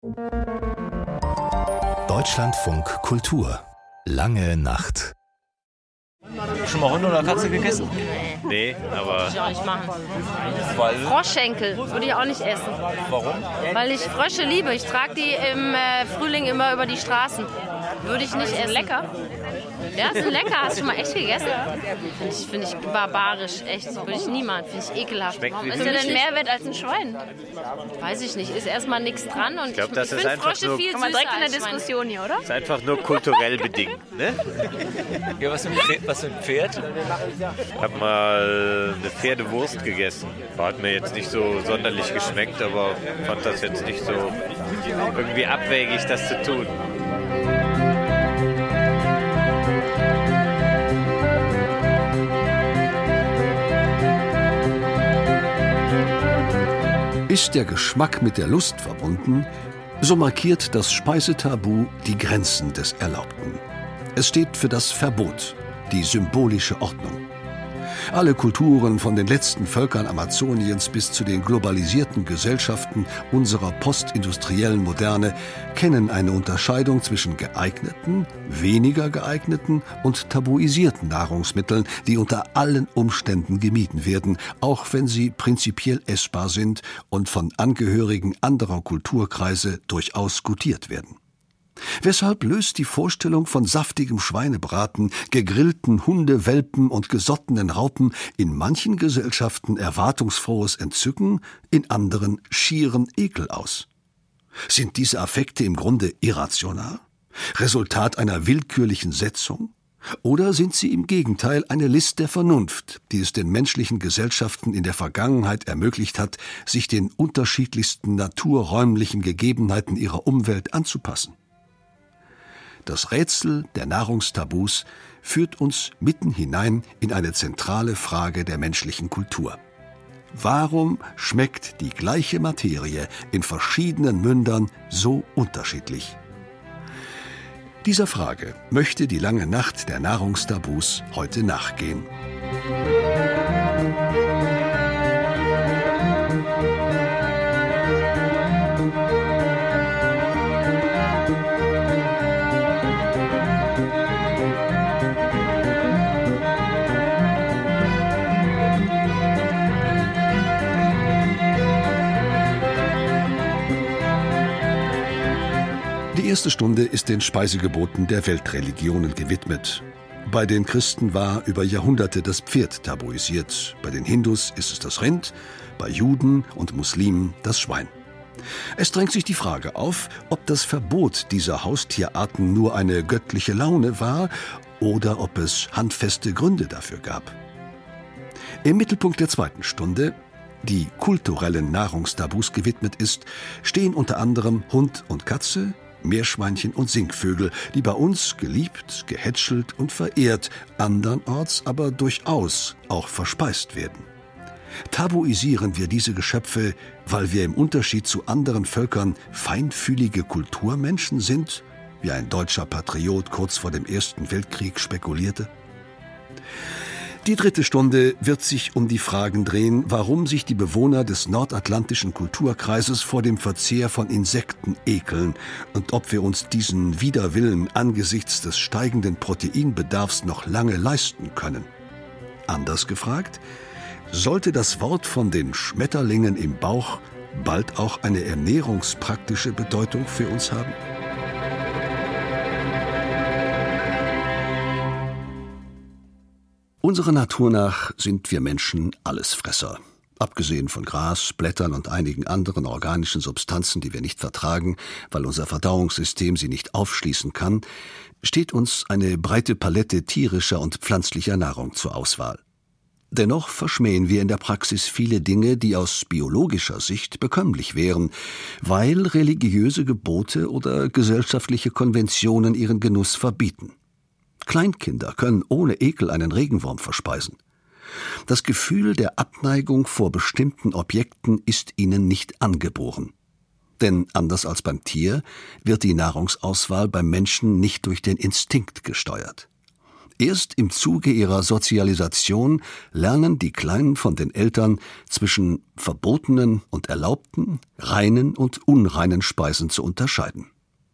Deutschlandfunk Kultur. Lange Nacht. Schon mal Hund oder Katze gegessen? Nee, aber... Würde ich auch nicht machen. Weil? Froschschenkel würde ich auch nicht essen. Warum? Weil ich Frösche liebe. Ich trage die im Frühling immer über die Straßen. Würde ich nicht essen. Lecker. Ja, sind lecker. Hast du schon mal echt gegessen? Finde ich barbarisch. Echt. Würde ich nie machen. Finde ich ekelhaft. Warum ist der denn mehr wert als ein Schwein? Weiß ich nicht. Ist erstmal nichts dran. Und ich glaube, das ist finde einfach Frösche nur... viel süßer direkt in der Diskussion hier, oder? ist einfach nur kulturell bedingt, ne? Ja, was für ein Pferd? Ich habe mal eine Pferdewurst gegessen. Hat mir jetzt nicht so sonderlich geschmeckt, aber fand das jetzt nicht so irgendwie abwegig, das zu tun. Ist der Geschmack mit der Lust verbunden, so markiert das Speisetabu die Grenzen des Erlaubten. Es steht für das Verbot, die symbolische Ordnung. Alle Kulturen, von den letzten Völkern Amazoniens bis zu den globalisierten Gesellschaften unserer postindustriellen Moderne, kennen eine Unterscheidung zwischen geeigneten, weniger geeigneten und tabuisierten Nahrungsmitteln, die unter allen Umständen gemieden werden, auch wenn sie prinzipiell essbar sind und von Angehörigen anderer Kulturkreise durchaus gutiert werden. Weshalb löst die Vorstellung von saftigem Schweinebraten, gegrillten Hundewelpen und gesottenen Raupen in manchen Gesellschaften erwartungsfrohes Entzücken, in anderen schieren Ekel aus? Sind diese Affekte im Grunde irrational? Resultat einer willkürlichen Setzung? Oder sind sie im Gegenteil eine List der Vernunft, die es den menschlichen Gesellschaften in der Vergangenheit ermöglicht hat, sich den unterschiedlichsten naturräumlichen Gegebenheiten ihrer Umwelt anzupassen? Das Rätsel der Nahrungstabus führt uns mitten hinein in eine zentrale Frage der menschlichen Kultur. Warum schmeckt die gleiche Materie in verschiedenen Mündern so unterschiedlich? Dieser Frage möchte die lange Nacht der Nahrungstabus heute nachgehen. Die erste Stunde ist den Speisegeboten der Weltreligionen gewidmet. Bei den Christen war über Jahrhunderte das Pferd tabuisiert, bei den Hindus ist es das Rind, bei Juden und Muslimen das Schwein. Es drängt sich die Frage auf, ob das Verbot dieser Haustierarten nur eine göttliche Laune war oder ob es handfeste Gründe dafür gab. Im Mittelpunkt der zweiten Stunde, die kulturellen Nahrungstabus gewidmet ist, stehen unter anderem Hund und Katze, Meerschweinchen und Singvögel, die bei uns geliebt, gehätschelt und verehrt, andernorts aber durchaus auch verspeist werden. Tabuisieren wir diese Geschöpfe, weil wir im Unterschied zu anderen Völkern feinfühlige Kulturmenschen sind, wie ein deutscher Patriot kurz vor dem Ersten Weltkrieg spekulierte? Die dritte Stunde wird sich um die Fragen drehen, warum sich die Bewohner des nordatlantischen Kulturkreises vor dem Verzehr von Insekten ekeln und ob wir uns diesen Widerwillen angesichts des steigenden Proteinbedarfs noch lange leisten können. Anders gefragt, sollte das Wort von den Schmetterlingen im Bauch bald auch eine ernährungspraktische Bedeutung für uns haben? Unserer Natur nach sind wir Menschen Allesfresser. Abgesehen von Gras, Blättern und einigen anderen organischen Substanzen, die wir nicht vertragen, weil unser Verdauungssystem sie nicht aufschließen kann, steht uns eine breite Palette tierischer und pflanzlicher Nahrung zur Auswahl. Dennoch verschmähen wir in der Praxis viele Dinge, die aus biologischer Sicht bekömmlich wären, weil religiöse Gebote oder gesellschaftliche Konventionen ihren Genuss verbieten. Kleinkinder können ohne Ekel einen Regenwurm verspeisen. Das Gefühl der Abneigung vor bestimmten Objekten ist ihnen nicht angeboren. Denn anders als beim Tier wird die Nahrungsauswahl beim Menschen nicht durch den Instinkt gesteuert. Erst im Zuge ihrer Sozialisation lernen die Kleinen von den Eltern zwischen verbotenen und erlaubten, reinen und unreinen Speisen zu unterscheiden.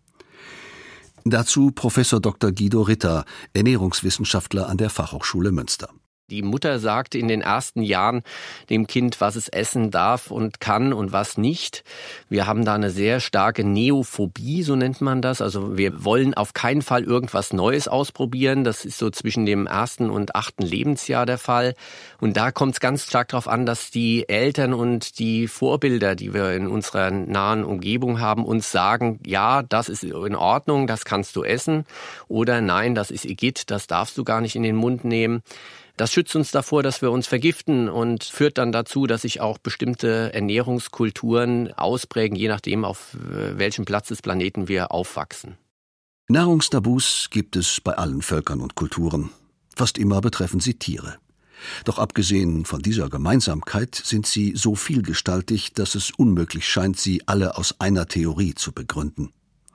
Dazu Professor Dr. Guido Ritter, Ernährungswissenschaftler an der Fachhochschule Münster. Die Mutter sagt in den ersten Jahren dem Kind, was es essen darf und kann und was nicht. Wir haben da eine sehr starke Neophobie, so nennt man das. Also wir wollen auf keinen Fall irgendwas Neues ausprobieren. Das ist so zwischen dem 1. und 8. Lebensjahr der Fall. Und da kommt es ganz stark darauf an, dass die Eltern und die Vorbilder, die wir in unserer nahen Umgebung haben, uns sagen, ja, das ist in Ordnung, das kannst du essen. Oder nein, das ist Igitt, das darfst du gar nicht in den Mund nehmen. Das schützt uns davor, dass wir uns vergiften und führt dann dazu, dass sich auch bestimmte Ernährungskulturen ausprägen, je nachdem, auf welchem Platz des Planeten wir aufwachsen. Nahrungstabus gibt es bei allen Völkern und Kulturen. Fast immer betreffen sie Tiere. Doch abgesehen von dieser Gemeinsamkeit sind sie so vielgestaltig, dass es unmöglich scheint, sie alle aus einer Theorie zu begründen.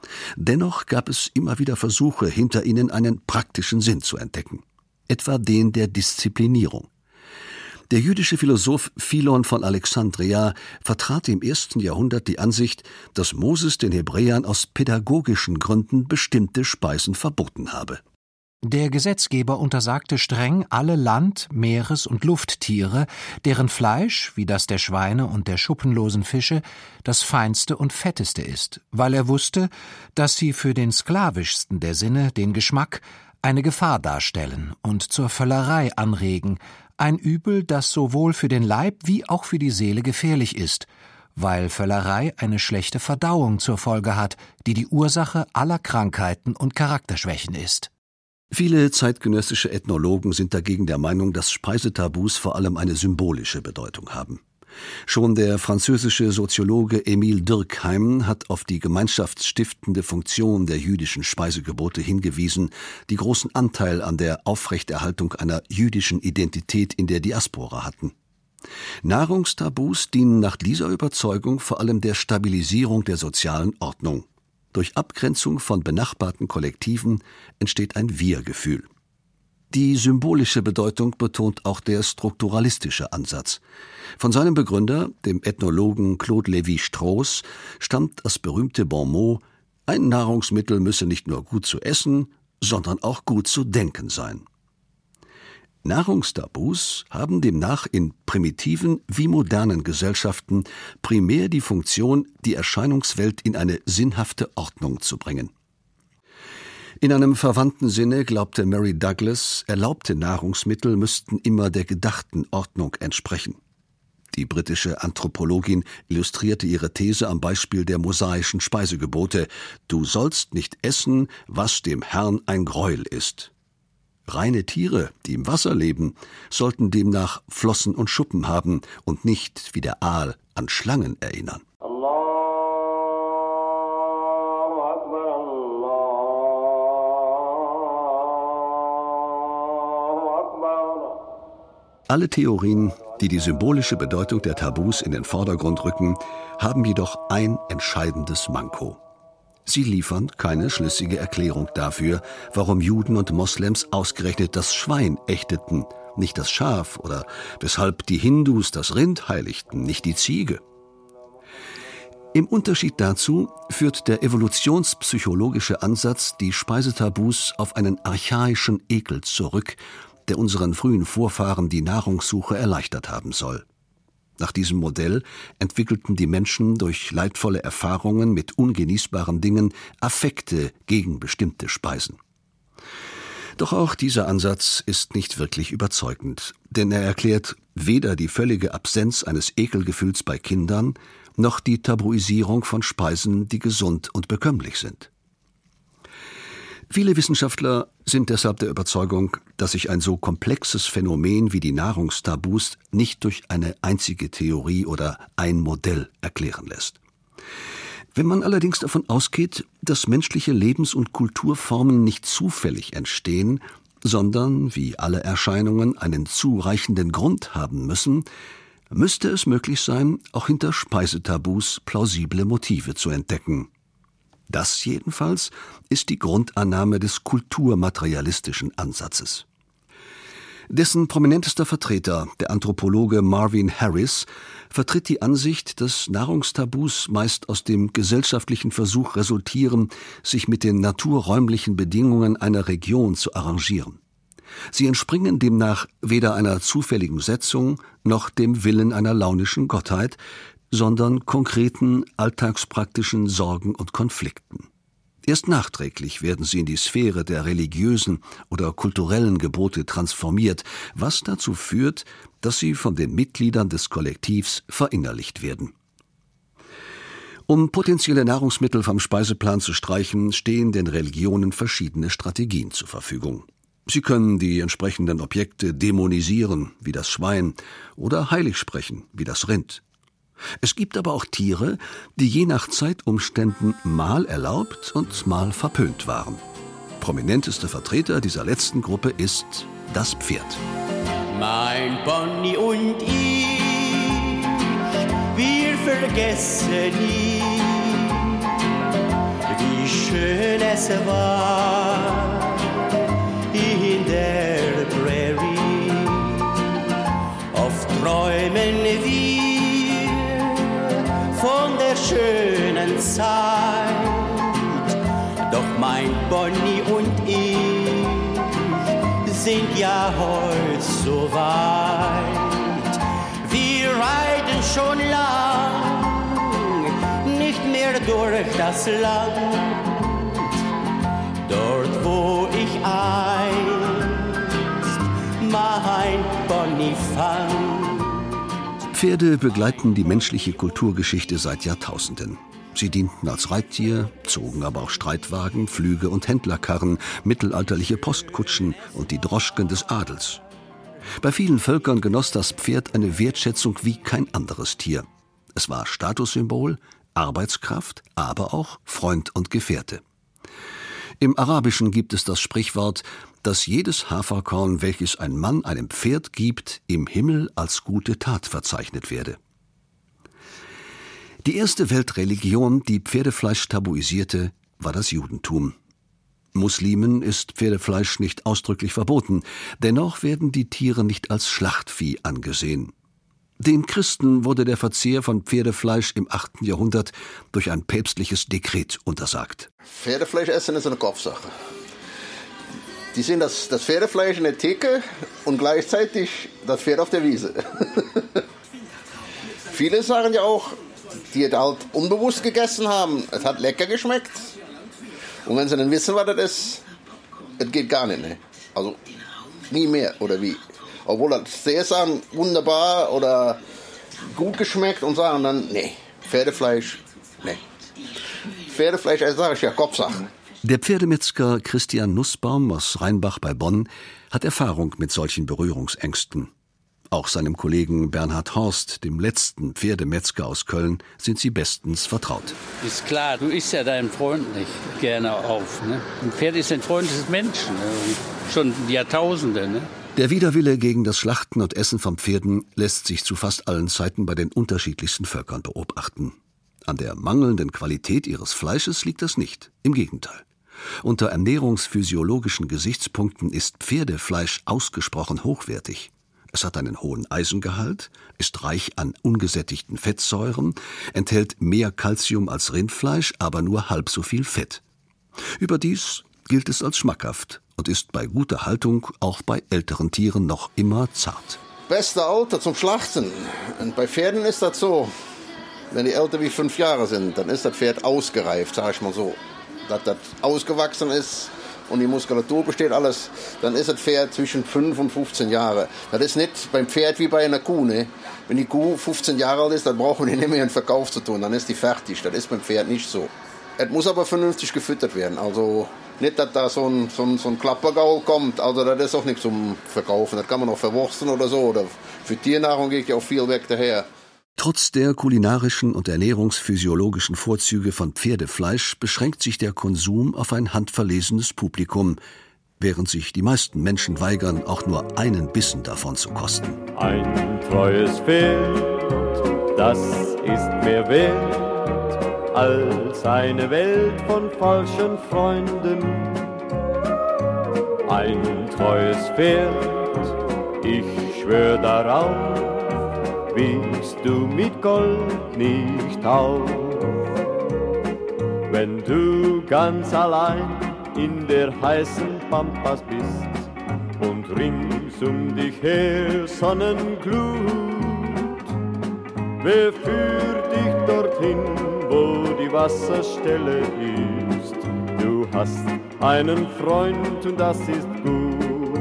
Dennoch gab es immer wieder Versuche, hinter ihnen einen praktischen Sinn zu entdecken. Etwa den der Disziplinierung. Der jüdische Philosoph Philon von Alexandria vertrat im 1. Jahrhundert die Ansicht, dass Moses den Hebräern aus pädagogischen Gründen bestimmte Speisen verboten habe. Der Gesetzgeber untersagte streng alle Land-, Meeres- und Lufttiere, deren Fleisch, wie das der Schweine und der schuppenlosen Fische, das feinste und fetteste ist, weil er wusste, dass sie für den sklavischsten der Sinne, den Geschmack, eine Gefahr darstellen und zur Völlerei anregen, ein Übel, das sowohl für den Leib wie auch für die Seele gefährlich ist, weil Völlerei eine schlechte Verdauung zur Folge hat, die die Ursache aller Krankheiten und Charakterschwächen ist. Viele zeitgenössische Ethnologen sind dagegen der Meinung, dass Speisetabus vor allem eine symbolische Bedeutung haben. Schon der französische Soziologe Émile Durkheim hat auf die gemeinschaftsstiftende Funktion der jüdischen Speisegebote hingewiesen, die großen Anteil an der Aufrechterhaltung einer jüdischen Identität in der Diaspora hatten. Nahrungstabus dienen nach dieser Überzeugung vor allem der Stabilisierung der sozialen Ordnung. Durch Abgrenzung von benachbarten Kollektiven entsteht ein Wir-Gefühl. Die symbolische Bedeutung betont auch der strukturalistische Ansatz. Von seinem Begründer, dem Ethnologen Claude Lévi-Strauss, stammt das berühmte Bonmot: Ein Nahrungsmittel müsse nicht nur gut zu essen, sondern auch gut zu denken sein. Nahrungstabus haben demnach in primitiven wie modernen Gesellschaften primär die Funktion, die Erscheinungswelt in eine sinnhafte Ordnung zu bringen. In einem verwandten Sinne glaubte Mary Douglas, erlaubte Nahrungsmittel müssten immer der gedachten Ordnung entsprechen. Die britische Anthropologin illustrierte ihre These am Beispiel der mosaischen Speisegebote: Du sollst nicht essen, was dem Herrn ein Greuel ist. Reine Tiere, die im Wasser leben, sollten demnach Flossen und Schuppen haben und nicht, wie der Aal, an Schlangen erinnern. Alle Theorien, die die symbolische Bedeutung der Tabus in den Vordergrund rücken, haben jedoch ein entscheidendes Manko. Sie liefern keine schlüssige Erklärung dafür, warum Juden und Moslems ausgerechnet das Schwein ächteten, nicht das Schaf, oder weshalb die Hindus das Rind heiligten, nicht die Ziege. Im Unterschied dazu führt der evolutionspsychologische Ansatz die Speisetabus auf einen archaischen Ekel zurück, der unseren frühen Vorfahren die Nahrungssuche erleichtert haben soll. Nach diesem Modell entwickelten die Menschen durch leidvolle Erfahrungen mit ungenießbaren Dingen Affekte gegen bestimmte Speisen. Doch auch dieser Ansatz ist nicht wirklich überzeugend, denn er erklärt weder die völlige Absenz eines Ekelgefühls bei Kindern, noch die Tabuisierung von Speisen, die gesund und bekömmlich sind. Viele Wissenschaftler sind deshalb der Überzeugung, dass sich ein so komplexes Phänomen wie die Nahrungstabus nicht durch eine einzige Theorie oder ein Modell erklären lässt. Wenn man allerdings davon ausgeht, dass menschliche Lebens- und Kulturformen nicht zufällig entstehen, sondern, wie alle Erscheinungen, einen zureichenden Grund haben müssen, müsste es möglich sein, auch hinter Speisetabus plausible Motive zu entdecken. Das jedenfalls ist die Grundannahme des kulturmaterialistischen Ansatzes. Dessen prominentester Vertreter, der Anthropologe Marvin Harris, vertritt die Ansicht, dass Nahrungstabus meist aus dem gesellschaftlichen Versuch resultieren, sich mit den naturräumlichen Bedingungen einer Region zu arrangieren. Sie entspringen demnach weder einer zufälligen Setzung noch dem Willen einer launischen Gottheit, sondern konkreten, alltagspraktischen Sorgen und Konflikten. Erst nachträglich werden sie in die Sphäre der religiösen oder kulturellen Gebote transformiert, was dazu führt, dass sie von den Mitgliedern des Kollektivs verinnerlicht werden. Um potenzielle Nahrungsmittel vom Speiseplan zu streichen, stehen den Religionen verschiedene Strategien zur Verfügung. Sie können die entsprechenden Objekte dämonisieren, wie das Schwein, oder heilig sprechen, wie das Rind. Es gibt aber auch Tiere, die je nach Zeitumständen mal erlaubt und mal verpönt waren. Prominentester Vertreter dieser letzten Gruppe ist das Pferd. Mein Pony und ich, wir vergessen nie, wie schön es war in der Prärie. Oft träumen wir von der schönen Zeit, doch mein Pony und ich sind ja heute so weit. Wir reiten schon lang nicht mehr durch das Land, dort wo ich einst mein Pony fand. Pferde begleiten die menschliche Kulturgeschichte seit Jahrtausenden. Sie dienten als Reittier, zogen aber auch Streitwagen, Flüge und Händlerkarren, mittelalterliche Postkutschen und die Droschken des Adels. Bei vielen Völkern genoss das Pferd eine Wertschätzung wie kein anderes Tier. Es war Statussymbol, Arbeitskraft, aber auch Freund und Gefährte. Im Arabischen gibt es das Sprichwort, dass jedes Haferkorn, welches ein Mann einem Pferd gibt, im Himmel als gute Tat verzeichnet werde. Die erste Weltreligion, die Pferdefleisch tabuisierte, war das Judentum. Muslimen ist Pferdefleisch nicht ausdrücklich verboten, dennoch werden die Tiere nicht als Schlachtvieh angesehen. Den Christen wurde der Verzehr von Pferdefleisch im 8. Jahrhundert durch ein päpstliches Dekret untersagt. Pferdefleisch essen ist eine Kopfsache. Die sehen das Pferdefleisch in der Theke und gleichzeitig das Pferd auf der Wiese. Viele sagen ja auch, die es halt unbewusst gegessen haben, es hat lecker geschmeckt. Und wenn sie dann wissen, was das ist, es geht gar nicht. Ne? Also nie mehr oder wie. Obwohl das sehr sagen, wunderbar oder gut geschmeckt und sagen dann, nee, Pferdefleisch, nee. Pferdefleisch, sage ich ja, Kopfsache. Der Pferdemetzger Christian Nussbaum aus Rheinbach bei Bonn hat Erfahrung mit solchen Berührungsängsten. Auch seinem Kollegen Bernhard Horst, dem letzten Pferdemetzger aus Köln, sind sie bestens vertraut. Ist klar, du isst ja deinen Freund nicht gerne auf. Ne? Ein Pferd ist ein Freund des Menschen, ne? Schon Jahrtausende. Ne? Der Widerwille gegen das Schlachten und Essen von Pferden lässt sich zu fast allen Zeiten bei den unterschiedlichsten Völkern beobachten. An der mangelnden Qualität ihres Fleisches liegt das nicht, im Gegenteil. Unter ernährungsphysiologischen Gesichtspunkten ist Pferdefleisch ausgesprochen hochwertig. Es hat einen hohen Eisengehalt, ist reich an ungesättigten Fettsäuren, enthält mehr Calcium als Rindfleisch, aber nur halb so viel Fett. Überdies gilt es als schmackhaft und ist bei guter Haltung auch bei älteren Tieren noch immer zart. Beste Alter zum Schlachten. Und bei Pferden ist das so, wenn die älter wie 5 Jahre sind, dann ist das Pferd ausgereift, sag ich mal so. Dass das ausgewachsen ist und die Muskulatur besteht alles, dann ist das Pferd zwischen 5 und 15 Jahre. Das ist nicht beim Pferd wie bei einer Kuh. Ne? Wenn die Kuh 15 Jahre alt ist, dann brauchen die nicht mehr einen Verkauf zu tun, dann ist die fertig. Das ist beim Pferd nicht so. Es muss aber vernünftig gefüttert werden. Also nicht, dass da so ein Klappergaul kommt, also das ist auch nicht zum Verkaufen. Das kann man auch verwursten oder so. Oder für Tiernahrung geht ja auch viel weg daher. Trotz der kulinarischen und ernährungsphysiologischen Vorzüge von Pferdefleisch beschränkt sich der Konsum auf ein handverlesenes Publikum, während sich die meisten Menschen weigern, auch nur einen Bissen davon zu kosten. Ein treues Pferd, das ist mehr wert als eine Welt von falschen Freunden. Ein treues Pferd, ich schwör darauf, wiegst du mit Gold nicht auf. Wenn du ganz allein in der heißen Pampas bist und rings um dich her Sonnenglut, wer führt dich dorthin, wo die Wasserstelle ist? Du hast einen Freund und das ist gut.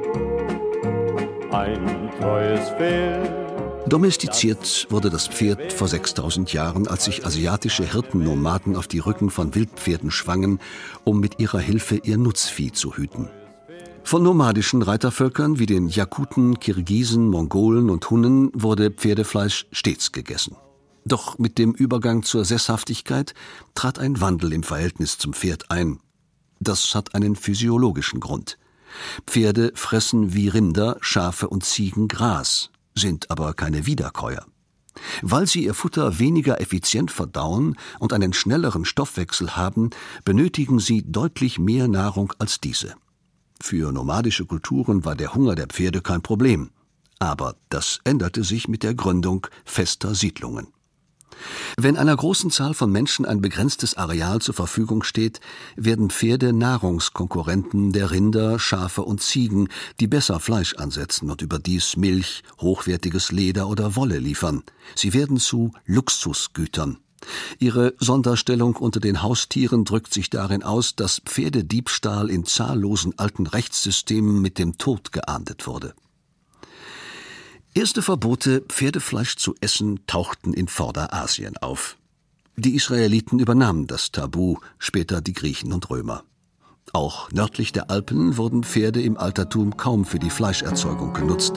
Ein treues Pferd. Domestiziert wurde das Pferd vor 6000 Jahren, als sich asiatische Hirtennomaden auf die Rücken von Wildpferden schwangen, um mit ihrer Hilfe ihr Nutzvieh zu hüten. Von nomadischen Reitervölkern wie den Jakuten, Kirgisen, Mongolen und Hunnen wurde Pferdefleisch stets gegessen. Doch mit dem Übergang zur Sesshaftigkeit trat ein Wandel im Verhältnis zum Pferd ein. Das hat einen physiologischen Grund. Pferde fressen wie Rinder, Schafe und Ziegen Gras, sind aber keine Wiederkäuer. Weil sie ihr Futter weniger effizient verdauen und einen schnelleren Stoffwechsel haben, benötigen sie deutlich mehr Nahrung als diese. Für nomadische Kulturen war der Hunger der Pferde kein Problem. Aber das änderte sich mit der Gründung fester Siedlungen. Wenn einer großen Zahl von Menschen ein begrenztes Areal zur Verfügung steht, werden Pferde Nahrungskonkurrenten der Rinder, Schafe und Ziegen, die besser Fleisch ansetzen und überdies Milch, hochwertiges Leder oder Wolle liefern. Sie werden zu Luxusgütern. Ihre Sonderstellung unter den Haustieren drückt sich darin aus, dass Pferdediebstahl in zahllosen alten Rechtssystemen mit dem Tod geahndet wurde. Erste Verbote, Pferdefleisch zu essen, tauchten in Vorderasien auf. Die Israeliten übernahmen das Tabu, später die Griechen und Römer. Auch nördlich der Alpen wurden Pferde im Altertum kaum für die Fleischerzeugung genutzt.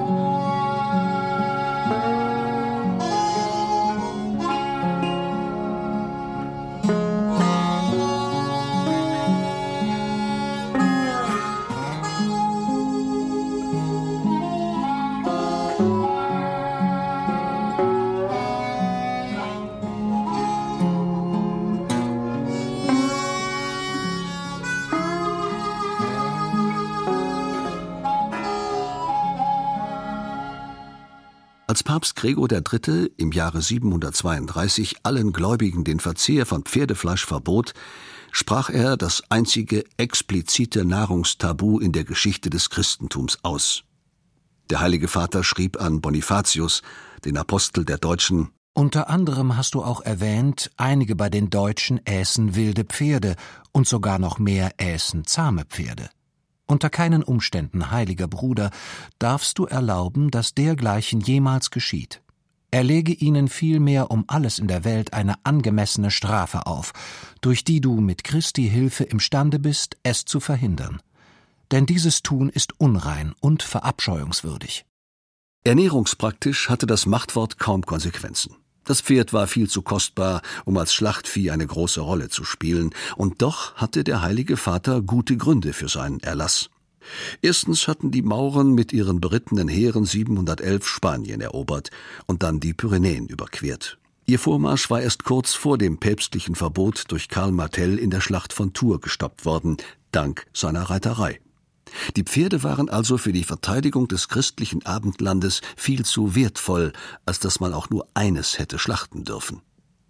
Als Papst Gregor III. Im Jahre 732 allen Gläubigen den Verzehr von Pferdefleisch verbot, sprach er das einzige explizite Nahrungstabu in der Geschichte des Christentums aus. Der Heilige Vater schrieb an Bonifatius, den Apostel der Deutschen: Unter anderem hast du auch erwähnt, einige bei den Deutschen äßen wilde Pferde und sogar noch mehr äßen zahme Pferde. Unter keinen Umständen, heiliger Bruder, darfst du erlauben, dass dergleichen jemals geschieht. Erlege ihnen vielmehr um alles in der Welt eine angemessene Strafe auf, durch die du mit Christi Hilfe imstande bist, es zu verhindern. Denn dieses Tun ist unrein und verabscheuungswürdig. Ernährungspraktisch hatte das Machtwort kaum Konsequenzen. Das Pferd war viel zu kostbar, um als Schlachtvieh eine große Rolle zu spielen, und doch hatte der Heilige Vater gute Gründe für seinen Erlass. Erstens hatten die Mauren mit ihren berittenen Heeren 711 Spanien erobert und dann die Pyrenäen überquert. Ihr Vormarsch war erst kurz vor dem päpstlichen Verbot durch Karl Martel in der Schlacht von Tours gestoppt worden, dank seiner Reiterei. Die Pferde waren also für die Verteidigung des christlichen Abendlandes viel zu wertvoll, als dass man auch nur eines hätte schlachten dürfen.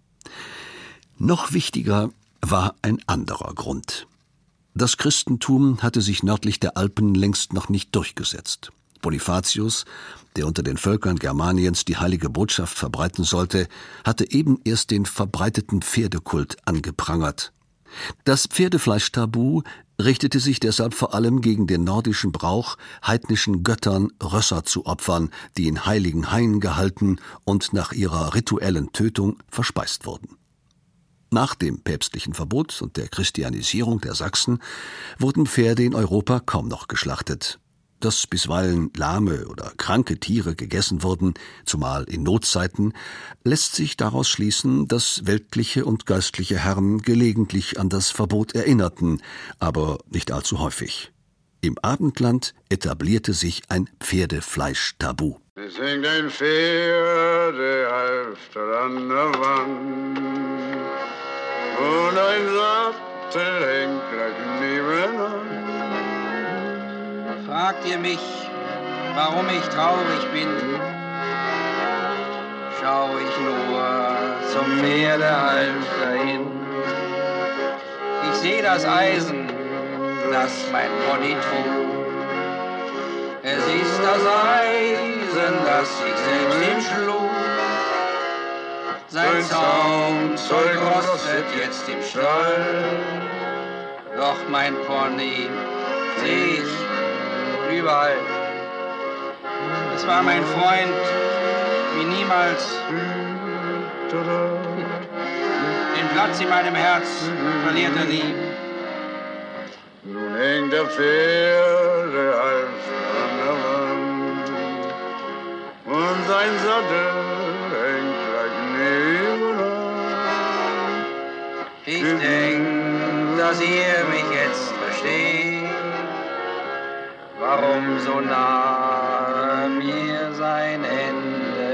Noch wichtiger war ein anderer Grund. Das Christentum hatte sich nördlich der Alpen längst noch nicht durchgesetzt. Bonifatius, der unter den Völkern Germaniens die heilige Botschaft verbreiten sollte, hatte eben erst den verbreiteten Pferdekult angeprangert. Das Pferdefleischtabu richtete sich deshalb vor allem gegen den nordischen Brauch, heidnischen Göttern Rösser zu opfern, die in heiligen Hainen gehalten und nach ihrer rituellen Tötung verspeist wurden. Nach dem päpstlichen Verbot und der Christianisierung der Sachsen wurden Pferde in Europa kaum noch geschlachtet. Dass bisweilen lahme oder kranke Tiere gegessen wurden, zumal in Notzeiten, lässt sich daraus schließen, dass weltliche und geistliche Herren gelegentlich an das Verbot erinnerten, aber nicht allzu häufig. Im Abendland etablierte sich ein Pferdefleischtabu. Es hängt ein Pferdehalfter an der Wand und ein Sattel hängt gleich nebenan. Fragt ihr mich, warum ich traurig bin? Schau ich nur zum Pferdehalfter hin. Ich seh das Eisen, das mein Pony trug. Es ist das Eisen, das ich selbst ihm schlug. Sein Zaumzeug rostet jetzt im Stall. Doch mein Pony seh ich überall. Es war mein Freund wie niemals. Den Platz in meinem Herz verliert er nie. Nun hängt der Pferdehalfter an der Wand und sein Sattel hängt gleich nebenan. Ich denk, dass ihr mich jetzt versteht, warum so nah mir sein Ende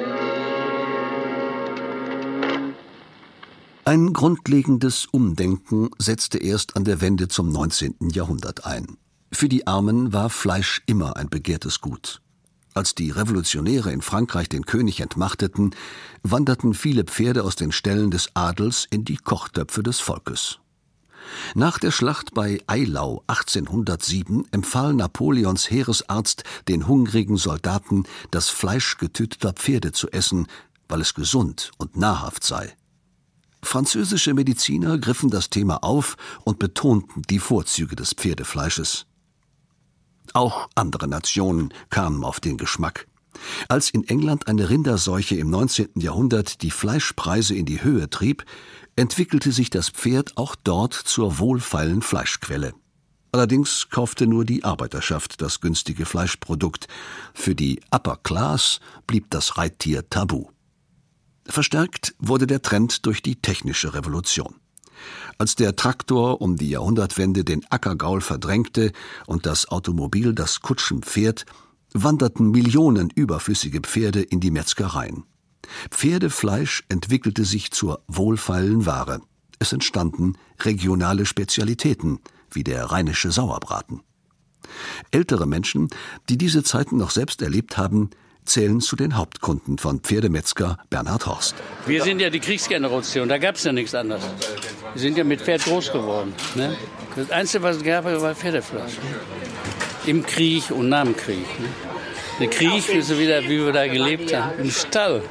geht. Ein grundlegendes Umdenken setzte erst an der Wende zum 19. Jahrhundert ein. Für die Armen war Fleisch immer ein begehrtes Gut. Als die Revolutionäre in Frankreich den König entmachteten, wanderten viele Pferde aus den Ställen des Adels in die Kochtöpfe des Volkes. Nach der Schlacht bei Eylau 1807 empfahl Napoleons Heeresarzt den hungrigen Soldaten, das Fleisch getöteter Pferde zu essen, weil es gesund und nahrhaft sei. Französische Mediziner griffen das Thema auf und betonten die Vorzüge des Pferdefleisches. Auch andere Nationen kamen auf den Geschmack. Als in England eine Rinderseuche im 19. Jahrhundert die Fleischpreise in die Höhe trieb, entwickelte sich das Pferd auch dort zur wohlfeilen Fleischquelle. Allerdings kaufte nur die Arbeiterschaft das günstige Fleischprodukt. Für die Upper Class blieb das Reittier tabu. Verstärkt wurde der Trend durch die technische Revolution. Als der Traktor um die Jahrhundertwende den Ackergaul verdrängte und das Automobil das Kutschenpferd, wanderten Millionen überflüssige Pferde in die Metzgereien. Pferdefleisch entwickelte sich zur wohlfeilen Ware. Es entstanden regionale Spezialitäten, wie der rheinische Sauerbraten. Ältere Menschen, die diese Zeiten noch selbst erlebt haben, zählen zu den Hauptkunden von Pferdemetzger Bernhard Horst. Wir sind ja die Kriegsgeneration, da gab es ja nichts anderes. Wir sind ja mit Pferd groß geworden. Ne? Das Einzige, was es gab, war Pferdefleisch. Im Krieg und nach dem Krieg. Ne? Der Krieg, so wie wir da gelebt haben, im Stall.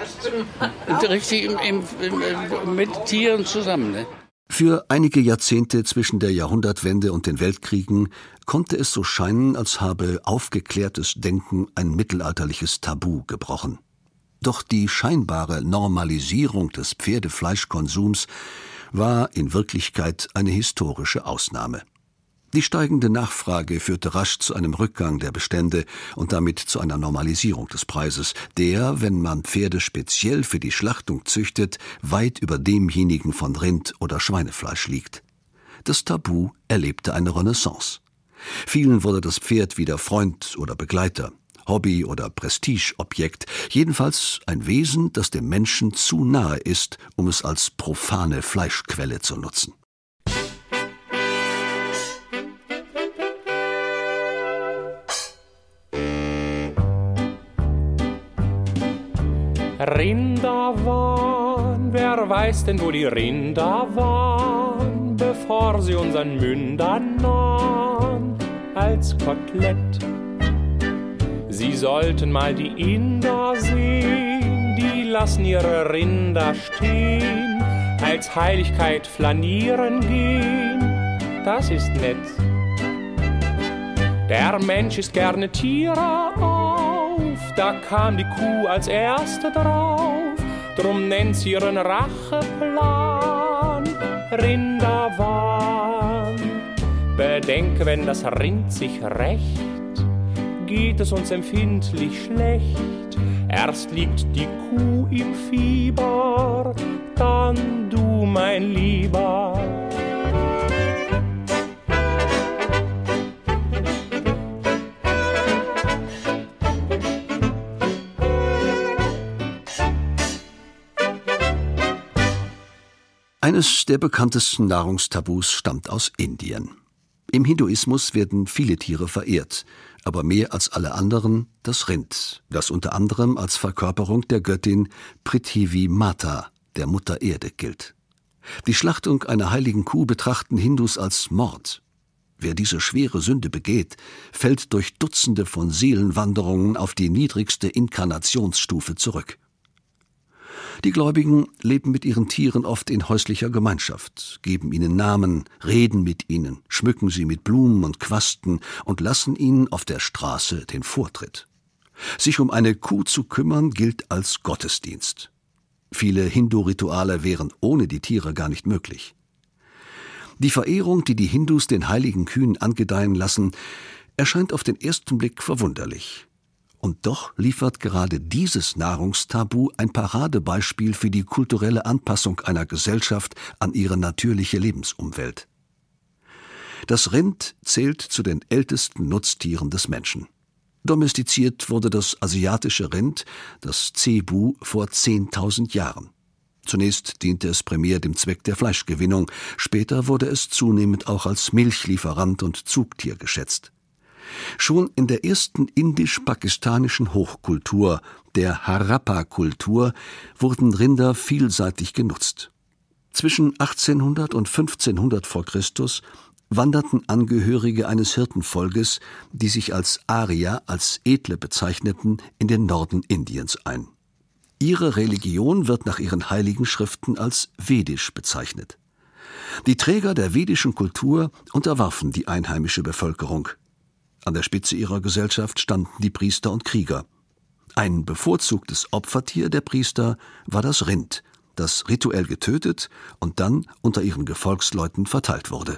Richtig mit Tieren zusammen. Ne? Für einige Jahrzehnte zwischen der Jahrhundertwende und den Weltkriegen konnte es so scheinen, als habe aufgeklärtes Denken ein mittelalterliches Tabu gebrochen. Doch die scheinbare Normalisierung des Pferdefleischkonsums war in Wirklichkeit eine historische Ausnahme. Die steigende Nachfrage führte rasch zu einem Rückgang der Bestände und damit zu einer Normalisierung des Preises, der, wenn man Pferde speziell für die Schlachtung züchtet, weit über demjenigen von Rind- oder Schweinefleisch liegt. Das Tabu erlebte eine Renaissance. Vielen wurde das Pferd wieder Freund oder Begleiter, Hobby oder Prestigeobjekt, jedenfalls ein Wesen, das dem Menschen zu nahe ist, um es als profane Fleischquelle zu nutzen. Rinder waren, wer weiß denn, wo die Rinder waren, bevor sie unseren Mündern nahen, als Kotelett. Sie sollten mal die Inder sehen, die lassen ihre Rinder stehen, als Heiligkeit flanieren gehen, das ist nett. Der Mensch isst gerne Tiere auf, da kam die Kuh als erste drauf, drum nennt sie ihren Racheplan Rinderwahn. Bedenke, wenn das Rind sich rächt, geht es uns empfindlich schlecht. Erst liegt die Kuh im Fieber, dann du, mein Lieber. Eines der bekanntesten Nahrungstabus stammt aus Indien. Im Hinduismus werden viele Tiere verehrt, aber mehr als alle anderen das Rind, das unter anderem als Verkörperung der Göttin Prithvi Mata, der Mutter Erde, gilt. Die Schlachtung einer heiligen Kuh betrachten Hindus als Mord. Wer diese schwere Sünde begeht, fällt durch Dutzende von Seelenwanderungen auf die niedrigste Inkarnationsstufe zurück. Die Gläubigen leben mit ihren Tieren oft in häuslicher Gemeinschaft, geben ihnen Namen, reden mit ihnen, schmücken sie mit Blumen und Quasten und lassen ihnen auf der Straße den Vortritt. Sich um eine Kuh zu kümmern, gilt als Gottesdienst. Viele Hindu-Rituale wären ohne die Tiere gar nicht möglich. Die Verehrung, die die Hindus den heiligen Kühen angedeihen lassen, erscheint auf den ersten Blick verwunderlich. Und doch liefert gerade dieses Nahrungstabu ein Paradebeispiel für die kulturelle Anpassung einer Gesellschaft an ihre natürliche Lebensumwelt. Das Rind zählt zu den ältesten Nutztieren des Menschen. Domestiziert wurde das asiatische Rind, das Zebu, vor 10.000 Jahren. Zunächst diente es primär dem Zweck der Fleischgewinnung, später wurde es zunehmend auch als Milchlieferant und Zugtier geschätzt. Schon in der ersten indisch-pakistanischen Hochkultur, der Harappa-Kultur, wurden Rinder vielseitig genutzt. Zwischen 1800 und 1500 v. Chr. Wanderten Angehörige eines Hirtenvolkes, die sich als Arya, als Edle bezeichneten, in den Norden Indiens ein. Ihre Religion wird nach ihren heiligen Schriften als vedisch bezeichnet. Die Träger der vedischen Kultur unterwarfen die einheimische Bevölkerung. An der Spitze ihrer Gesellschaft standen die Priester und Krieger. Ein bevorzugtes Opfertier der Priester war das Rind, das rituell getötet und dann unter ihren Gefolgsleuten verteilt wurde.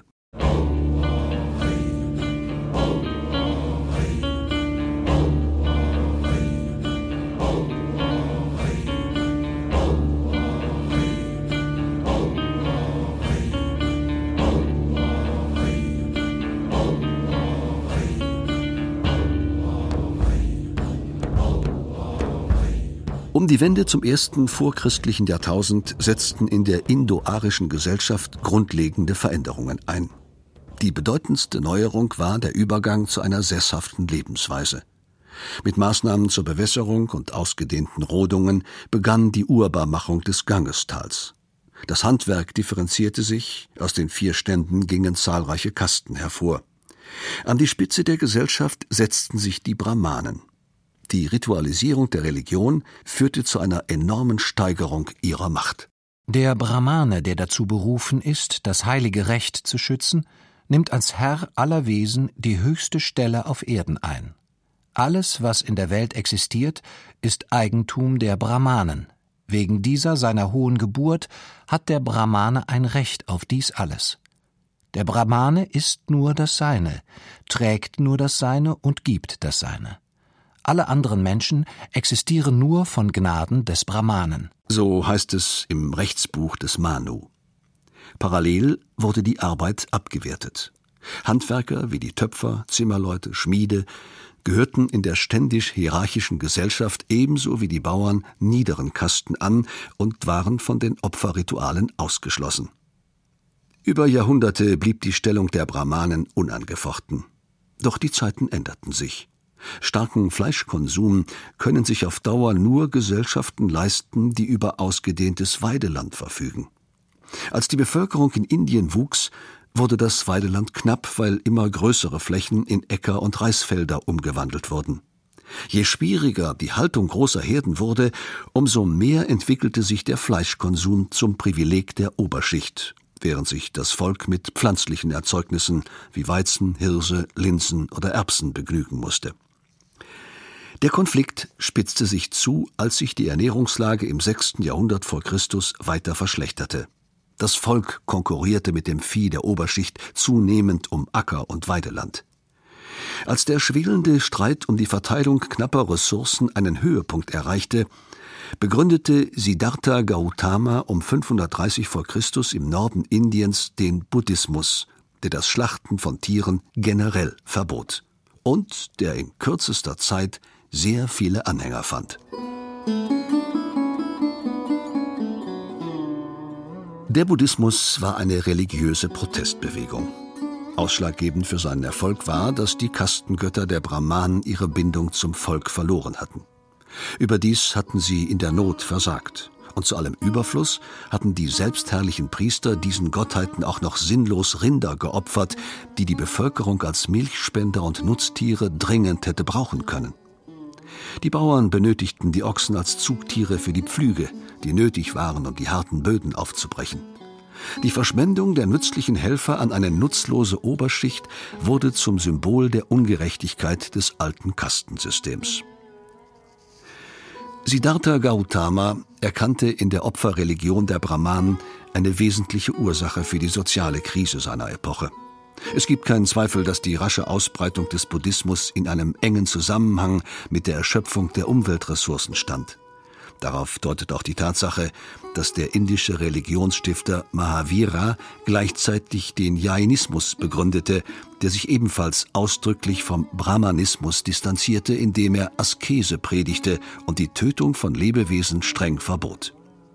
Um die Wende zum ersten vorchristlichen Jahrtausend setzten in der indo-arischen Gesellschaft grundlegende Veränderungen ein. Die bedeutendste Neuerung war der Übergang zu einer sesshaften Lebensweise. Mit Maßnahmen zur Bewässerung und ausgedehnten Rodungen begann die Urbarmachung des Gangestals. Das Handwerk differenzierte sich, aus den 4 Ständen gingen zahlreiche Kasten hervor. An die Spitze der Gesellschaft setzten sich die Brahmanen. Die Ritualisierung der Religion führte zu einer enormen Steigerung ihrer Macht. Der Brahmane, der dazu berufen ist, das heilige Recht zu schützen, nimmt als Herr aller Wesen die höchste Stelle auf Erden ein. Alles, was in der Welt existiert, ist Eigentum der Brahmanen. Wegen dieser seiner hohen Geburt hat der Brahmane ein Recht auf dies alles. Der Brahmane ist nur das Seine, trägt nur das Seine und gibt das Seine. Alle anderen Menschen existieren nur von Gnaden des Brahmanen. So heißt es im Rechtsbuch des Manu. Parallel wurde die Arbeit abgewertet. Handwerker wie die Töpfer, Zimmerleute, Schmiede gehörten in der ständisch hierarchischen Gesellschaft ebenso wie die Bauern niederen Kasten an und waren von den Opferritualen ausgeschlossen. Über Jahrhunderte blieb die Stellung der Brahmanen unangefochten. Doch die Zeiten änderten sich. Starken Fleischkonsum können sich auf Dauer nur Gesellschaften leisten, die über ausgedehntes Weideland verfügen. Als die Bevölkerung in Indien wuchs, wurde das Weideland knapp, weil immer größere Flächen in Äcker und Reisfelder umgewandelt wurden. Je schwieriger die Haltung großer Herden wurde, umso mehr entwickelte sich der Fleischkonsum zum Privileg der Oberschicht, während sich das Volk mit pflanzlichen Erzeugnissen wie Weizen, Hirse, Linsen oder Erbsen begnügen musste. Der Konflikt spitzte sich zu, als sich die Ernährungslage im 6. Jahrhundert vor Christus weiter verschlechterte. Das Volk konkurrierte mit dem Vieh der Oberschicht zunehmend um Acker- und Weideland. Als der schwelende Streit um die Verteilung knapper Ressourcen einen Höhepunkt erreichte, begründete Siddhartha Gautama um 530 v. Chr. Im Norden Indiens den Buddhismus, der das Schlachten von Tieren generell verbot und der in kürzester Zeit sehr viele Anhänger fand. Der Buddhismus war eine religiöse Protestbewegung. Ausschlaggebend für seinen Erfolg war, dass die Kastengötter der Brahmanen ihre Bindung zum Volk verloren hatten. Überdies hatten sie in der Not versagt. Und zu allem Überfluss hatten die selbstherrlichen Priester diesen Gottheiten auch noch sinnlos Rinder geopfert, die die Bevölkerung als Milchspender und Nutztiere dringend hätte brauchen können. Die Bauern benötigten die Ochsen als Zugtiere für die Pflüge, die nötig waren, um die harten Böden aufzubrechen. Die Verschwendung der nützlichen Helfer an eine nutzlose Oberschicht wurde zum Symbol der Ungerechtigkeit des alten Kastensystems. Siddhartha Gautama erkannte in der Opferreligion der Brahmanen eine wesentliche Ursache für die soziale Krise seiner Epoche. Es gibt keinen Zweifel, dass die rasche Ausbreitung des Buddhismus in einem engen Zusammenhang mit der Erschöpfung der Umweltressourcen stand. Darauf deutet auch die Tatsache, dass der indische Religionsstifter Mahavira gleichzeitig den Jainismus begründete, der sich ebenfalls ausdrücklich vom Brahmanismus distanzierte, indem er Askese predigte und die Tötung von Lebewesen streng verbot.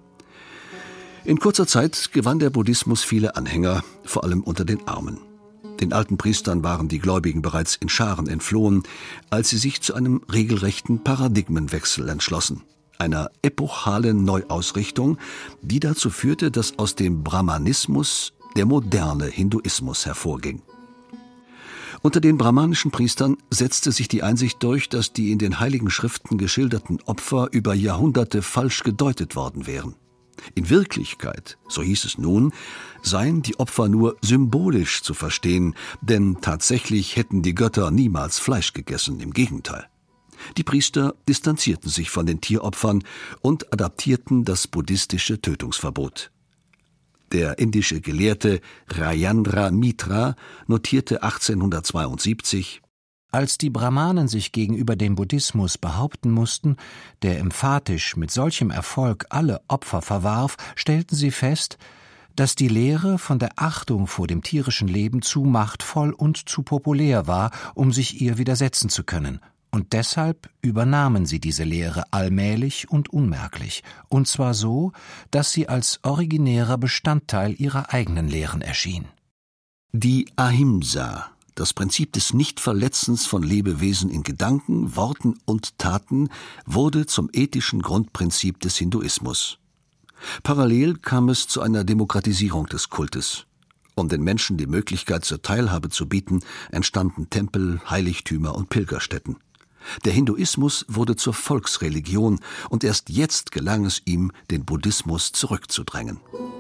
In kurzer Zeit gewann der Buddhismus viele Anhänger, vor allem unter den Armen. Den alten Priestern waren die Gläubigen bereits in Scharen entflohen, als sie sich zu einem regelrechten Paradigmenwechsel entschlossen. Einer epochalen Neuausrichtung, die dazu führte, dass aus dem Brahmanismus der moderne Hinduismus hervorging. Unter den brahmanischen Priestern setzte sich die Einsicht durch, dass die in den Heiligen Schriften geschilderten Opfer über Jahrhunderte falsch gedeutet worden wären. In Wirklichkeit, so hieß es nun, seien die Opfer nur symbolisch zu verstehen, denn tatsächlich hätten die Götter niemals Fleisch gegessen, im Gegenteil. Die Priester distanzierten sich von den Tieropfern und adaptierten das buddhistische Tötungsverbot. Der indische Gelehrte Rajendra Mitra notierte 1872: Als die Brahmanen sich gegenüber dem Buddhismus behaupten mussten, der emphatisch mit solchem Erfolg alle Opfer verwarf, stellten sie fest, dass die Lehre von der Achtung vor dem tierischen Leben zu machtvoll und zu populär war, um sich ihr widersetzen zu können. Und deshalb übernahmen sie diese Lehre allmählich und unmerklich, und zwar so, dass sie als originärer Bestandteil ihrer eigenen Lehren erschien. Die Ahimsa, das Prinzip des Nichtverletzens von Lebewesen in Gedanken, Worten und Taten, wurde zum ethischen Grundprinzip des Hinduismus. Parallel kam es zu einer Demokratisierung des Kultes. Um den Menschen die Möglichkeit zur Teilhabe zu bieten, entstanden Tempel, Heiligtümer und Pilgerstätten. Der Hinduismus wurde zur Volksreligion und erst jetzt gelang es ihm, den Buddhismus zurückzudrängen.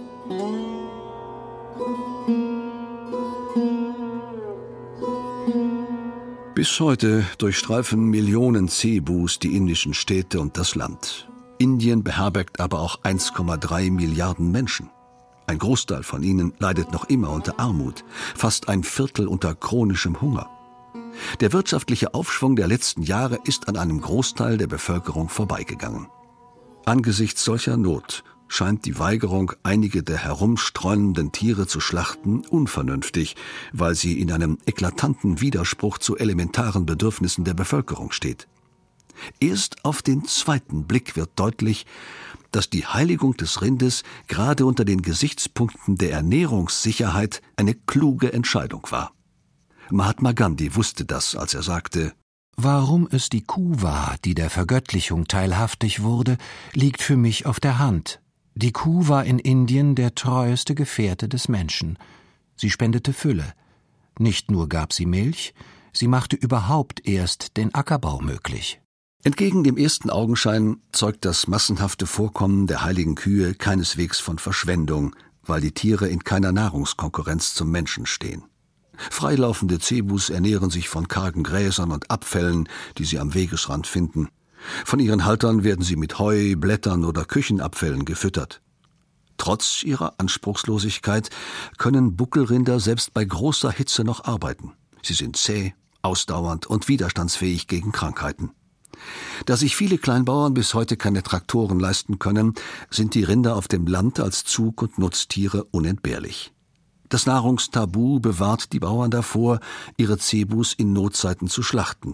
Bis heute durchstreifen Millionen Cebus die indischen Städte und das Land. Indien beherbergt aber auch 1,3 Milliarden Menschen. Ein Großteil von ihnen leidet noch immer unter Armut, fast ein Viertel unter chronischem Hunger. Der wirtschaftliche Aufschwung der letzten Jahre ist an einem Großteil der Bevölkerung vorbeigegangen. Angesichts solcher Not scheint die Weigerung, einige der herumstreunenden Tiere zu schlachten, unvernünftig, weil sie in einem eklatanten Widerspruch zu elementaren Bedürfnissen der Bevölkerung steht. Erst auf den zweiten Blick wird deutlich, dass die Heiligung des Rindes gerade unter den Gesichtspunkten der Ernährungssicherheit eine kluge Entscheidung war. Mahatma Gandhi wusste das, als er sagte: Warum es die Kuh war, die der Vergöttlichung teilhaftig wurde, liegt für mich auf der Hand. Die Kuh war in Indien der treueste Gefährte des Menschen. Sie spendete Fülle. Nicht nur gab sie Milch, sie machte überhaupt erst den Ackerbau möglich. Entgegen dem ersten Augenschein zeugt das massenhafte Vorkommen der heiligen Kühe keineswegs von Verschwendung, weil die Tiere in keiner Nahrungskonkurrenz zum Menschen stehen. Freilaufende Cebus ernähren sich von kargen Gräsern und Abfällen, die sie am Wegesrand finden. Von ihren Haltern werden sie mit Heu, Blättern oder Küchenabfällen gefüttert. Trotz ihrer Anspruchslosigkeit können Buckelrinder selbst bei großer Hitze noch arbeiten. Sie sind zäh, ausdauernd und widerstandsfähig gegen Krankheiten. Da sich viele Kleinbauern bis heute keine Traktoren leisten können, sind die Rinder auf dem Land als Zug- und Nutztiere unentbehrlich. Das Nahrungstabu bewahrt die Bauern davor, ihre Cebus in Notzeiten zu schlachten.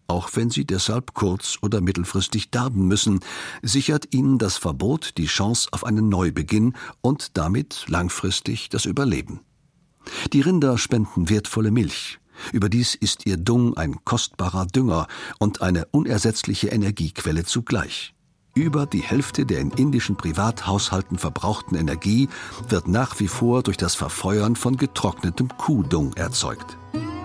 auch wenn sie deshalb kurz- oder mittelfristig darben müssen, sichert ihnen das Verbot die Chance auf einen Neubeginn und damit langfristig das Überleben. Die Rinder spenden wertvolle Milch. Überdies ist ihr Dung ein kostbarer Dünger und eine unersetzliche Energiequelle zugleich. Über die Hälfte der in indischen Privathaushalten verbrauchten Energie wird nach wie vor durch das Verfeuern von getrocknetem Kuhdung erzeugt.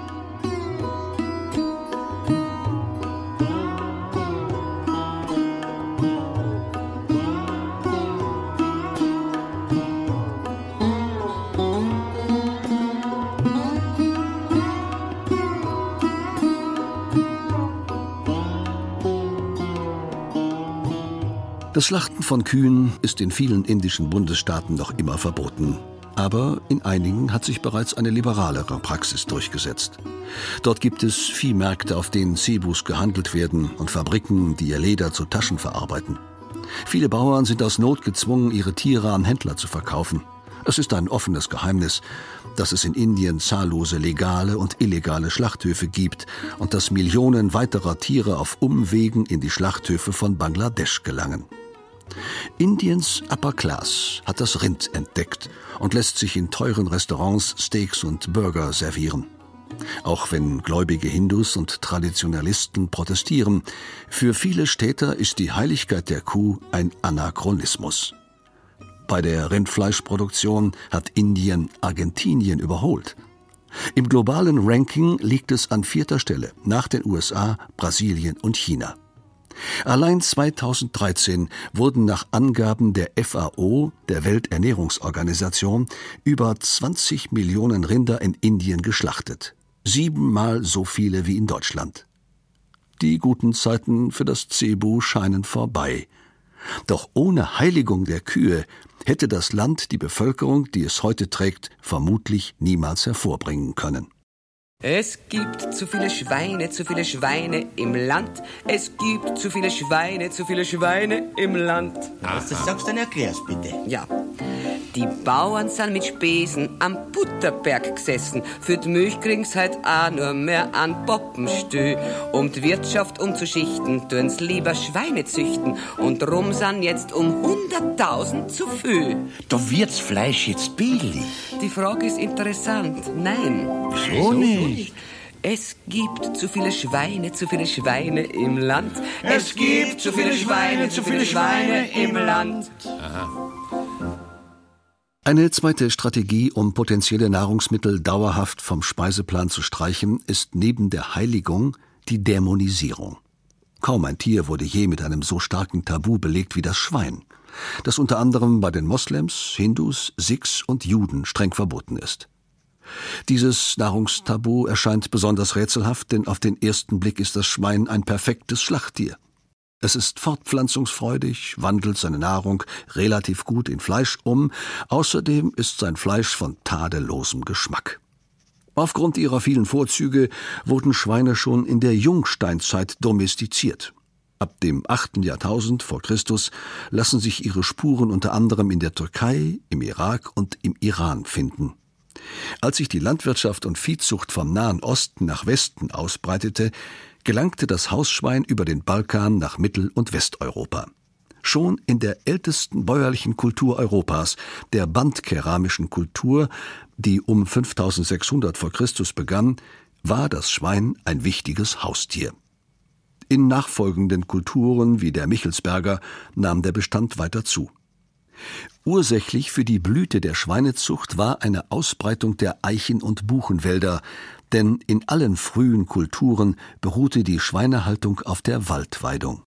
Das Schlachten von Kühen ist in vielen indischen Bundesstaaten noch immer verboten. Aber in einigen hat sich bereits eine liberalere Praxis durchgesetzt. Dort gibt es Viehmärkte, auf denen Zebus gehandelt werden und Fabriken, die ihr Leder zu Taschen verarbeiten. Viele Bauern sind aus Not gezwungen, ihre Tiere an Händler zu verkaufen. Es ist ein offenes Geheimnis, dass es in Indien zahllose legale und illegale Schlachthöfe gibt und dass Millionen weiterer Tiere auf Umwegen in die Schlachthöfe von Bangladesch gelangen. Indiens Upper Class hat das Rind entdeckt und lässt sich in teuren Restaurants Steaks und Burger servieren. Auch wenn gläubige Hindus und Traditionalisten protestieren, für viele Städter ist die Heiligkeit der Kuh ein Anachronismus. Bei der Rindfleischproduktion hat Indien Argentinien überholt. Im globalen Ranking liegt es an 4. Stelle, nach den USA, Brasilien und China. Allein 2013 wurden nach Angaben der FAO, der Welternährungsorganisation, über 20 Millionen Rinder in Indien geschlachtet. 7-mal so viele wie in Deutschland. Die guten Zeiten für das Zebu scheinen vorbei. Doch ohne Heiligung der Kühe hätte das Land die Bevölkerung, die es heute trägt, vermutlich niemals hervorbringen können. Es gibt zu viele Schweine im Land. Es gibt zu viele Schweine im Land. Was du sagst, dann erklär's bitte. Ja. Die Bauern sind mit Spesen am Butterberg gesessen. Für die Milch kriegen's halt auch nur mehr an Poppenstüh. Um die Wirtschaft umzuschichten, tun's lieber Schweine züchten. Und drum sind jetzt um 100.000 zu viel. Da wird's Fleisch jetzt billig. Die Frage ist interessant. Nein. Wieso nicht? Es gibt zu viele Schweine im Land. Es gibt zu viele Schweine im Land. Aha. Eine zweite Strategie, um potenzielle Nahrungsmittel dauerhaft vom Speiseplan zu streichen, ist neben der Heiligung die Dämonisierung. Kaum ein Tier wurde je mit einem so starken Tabu belegt wie das Schwein, das unter anderem bei den Moslems, Hindus, Sikhs und Juden streng verboten ist. Dieses Nahrungstabu erscheint besonders rätselhaft, denn auf den ersten Blick ist das Schwein ein perfektes Schlachttier. Es ist fortpflanzungsfreudig, wandelt seine Nahrung relativ gut in Fleisch um, außerdem ist sein Fleisch von tadellosem Geschmack. Aufgrund ihrer vielen Vorzüge wurden Schweine schon in der Jungsteinzeit domestiziert. Ab dem 8. Jahrtausend vor Christus lassen sich ihre Spuren unter anderem in der Türkei, im Irak und im Iran finden. Als sich die Landwirtschaft und Viehzucht vom Nahen Osten nach Westen ausbreitete, gelangte das Hausschwein über den Balkan nach Mittel- und Westeuropa. Schon in der ältesten bäuerlichen Kultur Europas, der bandkeramischen Kultur, die um 5600 vor Christus begann, war das Schwein ein wichtiges Haustier. In nachfolgenden Kulturen wie der Michelsberger nahm der Bestand weiter zu. Ursächlich für die Blüte der Schweinezucht war eine Ausbreitung der Eichen- und Buchenwälder, denn in allen frühen Kulturen beruhte die Schweinehaltung auf der Waldweidung.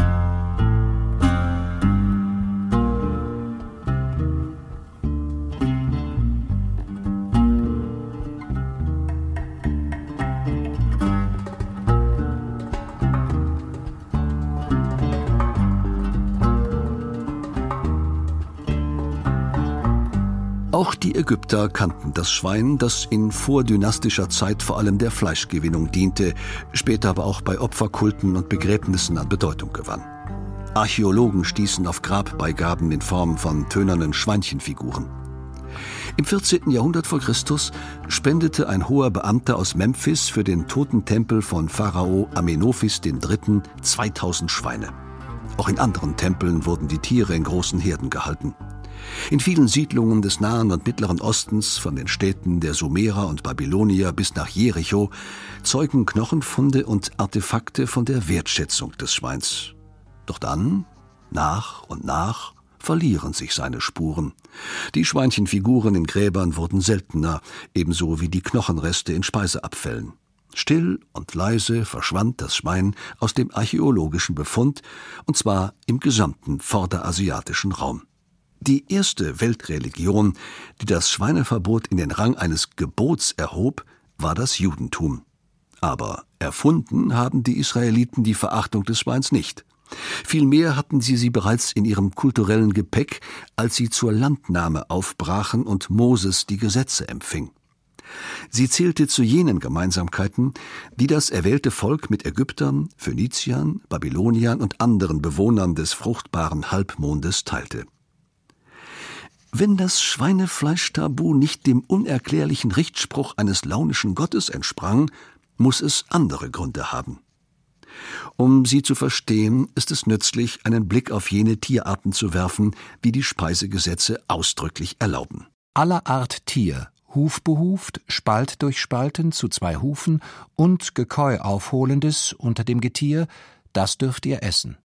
Auch die Ägypter kannten das Schwein, das in vordynastischer Zeit vor allem der Fleischgewinnung diente, später aber auch bei Opferkulten und Begräbnissen an Bedeutung gewann. Archäologen stießen auf Grabbeigaben in Form von tönernen Schweinchenfiguren. Im 14. Jahrhundert vor Christus spendete ein hoher Beamter aus Memphis für den Totentempel von Pharao Amenophis III. 2000 Schweine. Auch in anderen Tempeln wurden die Tiere in großen Herden gehalten. In vielen Siedlungen des Nahen und Mittleren Ostens, von den Städten der Sumerer und Babylonier bis nach Jericho, zeugen Knochenfunde und Artefakte von der Wertschätzung des Schweins. Doch dann, nach und nach, verlieren sich seine Spuren. Die Schweinchenfiguren in Gräbern wurden seltener, ebenso wie die Knochenreste in Speiseabfällen. Still und leise verschwand das Schwein aus dem archäologischen Befund, und zwar im gesamten vorderasiatischen Raum. Die erste Weltreligion, die das Schweineverbot in den Rang eines Gebots erhob, war das Judentum. Aber erfunden haben die Israeliten die Verachtung des Schweins nicht. Vielmehr hatten sie bereits in ihrem kulturellen Gepäck, als sie zur Landnahme aufbrachen und Moses die Gesetze empfing. Sie zählte zu jenen Gemeinsamkeiten, die das erwählte Volk mit Ägyptern, Phöniziern, Babyloniern und anderen Bewohnern des fruchtbaren Halbmondes teilte. Wenn das Schweinefleischtabu nicht dem unerklärlichen Richtspruch eines launischen Gottes entsprang, muss es andere Gründe haben. Um sie zu verstehen, ist es nützlich, einen Blick auf jene Tierarten zu werfen, die die Speisegesetze ausdrücklich erlauben. Aller Art Tier, hufbehuft, spaltdurchspaltend zu 2 Hufen und Gekäu aufholendes unter dem Getier, das dürft ihr essen.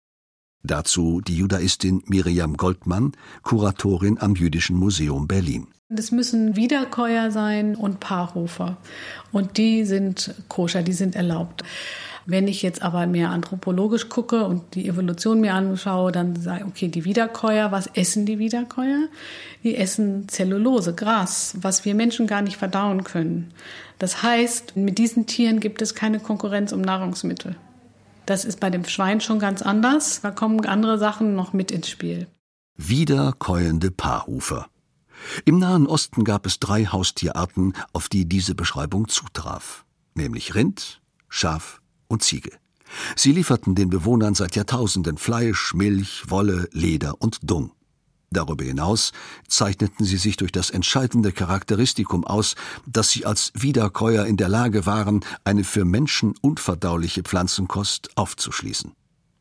Dazu die Judaistin Miriam Goldmann, Kuratorin am Jüdischen Museum Berlin. Das müssen Wiederkäuer sein und Paarhufer. Und die sind koscher, die sind erlaubt. Wenn ich jetzt aber mehr anthropologisch gucke und die Evolution mir anschaue, dann sage ich, okay, die Wiederkäuer, was essen die Wiederkäuer? Die essen Zellulose, Gras, was wir Menschen gar nicht verdauen können. Das heißt, mit diesen Tieren gibt es keine Konkurrenz um Nahrungsmittel. Das ist bei dem Schwein schon ganz anders. Da kommen andere Sachen noch mit ins Spiel. Wiederkäuende Paarhufer. Im Nahen Osten gab es 3 Haustierarten, auf die diese Beschreibung zutraf, nämlich Rind, Schaf und Ziege. Sie lieferten den Bewohnern seit Jahrtausenden Fleisch, Milch, Wolle, Leder und Dung. Darüber hinaus zeichneten sie sich durch das entscheidende Charakteristikum aus, dass sie als Wiederkäuer in der Lage waren, eine für Menschen unverdauliche Pflanzenkost aufzuschließen.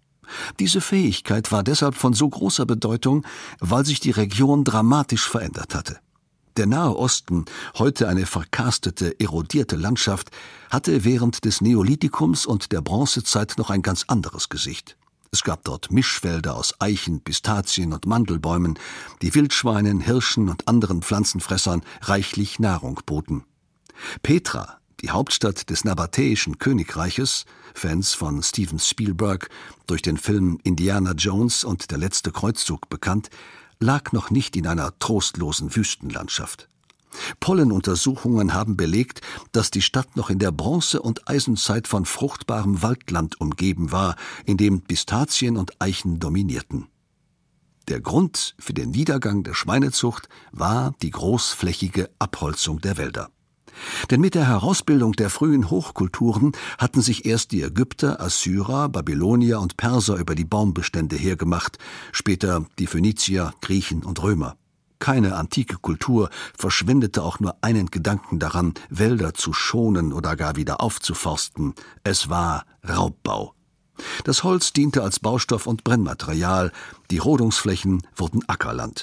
Diese Fähigkeit war deshalb von so großer Bedeutung, weil sich die Region dramatisch verändert hatte. Der Nahe Osten, heute eine verkarstete, erodierte Landschaft, hatte während des Neolithikums und der Bronzezeit noch ein ganz anderes Gesicht. Es gab dort Mischwälder aus Eichen, Pistazien und Mandelbäumen, die Wildschweinen, Hirschen und anderen Pflanzenfressern reichlich Nahrung boten. Petra, die Hauptstadt des nabatäischen Königreiches, Fans von Steven Spielberg, durch den Film Indiana Jones und der letzte Kreuzzug bekannt, lag noch nicht in einer trostlosen Wüstenlandschaft. Pollenuntersuchungen haben belegt, dass die Stadt noch in der Bronze- und Eisenzeit von fruchtbarem Waldland umgeben war, in dem Pistazien und Eichen dominierten. Der Grund für den Niedergang der Schweinezucht war die großflächige Abholzung der Wälder. Denn mit der Herausbildung der frühen Hochkulturen hatten sich erst die Ägypter, Assyrer, Babylonier und Perser über die Baumbestände hergemacht, später die Phönizier, Griechen und Römer. Keine antike Kultur verschwendete auch nur einen Gedanken daran, Wälder zu schonen oder gar wieder aufzuforsten. Es war Raubbau. Das Holz diente als Baustoff und Brennmaterial, die Rodungsflächen wurden Ackerland.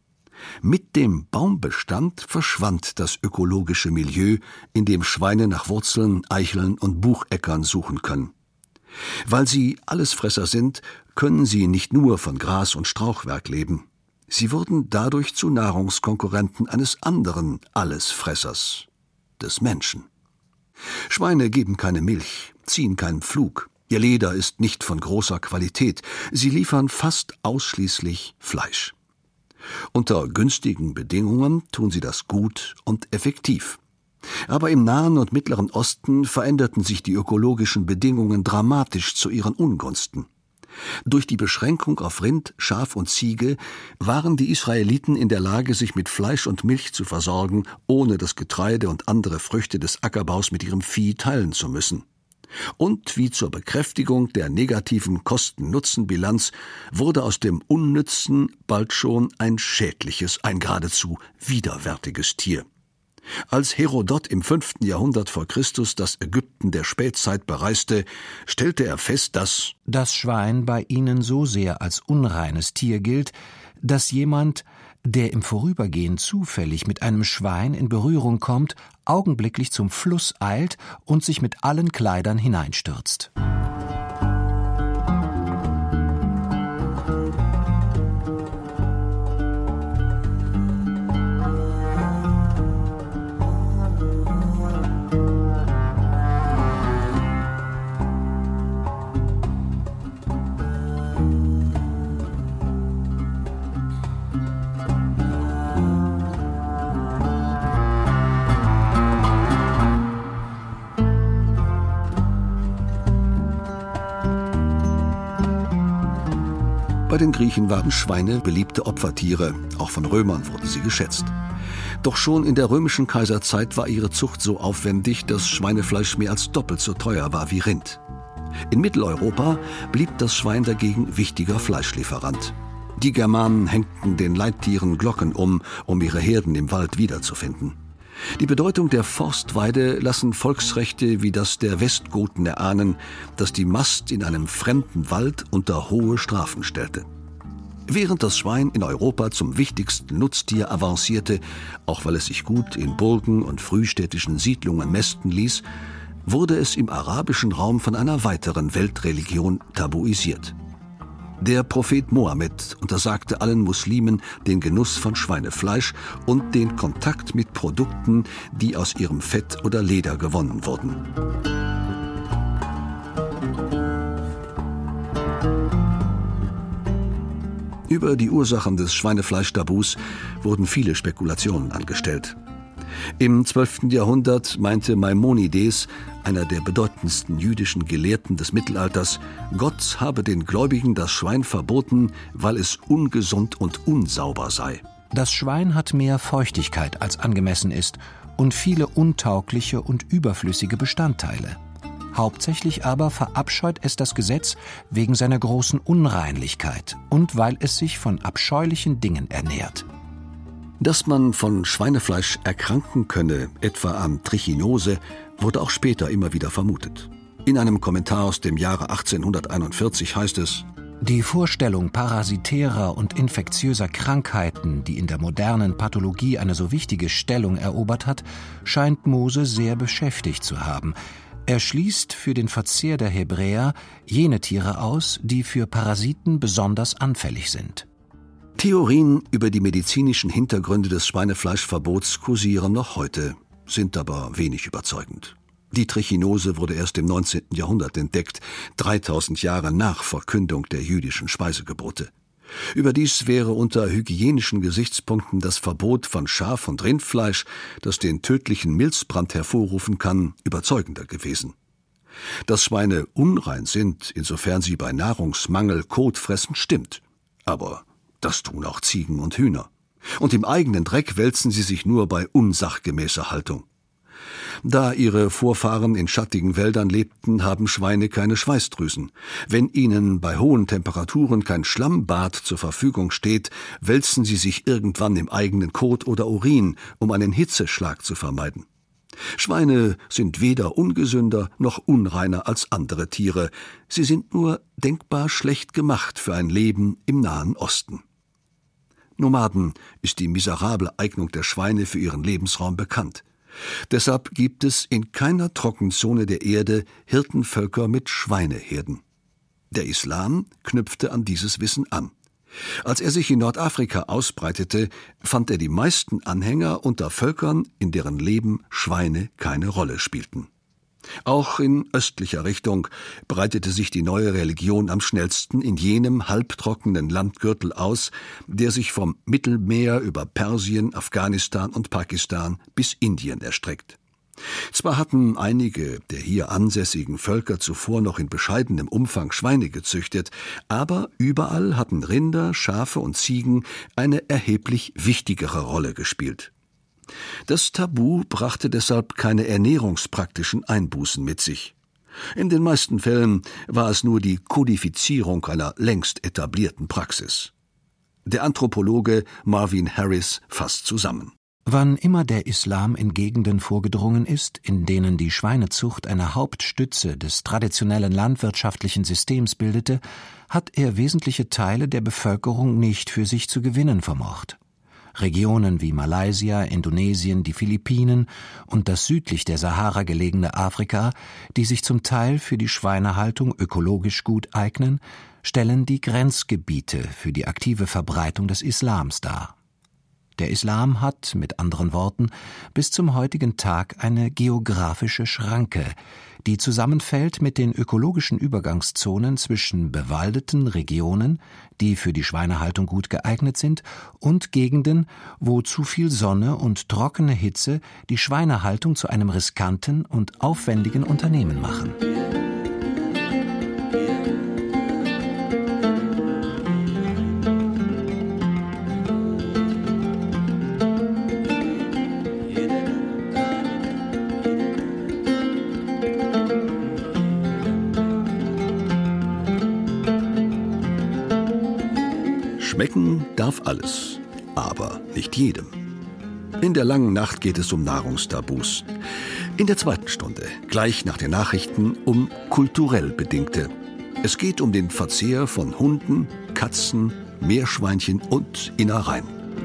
Mit dem Baumbestand verschwand das ökologische Milieu, in dem Schweine nach Wurzeln, Eicheln und Bucheckern suchen können. Weil sie Allesfresser sind, können sie nicht nur von Gras und Strauchwerk leben. Sie wurden dadurch zu Nahrungskonkurrenten eines anderen Allesfressers, des Menschen. Schweine geben keine Milch, ziehen keinen Pflug. Ihr Leder ist nicht von großer Qualität. Sie liefern fast ausschließlich Fleisch. Unter günstigen Bedingungen tun sie das gut und effektiv. Aber im Nahen und Mittleren Osten veränderten sich die ökologischen Bedingungen dramatisch zu ihren Ungunsten. Durch die Beschränkung auf Rind, Schaf und Ziege waren die Israeliten in der Lage, sich mit Fleisch und Milch zu versorgen, ohne das Getreide und andere Früchte des Ackerbaus mit ihrem Vieh teilen zu müssen. Und wie zur Bekräftigung der negativen Kosten-Nutzen-Bilanz wurde aus dem Unnützen bald schon ein schädliches, ein geradezu widerwärtiges Tier. Als Herodot im 5. Jahrhundert vor Christus das Ägypten der Spätzeit bereiste, stellte er fest, dass das Schwein bei ihnen so sehr als unreines Tier gilt, dass jemand, der im Vorübergehen zufällig mit einem Schwein in Berührung kommt, augenblicklich zum Fluss eilt und sich mit allen Kleidern hineinstürzt. Bei den Griechen waren Schweine beliebte Opfertiere, auch von Römern wurden sie geschätzt. Doch schon in der römischen Kaiserzeit war ihre Zucht so aufwendig, dass Schweinefleisch mehr als doppelt so teuer war wie Rind. In Mitteleuropa blieb das Schwein dagegen wichtiger Fleischlieferant. Die Germanen hängten den Leittieren Glocken um ihre Herden im Wald wiederzufinden. Die Bedeutung der Forstweide lassen Volksrechte wie das der Westgoten erahnen, das die Mast in einem fremden Wald unter hohe Strafen stellte. Während das Schwein in Europa zum wichtigsten Nutztier avancierte, auch weil es sich gut in Burgen und frühstädtischen Siedlungen mästen ließ, wurde es im arabischen Raum von einer weiteren Weltreligion tabuisiert. Der Prophet Mohammed untersagte allen Muslimen den Genuss von Schweinefleisch und den Kontakt mit Produkten, die aus ihrem Fett oder Leder gewonnen wurden. Über die Ursachen des Schweinefleischtabus wurden viele Spekulationen angestellt. Im 12. Jahrhundert meinte Maimonides, einer der bedeutendsten jüdischen Gelehrten des Mittelalters, Gott habe den Gläubigen das Schwein verboten, weil es ungesund und unsauber sei. Das Schwein hat mehr Feuchtigkeit als angemessen ist und viele untaugliche und überflüssige Bestandteile. Hauptsächlich aber verabscheut es das Gesetz wegen seiner großen Unreinlichkeit und weil es sich von abscheulichen Dingen ernährt. Dass man von Schweinefleisch erkranken könne, etwa an Trichinose, wurde auch später immer wieder vermutet. In einem Kommentar aus dem Jahre 1841 heißt es: Die Vorstellung parasitärer und infektiöser Krankheiten, die in der modernen Pathologie eine so wichtige Stellung erobert hat, scheint Mose sehr beschäftigt zu haben. Er schließt für den Verzehr der Hebräer jene Tiere aus, die für Parasiten besonders anfällig sind. Theorien über die medizinischen Hintergründe des Schweinefleischverbots kursieren noch heute, sind aber wenig überzeugend. Die Trichinose wurde erst im 19. Jahrhundert entdeckt, 3000 Jahre nach Verkündung der jüdischen Speisegebote. Überdies wäre unter hygienischen Gesichtspunkten das Verbot von Schaf- und Rindfleisch, das den tödlichen Milzbrand hervorrufen kann, überzeugender gewesen. Dass Schweine unrein sind, insofern sie bei Nahrungsmangel Kot fressen, stimmt. Aber das tun auch Ziegen und Hühner. Und im eigenen Dreck wälzen sie sich nur bei unsachgemäßer Haltung. Da ihre Vorfahren in schattigen Wäldern lebten, haben Schweine keine Schweißdrüsen. Wenn ihnen bei hohen Temperaturen kein Schlammbad zur Verfügung steht, wälzen sie sich irgendwann im eigenen Kot oder Urin, um einen Hitzeschlag zu vermeiden. Schweine sind weder ungesünder noch unreiner als andere Tiere. Sie sind nur denkbar schlecht gemacht für ein Leben im Nahen Osten. Nomaden ist die miserable Eignung der Schweine für ihren Lebensraum bekannt. Deshalb gibt es in keiner Trockenzone der Erde Hirtenvölker mit Schweineherden. Der Islam knüpfte an dieses Wissen an. Als er sich in Nordafrika ausbreitete, fand er die meisten Anhänger unter Völkern, in deren Leben Schweine keine Rolle spielten. Auch in östlicher Richtung breitete sich die neue Religion am schnellsten in jenem halbtrockenen Landgürtel aus, der sich vom Mittelmeer über Persien, Afghanistan und Pakistan bis Indien erstreckt. Zwar hatten einige der hier ansässigen Völker zuvor noch in bescheidenem Umfang Schweine gezüchtet, aber überall hatten Rinder, Schafe und Ziegen eine erheblich wichtigere Rolle gespielt. Das Tabu brachte deshalb keine ernährungspraktischen Einbußen mit sich. In den meisten Fällen war es nur die Kodifizierung einer längst etablierten Praxis. Der Anthropologe Marvin Harris fasst zusammen. Wann immer der Islam in Gegenden vorgedrungen ist, in denen die Schweinezucht eine Hauptstütze des traditionellen landwirtschaftlichen Systems bildete, hat er wesentliche Teile der Bevölkerung nicht für sich zu gewinnen vermocht. Regionen wie Malaysia, Indonesien, die Philippinen und das südlich der Sahara gelegene Afrika, die sich zum Teil für die Schweinehaltung ökologisch gut eignen, stellen die Grenzgebiete für die aktive Verbreitung des Islams dar. Der Islam hat, mit anderen Worten, bis zum heutigen Tag eine geografische Schranke, die zusammenfällt mit den ökologischen Übergangszonen zwischen bewaldeten Regionen, die für die Schweinehaltung gut geeignet sind, und Gegenden, wo zu viel Sonne und trockene Hitze die Schweinehaltung zu einem riskanten und aufwendigen Unternehmen machen. Schmecken darf alles, aber nicht jedem. In der langen Nacht geht es um Nahrungstabus. In der zweiten Stunde, gleich nach den Nachrichten, um kulturell Bedingte. Es geht um den Verzehr von Hunden, Katzen, Meerschweinchen und Innereien.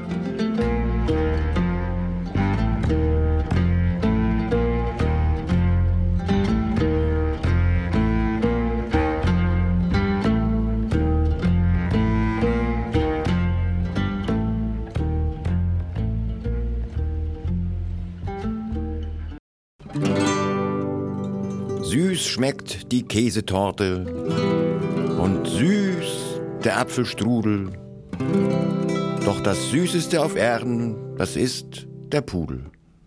Süß schmeckt die Käsetorte und süß der Apfelstrudel. Doch das Süßeste auf Erden, das ist der Pudel.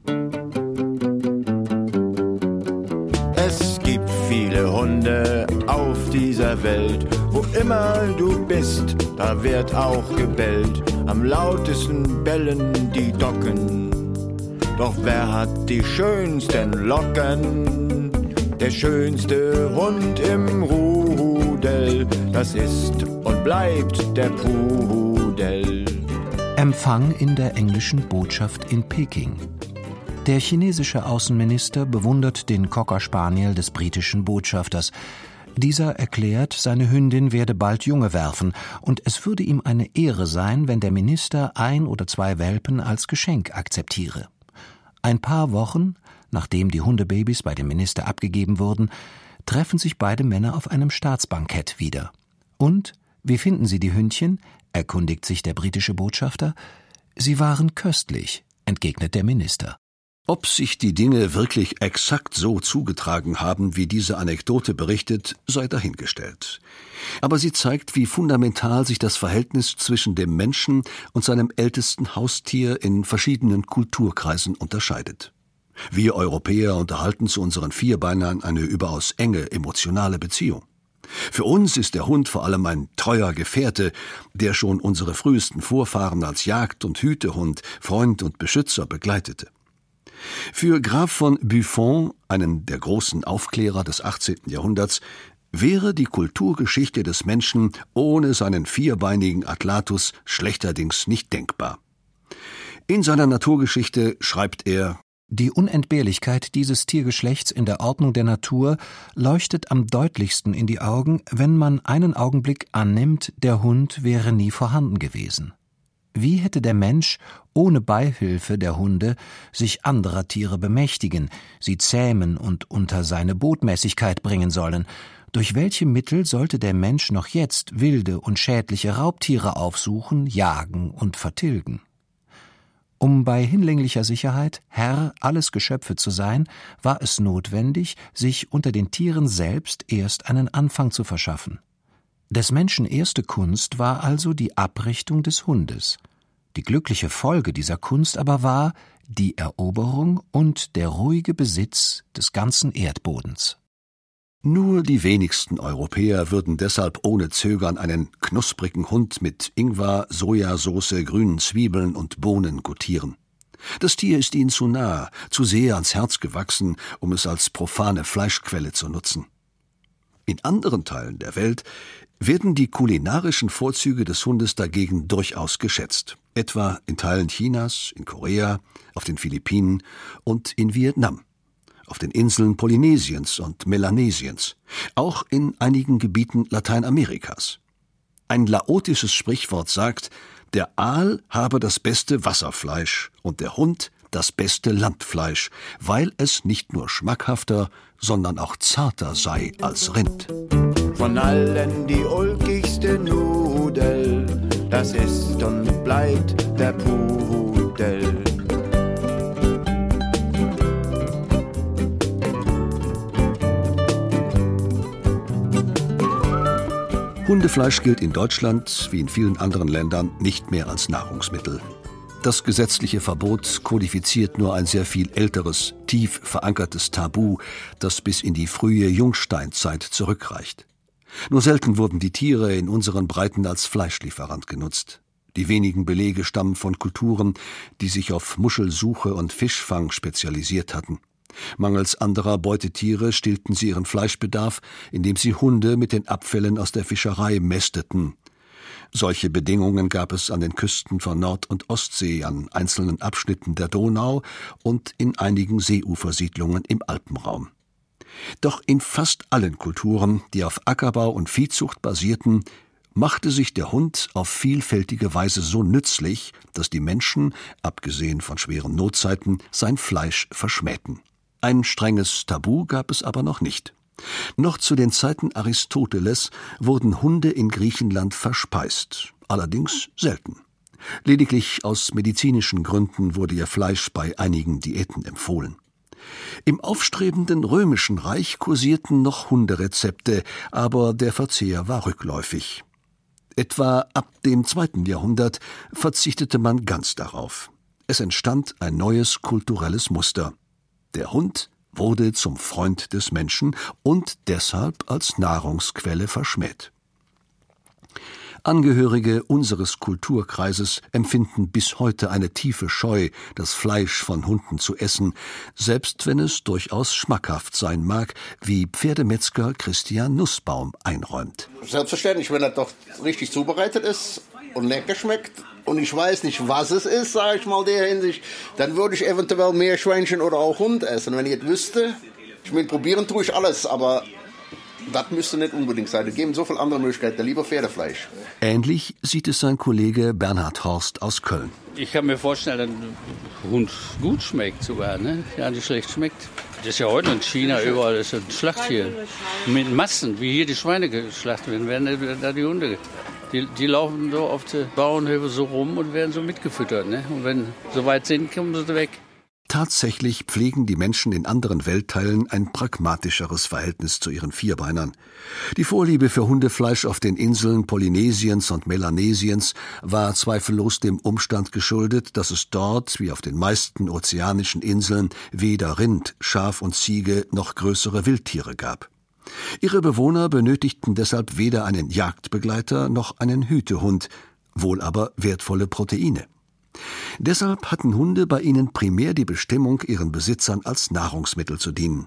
Es gibt viele Hunde auf dieser Welt. Wo immer du bist, da wird auch gebellt. Am lautesten bellen die Docken. Doch wer hat die schönsten Locken? Der schönste Hund im Rudel, das ist und bleibt der Pudel. Empfang in der englischen Botschaft in Peking. Der chinesische Außenminister bewundert den Cocker Spaniel des britischen Botschafters. Dieser erklärt, seine Hündin werde bald Junge werfen und es würde ihm eine Ehre sein, wenn der Minister 1 oder 2 Welpen als Geschenk akzeptiere. Ein paar Wochen, nachdem die Hundebabys bei dem Minister abgegeben wurden, treffen sich beide Männer auf einem Staatsbankett wieder. Und, wie finden Sie die Hündchen? Erkundigt sich der britische Botschafter. Sie waren köstlich, entgegnet der Minister. Ob sich die Dinge wirklich exakt so zugetragen haben, wie diese Anekdote berichtet, sei dahingestellt. Aber sie zeigt, wie fundamental sich das Verhältnis zwischen dem Menschen und seinem ältesten Haustier in verschiedenen Kulturkreisen unterscheidet. Wir Europäer unterhalten zu unseren Vierbeinern eine überaus enge emotionale Beziehung. Für uns ist der Hund vor allem ein treuer Gefährte, der schon unsere frühesten Vorfahren als Jagd- und Hütehund, Freund und Beschützer begleitete. Für Graf von Buffon, einen der großen Aufklärer des 18. Jahrhunderts, wäre die Kulturgeschichte des Menschen ohne seinen vierbeinigen Atlatus schlechterdings nicht denkbar. In seiner Naturgeschichte schreibt er: Die Unentbehrlichkeit dieses Tiergeschlechts in der Ordnung der Natur leuchtet am deutlichsten in die Augen, wenn man einen Augenblick annimmt, der Hund wäre nie vorhanden gewesen. Wie hätte der Mensch ohne Beihilfe der Hunde sich anderer Tiere bemächtigen, sie zähmen und unter seine Botmäßigkeit bringen sollen? Durch welche Mittel sollte der Mensch noch jetzt wilde und schädliche Raubtiere aufsuchen, jagen und vertilgen? Um bei hinlänglicher Sicherheit Herr alles Geschöpfe zu sein, war es notwendig, sich unter den Tieren selbst erst einen Anfang zu verschaffen. Des Menschen erste Kunst war also die Abrichtung des Hundes. Die glückliche Folge dieser Kunst aber war die Eroberung und der ruhige Besitz des ganzen Erdbodens. Nur die wenigsten Europäer würden deshalb ohne Zögern einen knusprigen Hund mit Ingwer, Sojasauce, grünen Zwiebeln und Bohnen gutieren. Das Tier ist ihnen zu nah, zu sehr ans Herz gewachsen, um es als profane Fleischquelle zu nutzen. In anderen Teilen der Welt werden die kulinarischen Vorzüge des Hundes dagegen durchaus geschätzt. Etwa in Teilen Chinas, in Korea, auf den Philippinen und in Vietnam, auf den Inseln Polynesiens und Melanesiens, auch in einigen Gebieten Lateinamerikas. Ein laotisches Sprichwort sagt, der Aal habe das beste Wasserfleisch und der Hund das beste Landfleisch, weil es nicht nur schmackhafter, sondern auch zarter sei als Rind. Von allen die ulkigste Nudel, das ist und bleibt der Pudel. Hundefleisch gilt in Deutschland, wie in vielen anderen Ländern, nicht mehr als Nahrungsmittel. Das gesetzliche Verbot kodifiziert nur ein sehr viel älteres, tief verankertes Tabu, das bis in die frühe Jungsteinzeit zurückreicht. Nur selten wurden die Tiere in unseren Breiten als Fleischlieferant genutzt. Die wenigen Belege stammen von Kulturen, die sich auf Muschelsuche und Fischfang spezialisiert hatten. Mangels anderer Beutetiere stillten sie ihren Fleischbedarf, indem sie Hunde mit den Abfällen aus der Fischerei mästeten. Solche Bedingungen gab es an den Küsten von Nord- und Ostsee, an einzelnen Abschnitten der Donau und in einigen Seeufersiedlungen im Alpenraum. Doch in fast allen Kulturen, die auf Ackerbau und Viehzucht basierten, machte sich der Hund auf vielfältige Weise so nützlich, dass die Menschen, abgesehen von schweren Notzeiten, sein Fleisch verschmähten. Ein strenges Tabu gab es aber noch nicht. Noch zu den Zeiten Aristoteles wurden Hunde in Griechenland verspeist, allerdings selten. Lediglich aus medizinischen Gründen wurde ihr Fleisch bei einigen Diäten empfohlen. Im aufstrebenden Römischen Reich kursierten noch Hunderezepte, aber der Verzehr war rückläufig. Etwa ab dem 2. Jahrhundert verzichtete man ganz darauf. Es entstand ein neues kulturelles Muster. Der Hund wurde zum Freund des Menschen und deshalb als Nahrungsquelle verschmäht. Angehörige unseres Kulturkreises empfinden bis heute eine tiefe Scheu, das Fleisch von Hunden zu essen, selbst wenn es durchaus schmackhaft sein mag, wie Pferdemetzger Christian Nussbaum einräumt. Selbstverständlich, wenn das doch richtig zubereitet ist und lecker schmeckt und ich weiß nicht, was es ist, sage ich mal in der Hinsicht, dann würde ich eventuell mehr Schweinchen oder auch Hund essen. Wenn ich jetzt wüsste, ich meine, probieren tue ich alles, aber das müsste nicht unbedingt sein. Es gibt so viele andere Möglichkeiten, lieber Pferdefleisch. Ähnlich sieht es sein Kollege Bernhard Horst aus Köln. Ich kann mir vorstellen, dass ein Hund gut schmeckt sogar, ne? Ja, nicht schlecht schmeckt. Das ist ja heute in China überall, das ist ein Schlachttier. Mit Massen, wie hier die Schweine geschlachtet werden da die Hunde. Die laufen so auf den Bauernhöfen so rum und werden so mitgefüttert, ne? Und wenn sie so weit sind, kommen sie weg. Tatsächlich pflegen die Menschen in anderen Weltteilen ein pragmatischeres Verhältnis zu ihren Vierbeinern. Die Vorliebe für Hundefleisch auf den Inseln Polynesiens und Melanesiens war zweifellos dem Umstand geschuldet, dass es dort, wie auf den meisten ozeanischen Inseln, weder Rind, Schaf und Ziege noch größere Wildtiere gab. Ihre Bewohner benötigten deshalb weder einen Jagdbegleiter noch einen Hütehund, wohl aber wertvolle Proteine. Deshalb hatten Hunde bei ihnen primär die Bestimmung, ihren Besitzern als Nahrungsmittel zu dienen.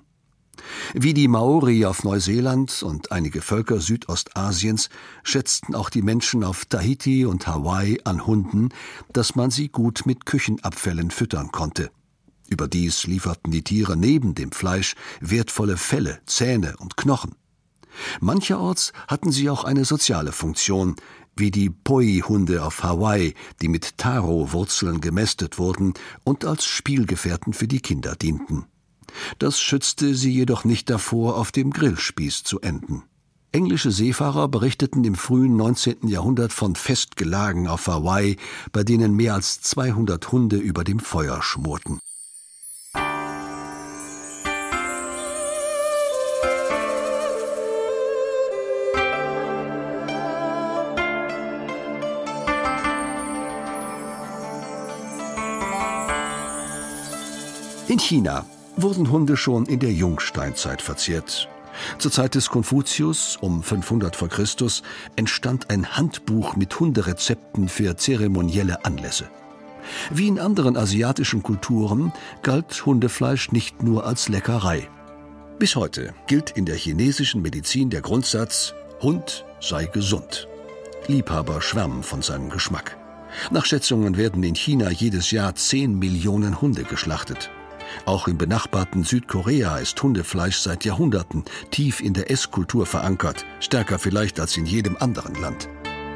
Wie die Maori auf Neuseeland und einige Völker Südostasiens schätzten auch die Menschen auf Tahiti und Hawaii an Hunden, dass man sie gut mit Küchenabfällen füttern konnte. Überdies lieferten die Tiere neben dem Fleisch wertvolle Felle, Zähne und Knochen. Mancherorts hatten sie auch eine soziale Funktion, wie die Poi-Hunde auf Hawaii, die mit Taro-Wurzeln gemästet wurden und als Spielgefährten für die Kinder dienten. Das schützte sie jedoch nicht davor, auf dem Grillspieß zu enden. Englische Seefahrer berichteten im frühen 19. Jahrhundert von Festgelagen auf Hawaii, bei denen mehr als 200 Hunde über dem Feuer schmorten. In China wurden Hunde schon in der Jungsteinzeit verzehrt. Zur Zeit des Konfuzius, um 500 v. Chr., entstand ein Handbuch mit Hunderezepten für zeremonielle Anlässe. Wie in anderen asiatischen Kulturen galt Hundefleisch nicht nur als Leckerei. Bis heute gilt in der chinesischen Medizin der Grundsatz, Hund sei gesund. Liebhaber schwärmen von seinem Geschmack. Nach Schätzungen werden in China jedes Jahr 10 Millionen Hunde geschlachtet. Auch im benachbarten Südkorea ist Hundefleisch seit Jahrhunderten tief in der Esskultur verankert, stärker vielleicht als in jedem anderen Land.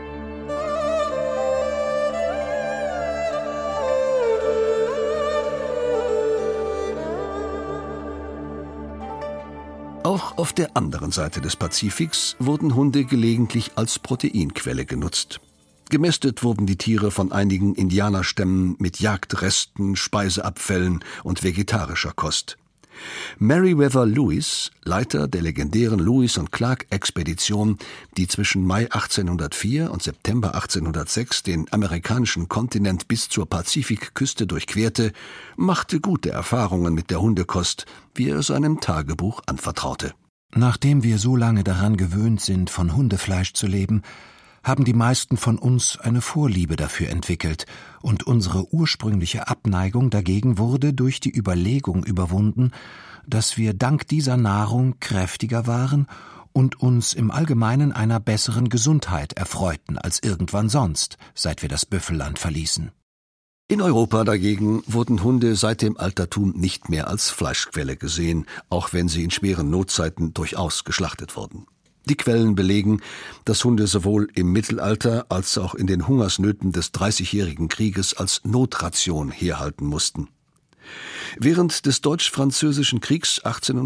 Auch auf der anderen Seite des Pazifiks wurden Hunde gelegentlich als Proteinquelle genutzt. Gemästet wurden die Tiere von einigen Indianerstämmen mit Jagdresten, Speiseabfällen und vegetarischer Kost. Meriwether Lewis, Leiter der legendären Lewis und Clark-Expedition, die zwischen Mai 1804 und September 1806 den amerikanischen Kontinent bis zur Pazifikküste durchquerte, machte gute Erfahrungen mit der Hundekost, wie er seinem Tagebuch anvertraute. Nachdem wir so lange daran gewöhnt sind, von Hundefleisch zu leben, haben die meisten von uns eine Vorliebe dafür entwickelt, und unsere ursprüngliche Abneigung dagegen wurde durch die Überlegung überwunden, dass wir dank dieser Nahrung kräftiger waren und uns im Allgemeinen einer besseren Gesundheit erfreuten als irgendwann sonst, seit wir das Büffelland verließen. In Europa dagegen wurden Hunde seit dem Altertum nicht mehr als Fleischquelle gesehen, auch wenn sie in schweren Notzeiten durchaus geschlachtet wurden. Die Quellen belegen, dass Hunde sowohl im Mittelalter als auch in den Hungersnöten des Dreißigjährigen Krieges als Notration herhalten mussten. Während des Deutsch-Französischen Kriegs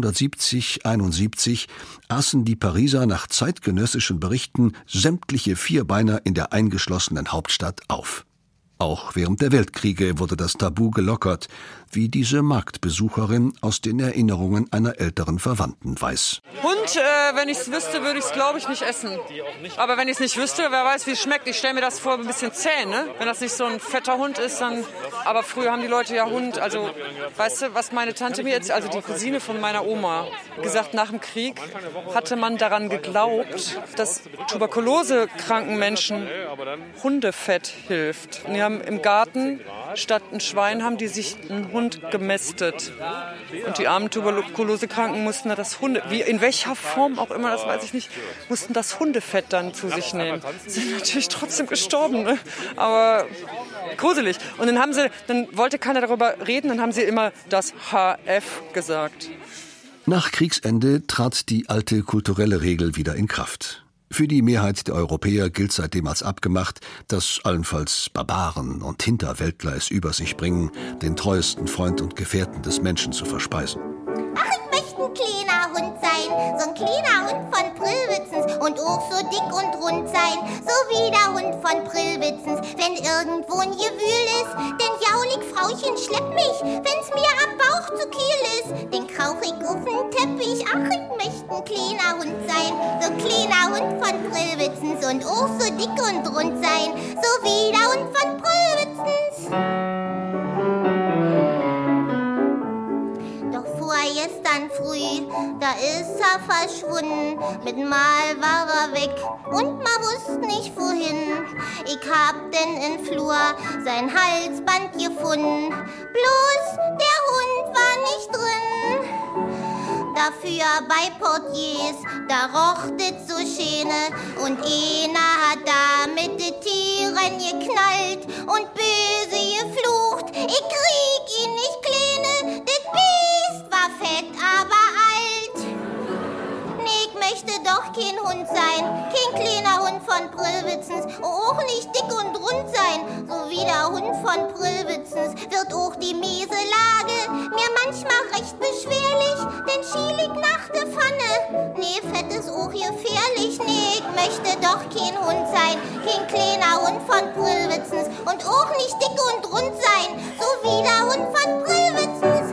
1870-71 aßen die Pariser nach zeitgenössischen Berichten sämtliche Vierbeiner in der eingeschlossenen Hauptstadt auf. Auch während der Weltkriege wurde das Tabu gelockert, wie diese Marktbesucherin aus den Erinnerungen einer älteren Verwandten weiß. Hund, wenn ich es wüsste, würde ich es, glaube ich, nicht essen. Aber wenn ich es nicht wüsste, wer weiß, wie es schmeckt. Ich stelle mir das vor, ein bisschen zäh, ne? Wenn das nicht so ein fetter Hund ist, dann... Aber früher haben die Leute ja Hund. Also, weißt du, was meine Tante mir jetzt, also die Cousine von meiner Oma, gesagt, nach dem Krieg hatte man daran geglaubt, dass tuberkulosekranken Menschen Hundefett hilft. Und die haben im Garten, statt ein Schwein, haben die sich einen Hund gemästet. Und die armen Tuberkulosekranken mussten das in welcher Form auch immer, das weiß ich nicht, mussten das Hundefett dann zu sich nehmen. Sind natürlich trotzdem gestorben, ne? Aber gruselig. Und dann wollte keiner darüber reden, dann haben sie immer das HF gesagt. Nach Kriegsende trat die alte kulturelle Regel wieder in Kraft. Für die Mehrheit der Europäer gilt seitdem als abgemacht, dass allenfalls Barbaren und Hinterwäldler es über sich bringen, den treuesten Freund und Gefährten des Menschen zu verspeisen. Ach, ich möchte ein kleiner Hund sein, so ein kleiner Hund von Prillwitzens und auch so dick und rund sein, so wie der Hund von Prillwitzens. Wenn irgendwo ein Gewühl ist, denn jaulig Frauchen schleppt mich, wenn's mir am Bauch zu kiel ist, den krauch ich auf den Teppich. Ach, ich möchte ein kleiner Hund sein, so ein kleiner Hund von Prillwitzens und auch so dick und rund sein, so wie der Hund von Prillwitzens. Gestern früh, da ist er verschwunden, mit Mal war er weg und man wusste nicht wohin. Ich hab denn im Flur sein Halsband gefunden, bloß der Hund war nicht drin. Dafür bei Portiers, da rocht es so schöne und einer hat da mit den Tieren geknallt und böse geflucht. Ich krieg ihn nicht kleine, das Biest war fett, aber alt. Nee, ich möchte doch kein Hund sein, kein kleiner Hund von Prillwitzens, auch nicht dick und rund sein, so wie der Hund von Prillwitzens. Wird auch die Mäselage mir manchmal recht beschwerlich, denn schiel ich nach der Pfanne. Nee, Fett ist auch gefährlich, nee, ich möchte doch kein Hund sein, kein kleiner Hund von Prillwitzens und auch nicht dick und rund sein, so wie der Hund von Prillwitzens.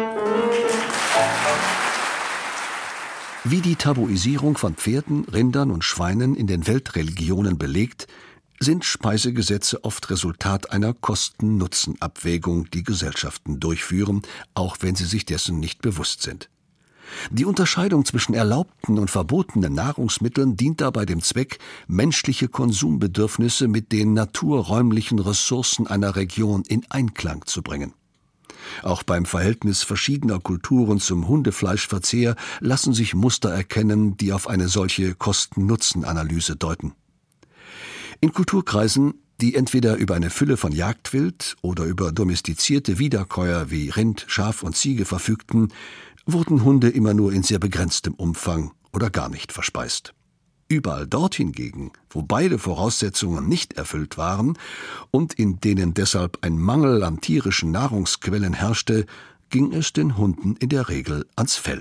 Wie die Tabuisierung von Pferden, Rindern und Schweinen in den Weltreligionen belegt, sind Speisegesetze oft Resultat einer Kosten-Nutzen-Abwägung, die Gesellschaften durchführen, auch wenn sie sich dessen nicht bewusst sind. Die Unterscheidung zwischen erlaubten und verbotenen Nahrungsmitteln dient dabei dem Zweck, menschliche Konsumbedürfnisse mit den naturräumlichen Ressourcen einer Region in Einklang zu bringen. Auch beim Verhältnis verschiedener Kulturen zum Hundefleischverzehr lassen sich Muster erkennen, die auf eine solche Kosten-Nutzen-Analyse deuten. In Kulturkreisen, die entweder über eine Fülle von Jagdwild oder über domestizierte Wiederkäuer wie Rind, Schaf und Ziege verfügten, wurden Hunde immer nur in sehr begrenztem Umfang oder gar nicht verspeist. Überall dort hingegen, wo beide Voraussetzungen nicht erfüllt waren und in denen deshalb ein Mangel an tierischen Nahrungsquellen herrschte, ging es den Hunden in der Regel ans Fell.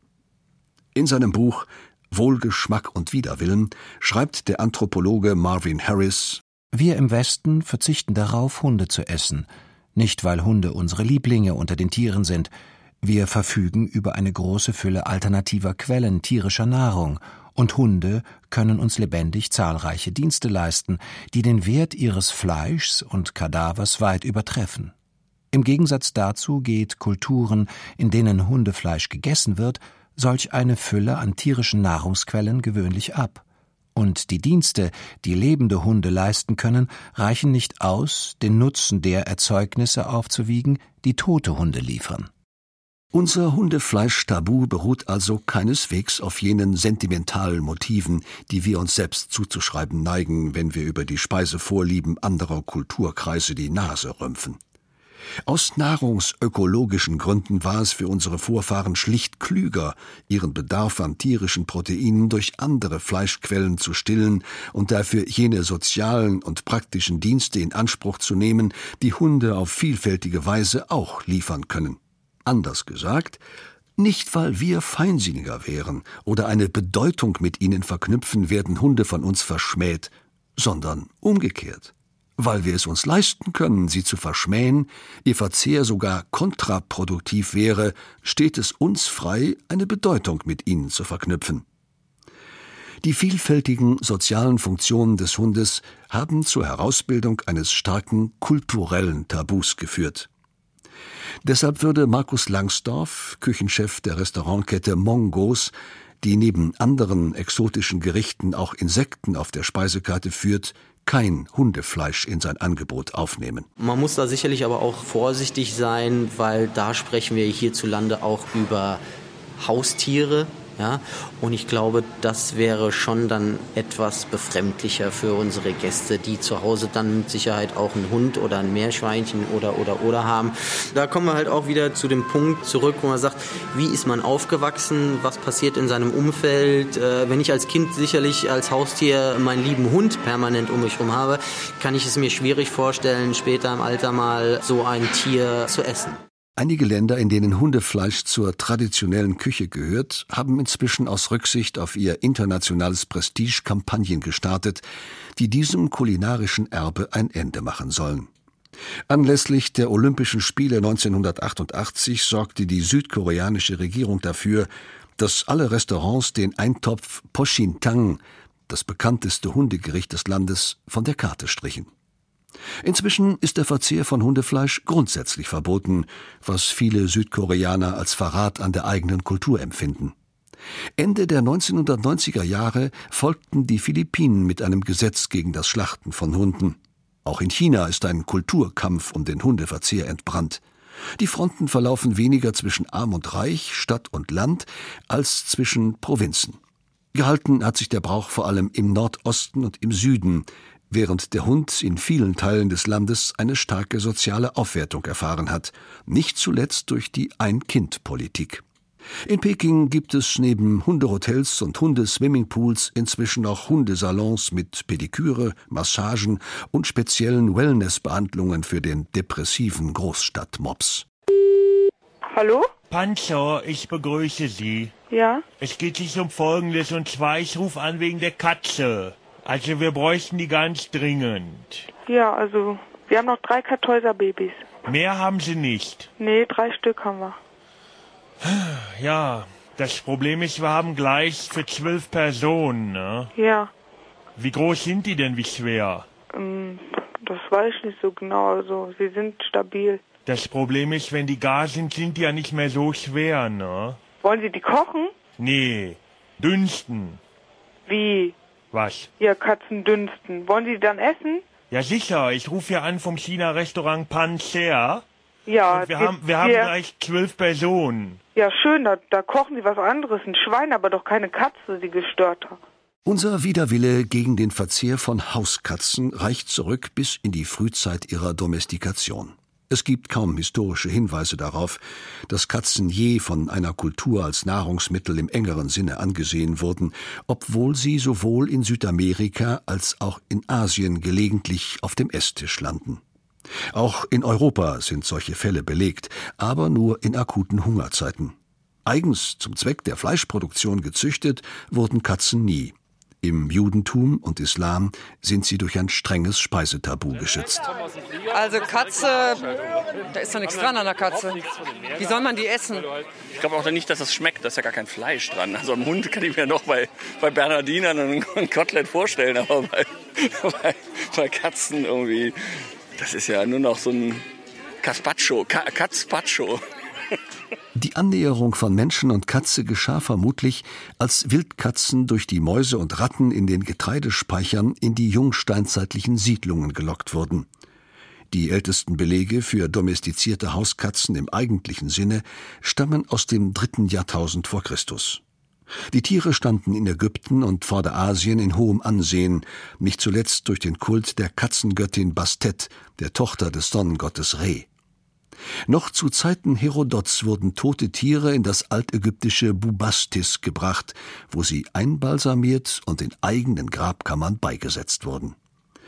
In seinem Buch Wohlgeschmack und Widerwillen schreibt der Anthropologe Marvin Harris: Wir im Westen verzichten darauf, Hunde zu essen. Nicht, weil Hunde unsere Lieblinge unter den Tieren sind. Wir verfügen über eine große Fülle alternativer Quellen tierischer Nahrung. Und Hunde können uns lebendig zahlreiche Dienste leisten, die den Wert ihres Fleischs und Kadavers weit übertreffen. Im Gegensatz dazu geht Kulturen, in denen Hundefleisch gegessen wird, solch eine Fülle an tierischen Nahrungsquellen gewöhnlich ab. Und die Dienste, die lebende Hunde leisten können, reichen nicht aus, den Nutzen der Erzeugnisse aufzuwiegen, die tote Hunde liefern. Unser Hundefleisch-Tabu beruht also keineswegs auf jenen sentimentalen Motiven, die wir uns selbst zuzuschreiben neigen, wenn wir über die Speisevorlieben anderer Kulturkreise die Nase rümpfen. Aus nahrungsökologischen Gründen war es für unsere Vorfahren schlicht klüger, ihren Bedarf an tierischen Proteinen durch andere Fleischquellen zu stillen und dafür jene sozialen und praktischen Dienste in Anspruch zu nehmen, die Hunde auf vielfältige Weise auch liefern können. Anders gesagt, nicht weil wir feinsinniger wären oder eine Bedeutung mit ihnen verknüpfen, werden Hunde von uns verschmäht, sondern umgekehrt. Weil wir es uns leisten können, sie zu verschmähen, ihr Verzehr sogar kontraproduktiv wäre, steht es uns frei, eine Bedeutung mit ihnen zu verknüpfen. Die vielfältigen sozialen Funktionen des Hundes haben zur Herausbildung eines starken kulturellen Tabus geführt. Deshalb würde Markus Langsdorff, Küchenchef der Restaurantkette Mongos, die neben anderen exotischen Gerichten auch Insekten auf der Speisekarte führt, kein Hundefleisch in sein Angebot aufnehmen. Man muss da sicherlich aber auch vorsichtig sein, weil da sprechen wir hierzulande auch über Haustiere. Ja, und ich glaube, das wäre schon dann etwas befremdlicher für unsere Gäste, die zu Hause dann mit Sicherheit auch einen Hund oder ein Meerschweinchen oder haben. Da kommen wir halt auch wieder zu dem Punkt zurück, wo man sagt, wie ist man aufgewachsen, was passiert in seinem Umfeld. Wenn ich als Kind sicherlich als Haustier meinen lieben Hund permanent um mich herum habe, kann ich es mir schwierig vorstellen, später im Alter mal so ein Tier zu essen. Einige Länder, in denen Hundefleisch zur traditionellen Küche gehört, haben inzwischen aus Rücksicht auf ihr internationales Prestige Kampagnen gestartet, die diesem kulinarischen Erbe ein Ende machen sollen. Anlässlich der Olympischen Spiele 1988 sorgte die südkoreanische Regierung dafür, dass alle Restaurants den Eintopf Pochintang, das bekannteste Hundegericht des Landes, von der Karte strichen. Inzwischen ist der Verzehr von Hundefleisch grundsätzlich verboten, was viele Südkoreaner als Verrat an der eigenen Kultur empfinden. Ende der 1990er Jahre folgten die Philippinen mit einem Gesetz gegen das Schlachten von Hunden. Auch in China ist ein Kulturkampf um den Hundeverzehr entbrannt. Die Fronten verlaufen weniger zwischen Arm und Reich, Stadt und Land, als zwischen Provinzen. Gehalten hat sich der Brauch vor allem im Nordosten und im Süden, während der Hund in vielen Teilen des Landes eine starke soziale Aufwertung erfahren hat, nicht zuletzt durch die Ein-Kind-Politik. In Peking gibt es neben Hundehotels und Hundeswimmingpools inzwischen auch Hundesalons mit Pediküre, Massagen und speziellen Wellnessbehandlungen für den depressiven Großstadtmops. Hallo? Panzer, ich begrüße Sie. Ja? Es geht sich um Folgendes, und zwar, ich rufe an wegen der Katze. Also wir bräuchten die ganz dringend. Ja, also wir haben noch 3 Kartäuser-Babys. Mehr haben Sie nicht? Nee, 3 Stück haben wir. Ja, das Problem ist, wir haben gleich für 12 Personen, ne? Ja. Wie groß sind die denn, wie schwer? Das weiß ich nicht so genau, also sie sind stabil. Das Problem ist, wenn die gar sind, sind die ja nicht mehr so schwer, ne? Wollen Sie die kochen? Nee, dünsten. Wie? Was? Ja, Katzen dünsten. Wollen Sie die dann essen? Ja sicher, ich rufe ja an vom China-Restaurant Panzer. Ja, Und wir haben gleich 12 Personen. Ja, schön, da kochen sie was anderes. Ein Schwein, aber doch keine Katze, die gestört hat. Unser Widerwille gegen den Verzehr von Hauskatzen reicht zurück bis in die Frühzeit ihrer Domestikation. Es gibt kaum historische Hinweise darauf, dass Katzen je von einer Kultur als Nahrungsmittel im engeren Sinne angesehen wurden, obwohl sie sowohl in Südamerika als auch in Asien gelegentlich auf dem Esstisch landen. Auch in Europa sind solche Fälle belegt, aber nur in akuten Hungerzeiten. Eigens zum Zweck der Fleischproduktion gezüchtet wurden Katzen nie. Im Judentum und Islam sind sie durch ein strenges Speisetabu geschützt. Also Katze, da ist doch nichts dran an der Katze. Wie soll man die essen? Ich glaube auch nicht, dass das schmeckt, da ist ja gar kein Fleisch dran. Also am Hund kann ich mir noch bei Bernardinern ein Kotelett vorstellen, aber bei Katzen irgendwie, das ist ja nur noch so ein Katzpacho. Die Annäherung von Menschen und Katze geschah vermutlich, als Wildkatzen durch die Mäuse und Ratten in den Getreidespeichern in die jungsteinzeitlichen Siedlungen gelockt wurden. Die ältesten Belege für domestizierte Hauskatzen im eigentlichen Sinne stammen aus dem 3. Jahrtausend vor Christus. Die Tiere standen in Ägypten und Vorderasien in hohem Ansehen, nicht zuletzt durch den Kult der Katzengöttin Bastet, der Tochter des Sonnengottes Re. Noch zu Zeiten Herodots wurden tote Tiere in das altägyptische Bubastis gebracht, wo sie einbalsamiert und in eigenen Grabkammern beigesetzt wurden.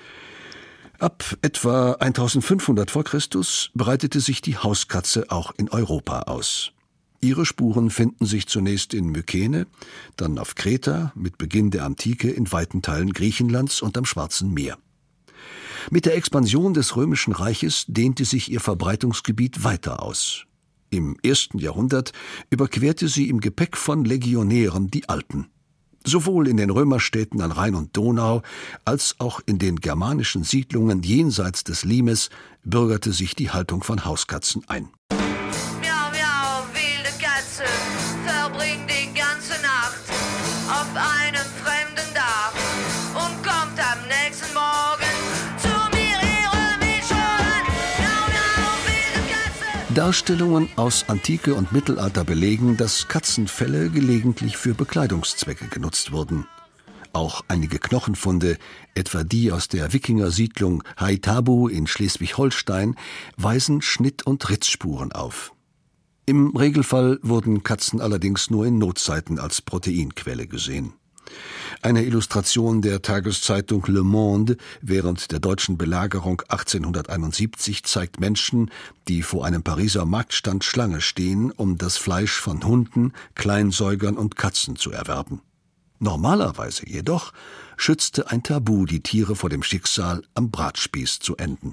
Ab etwa 1500 v. Chr. breitete sich die Hauskatze auch in Europa aus. Ihre Spuren finden sich zunächst in Mykene, dann auf Kreta, mit Beginn der Antike in weiten Teilen Griechenlands und am Schwarzen Meer. Mit der Expansion des Römischen Reiches dehnte sich ihr Verbreitungsgebiet weiter aus. Im 1. Jahrhundert überquerte sie im Gepäck von Legionären die Alpen. Sowohl in den Römerstädten an Rhein und Donau als auch in den germanischen Siedlungen jenseits des Limes bürgerte sich die Haltung von Hauskatzen ein. Miau, miau, wilde Katze, verbringt die ganze Nacht auf einem fremden Dach und kommt am nächsten Morgen zu mir, ihre mich schon. Miau, miau, wilde Katze. Darstellungen aus Antike und Mittelalter belegen, dass Katzenfelle gelegentlich für Bekleidungszwecke genutzt wurden. Auch einige Knochenfunde, etwa die aus der Wikingersiedlung Haitabu in Schleswig-Holstein, weisen Schnitt- und Ritzspuren auf. Im Regelfall wurden Katzen allerdings nur in Notzeiten als Proteinquelle gesehen. Eine Illustration der Tageszeitung Le Monde während der deutschen Belagerung 1871 zeigt Menschen, die vor einem Pariser Marktstand Schlange stehen, um das Fleisch von Hunden, Kleinsäugern und Katzen zu erwerben. Normalerweise jedoch schützte ein Tabu die Tiere vor dem Schicksal, am Bratspieß zu enden.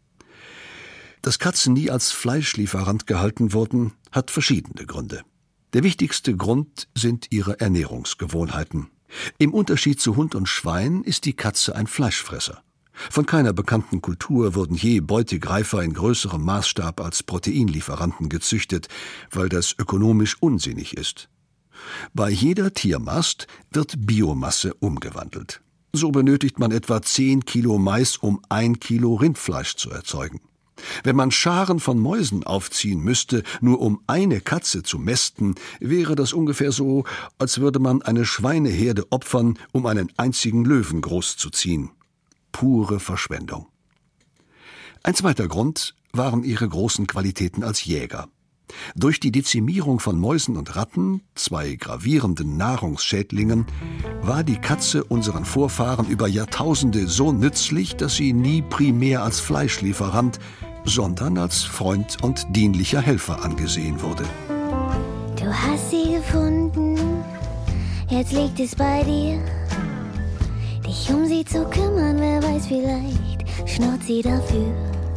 Dass Katzen nie als Fleischlieferant gehalten wurden, hat verschiedene Gründe. Der wichtigste Grund sind ihre Ernährungsgewohnheiten. Im Unterschied zu Hund und Schwein ist die Katze ein Fleischfresser. Von keiner bekannten Kultur wurden je Beutegreifer in größerem Maßstab als Proteinlieferanten gezüchtet, weil das ökonomisch unsinnig ist. Bei jeder Tiermast wird Biomasse umgewandelt. So benötigt man etwa 10 Kilo Mais, um 1 Kilo Rindfleisch zu erzeugen. Wenn man Scharen von Mäusen aufziehen müsste, nur um eine Katze zu mästen, wäre das ungefähr so, als würde man eine Schweineherde opfern, um einen einzigen Löwen großzuziehen. Pure Verschwendung. Ein zweiter Grund waren ihre großen Qualitäten als Jäger. Durch die Dezimierung von Mäusen und Ratten, 2 gravierenden Nahrungsschädlingen, war die Katze unseren Vorfahren über Jahrtausende so nützlich, dass sie nie primär als Fleischlieferant, sondern als Freund und dienlicher Helfer angesehen wurde. Du hast sie gefunden, jetzt liegt es bei dir, dich um sie zu kümmern, wer weiß, vielleicht schnurrt sie dafür.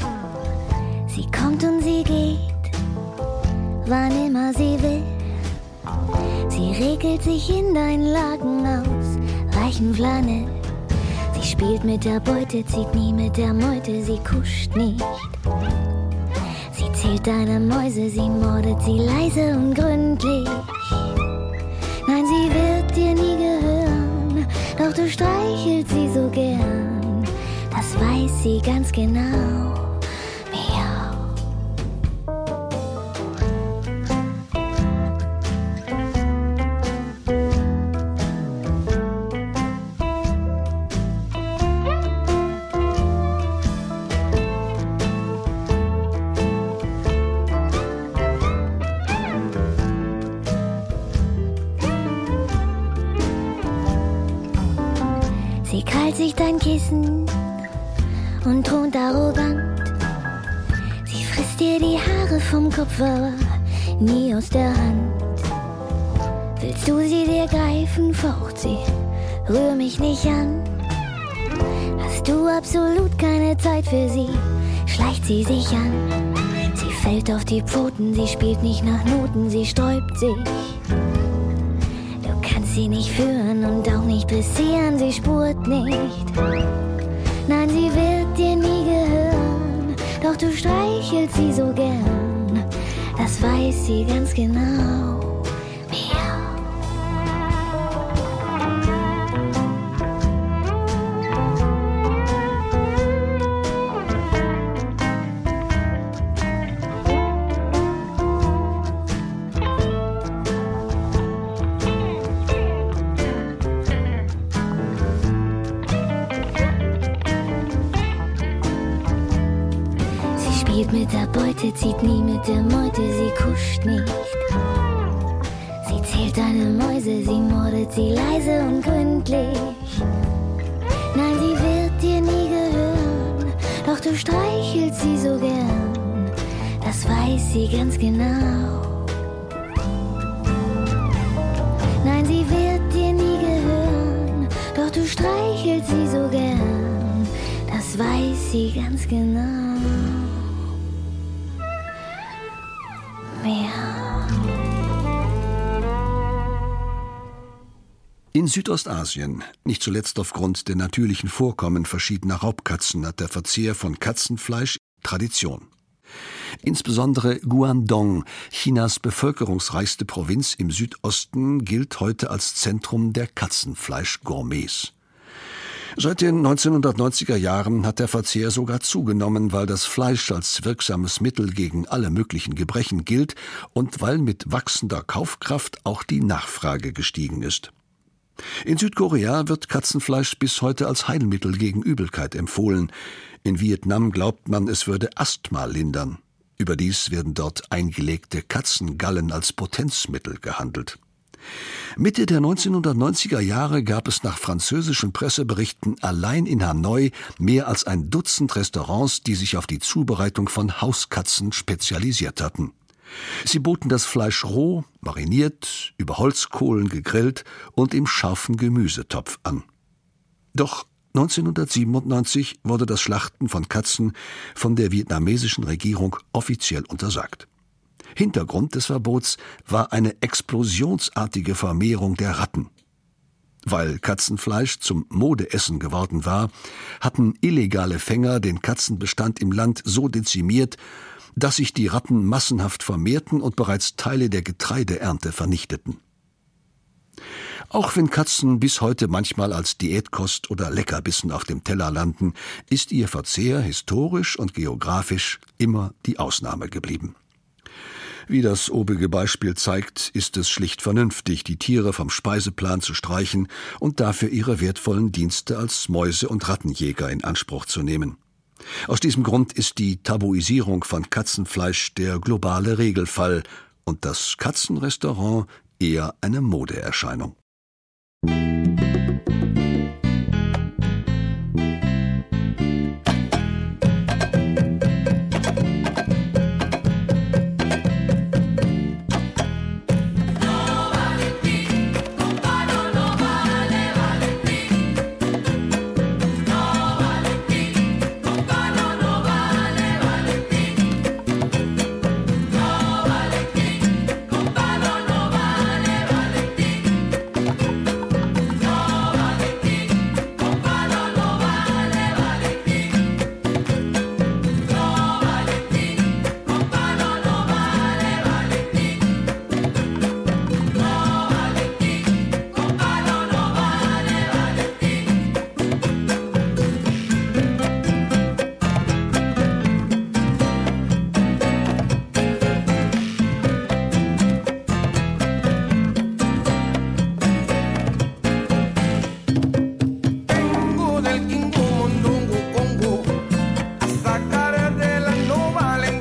Sie kommt und sie geht, wann immer sie will. Sie regelt sich in dein Laken aus weichem Flanell. Sie spielt mit der Beute, zieht nie mit der Meute, sie kuscht nicht. Sie zählt deine Mäuse, sie mordet sie leise und gründlich. Nein, sie wird dir nie gehören, doch du streichelst sie so gern. Das weiß sie ganz genau. Miau. krallt sich dein Kissen und thront arrogant. Sie frisst dir die Haare vom Kopf, aber nie aus der Hand. Willst du sie dir greifen, faucht sie, rühr mich nicht an. Hast du absolut keine Zeit für sie, schleicht sie sich an. Sie fällt auf die Pfoten, sie spielt nicht nach Noten, sie sträubt sich. Du kannst sie nicht führen und auch nicht dressieren, sie spurt nicht. Nein, sie wird dir nie gehören, doch du streichelst sie so gern. Das weiß sie ganz genau. Mit der Beute, zieht nie mit der Meute, sie kuscht nicht. Sie zählt deine Mäuse, sie mordet sie leise und gründlich. Nein, sie wird dir nie gehören, doch du streichelst sie so gern. Das weiß sie ganz genau. Nein, sie wird dir nie gehören, doch du streichelst sie so gern. Das weiß sie ganz genau. In Südostasien, nicht zuletzt aufgrund der natürlichen Vorkommen verschiedener Raubkatzen, hat der Verzehr von Katzenfleisch Tradition. Insbesondere Guangdong, Chinas bevölkerungsreichste Provinz im Südosten, gilt heute als Zentrum der Katzenfleisch-Gourmets. Seit den 1990er Jahren hat der Verzehr sogar zugenommen, weil das Fleisch als wirksames Mittel gegen alle möglichen Gebrechen gilt und weil mit wachsender Kaufkraft auch die Nachfrage gestiegen ist. In Südkorea wird Katzenfleisch bis heute als Heilmittel gegen Übelkeit empfohlen. In Vietnam glaubt man, es würde Asthma lindern. Überdies werden dort eingelegte Katzengallen als Potenzmittel gehandelt. Mitte der 1990er Jahre gab es nach französischen Presseberichten allein in Hanoi mehr als ein Dutzend Restaurants, die sich auf die Zubereitung von Hauskatzen spezialisiert hatten. Sie boten das Fleisch roh, mariniert, über Holzkohlen gegrillt und im scharfen Gemüsetopf an. Doch 1997 wurde das Schlachten von Katzen von der vietnamesischen Regierung offiziell untersagt. Hintergrund des Verbots war eine explosionsartige Vermehrung der Ratten. Weil Katzenfleisch zum Modeessen geworden war, hatten illegale Fänger den Katzenbestand im Land so dezimiert, dass sich die Ratten massenhaft vermehrten und bereits Teile der Getreideernte vernichteten. Auch wenn Katzen bis heute manchmal als Diätkost oder Leckerbissen auf dem Teller landen, ist ihr Verzehr historisch und geografisch immer die Ausnahme geblieben. Wie das obige Beispiel zeigt, ist es schlicht vernünftig, die Tiere vom Speiseplan zu streichen und dafür ihre wertvollen Dienste als Mäuse- und Rattenjäger in Anspruch zu nehmen. Aus diesem Grund ist die Tabuisierung von Katzenfleisch der globale Regelfall und das Katzenrestaurant eher eine Modeerscheinung.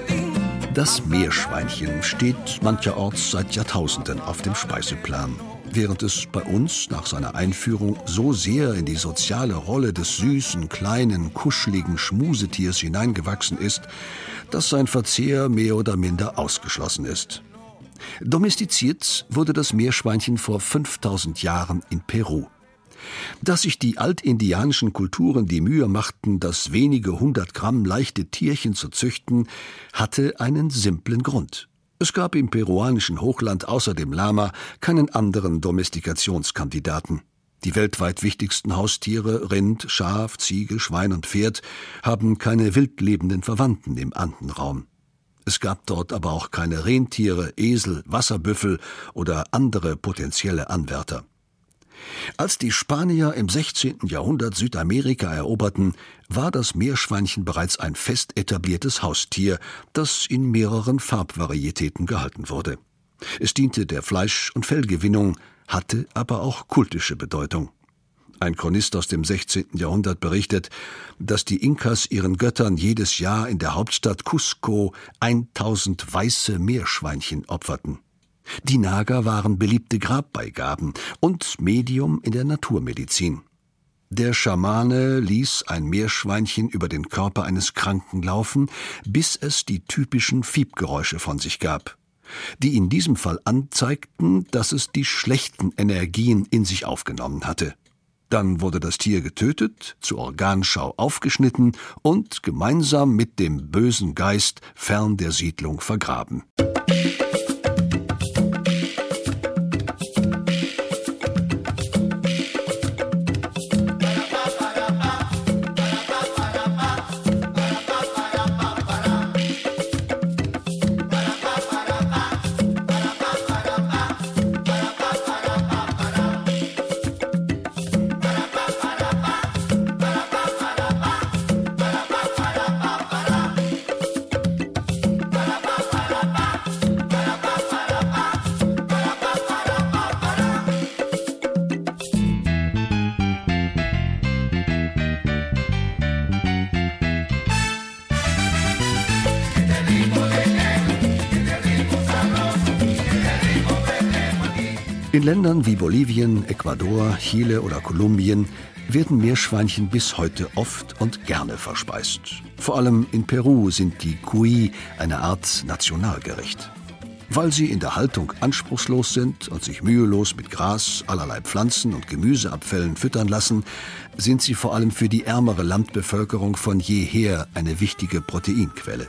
Das Meerschweinchen steht mancherorts seit Jahrtausenden auf dem Speiseplan. während es bei uns nach seiner Einführung so sehr in die soziale Rolle des süßen, kleinen, kuscheligen Schmusetiers hineingewachsen ist, dass sein Verzehr mehr oder minder ausgeschlossen ist. Domestiziert wurde das Meerschweinchen vor 5000 Jahren in Peru. Dass sich die altindianischen Kulturen die Mühe machten, das wenige 100 Gramm leichte Tierchen zu züchten, hatte einen simplen Grund. Es gab im peruanischen Hochland außer dem Lama keinen anderen Domestikationskandidaten. Die weltweit wichtigsten Haustiere, Rind, Schaf, Ziege, Schwein und Pferd, haben keine wildlebenden Verwandten im Andenraum. Es gab dort aber auch keine Rentiere, Esel, Wasserbüffel oder andere potenzielle Anwärter. Als die Spanier im 16. Jahrhundert Südamerika eroberten, war das Meerschweinchen bereits ein fest etabliertes Haustier, das in mehreren Farbvarietäten gehalten wurde. Es diente der Fleisch- und Fellgewinnung, hatte aber auch kultische Bedeutung. Ein Chronist aus dem 16. Jahrhundert berichtet, dass die Inkas ihren Göttern jedes Jahr in der Hauptstadt Cusco 1000 weiße Meerschweinchen opferten. Die Naga waren beliebte Grabbeigaben und Medium in der Naturmedizin. Der Schamane ließ ein Meerschweinchen über den Körper eines Kranken laufen, bis es die typischen Fiebgeräusche von sich gab, die in diesem Fall anzeigten, dass es die schlechten Energien in sich aufgenommen hatte. Dann wurde das Tier getötet, zur Organschau aufgeschnitten und gemeinsam mit dem bösen Geist fern der Siedlung vergraben. In Ländern wie Bolivien, Ecuador, Chile oder Kolumbien werden Meerschweinchen bis heute oft und gerne verspeist. Vor allem in Peru sind die Cuy eine Art Nationalgericht. Weil sie in der Haltung anspruchslos sind und sich mühelos mit Gras, allerlei Pflanzen und Gemüseabfällen füttern lassen, sind sie vor allem für die ärmere Landbevölkerung von jeher eine wichtige Proteinquelle.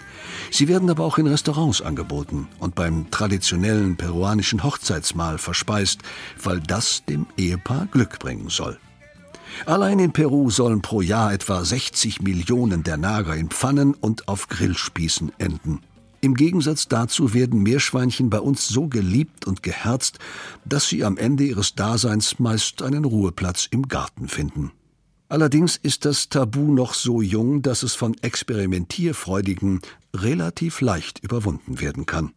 Sie werden aber auch in Restaurants angeboten und beim traditionellen peruanischen Hochzeitsmahl verspeist, weil das dem Ehepaar Glück bringen soll. Allein in Peru sollen pro Jahr etwa 60 Millionen der Nager in Pfannen und auf Grillspießen enden. Im Gegensatz dazu werden Meerschweinchen bei uns so geliebt und geherzt, dass sie am Ende ihres Daseins meist einen Ruheplatz im Garten finden. Allerdings ist das Tabu noch so jung, dass es von Experimentierfreudigen relativ leicht überwunden werden kann.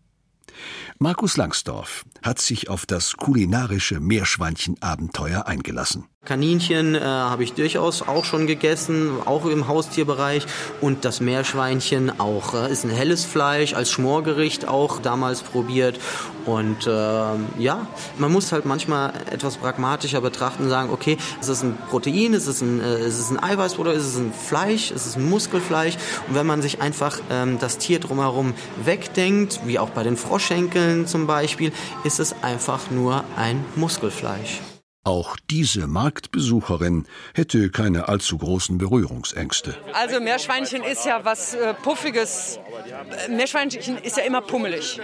Markus Langsdorff hat sich auf das kulinarische Meerschweinchen-Abenteuer eingelassen. Kaninchen habe ich durchaus auch schon gegessen, auch im Haustierbereich. Und das Meerschweinchen auch ist ein helles Fleisch, als Schmorgericht auch damals probiert. Und ja, man muss halt manchmal etwas pragmatischer betrachten und sagen, okay, ist es ein Protein, ist es ein Eiweißprodukt, ist es ein Fleisch, ist es ein Muskelfleisch? Und wenn man sich einfach das Tier drumherum wegdenkt, wie auch bei den Froschschenkeln zum Beispiel, ist es einfach nur ein Muskelfleisch. Auch diese Marktbesucherin hätte keine allzu großen Berührungsängste. Also Meerschweinchen ist ja was Puffiges. Meerschweinchen ist ja immer pummelig.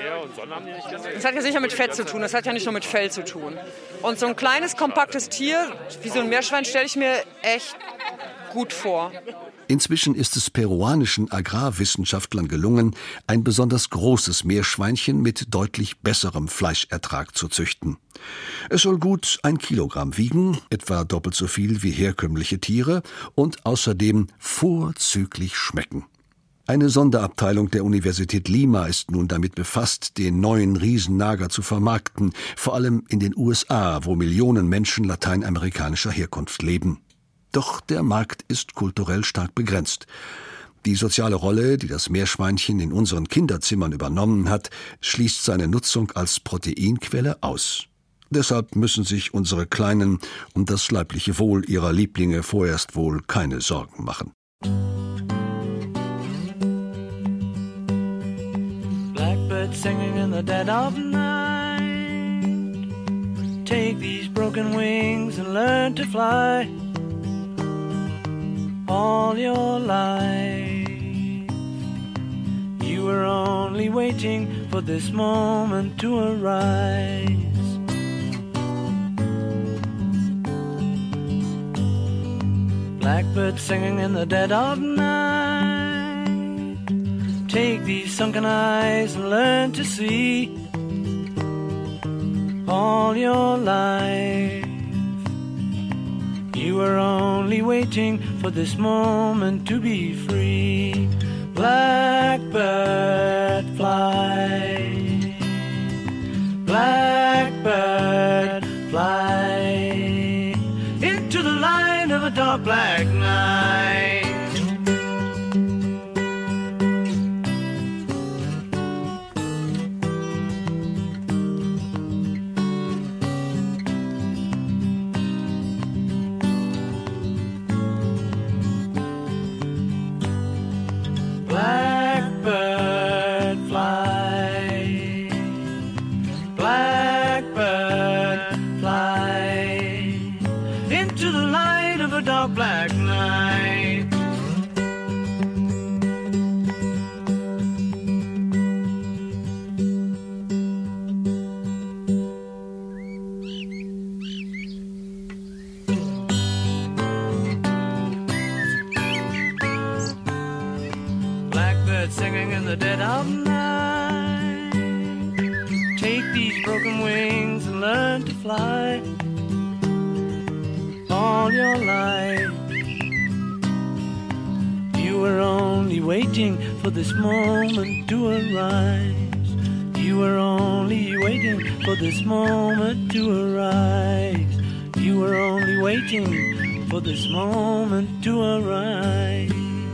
Das hat ja sicher mit Fett zu tun, das hat ja nicht nur mit Fell zu tun. Und so ein kleines, kompaktes Tier wie so ein Meerschwein stelle ich mir echt gut vor. Inzwischen ist es peruanischen Agrarwissenschaftlern gelungen, ein besonders großes Meerschweinchen mit deutlich besserem Fleischertrag zu züchten. Es soll gut 1 Kilogramm wiegen, etwa doppelt so viel wie herkömmliche Tiere, und außerdem vorzüglich schmecken. Eine Sonderabteilung der Universität Lima ist nun damit befasst, den neuen Riesennager zu vermarkten, vor allem in den USA, wo Millionen Menschen lateinamerikanischer Herkunft leben. Doch der Markt ist kulturell stark begrenzt. Die soziale Rolle, die das Meerschweinchen in unseren Kinderzimmern übernommen hat, schließt seine Nutzung als Proteinquelle aus. Deshalb müssen sich unsere Kleinen um das leibliche Wohl ihrer Lieblinge vorerst wohl keine Sorgen machen. Blackbird singing in the dead of night. Take these broken wings and learn to fly. All your life you were only waiting for this moment to arise. Blackbird singing in the dead of night. Take these sunken eyes and learn to see. All your life you were only waiting for this moment to be free. Blackbird fly, blackbird fly, into the light of a dark black night. Blackbird fly, blackbird fly, into the light of a dark black night. Singing in the dead of night. Take these broken wings and learn to fly. All your life you were only waiting for this moment to arise. You were only waiting for this moment to arise. You were only waiting for this moment to arise.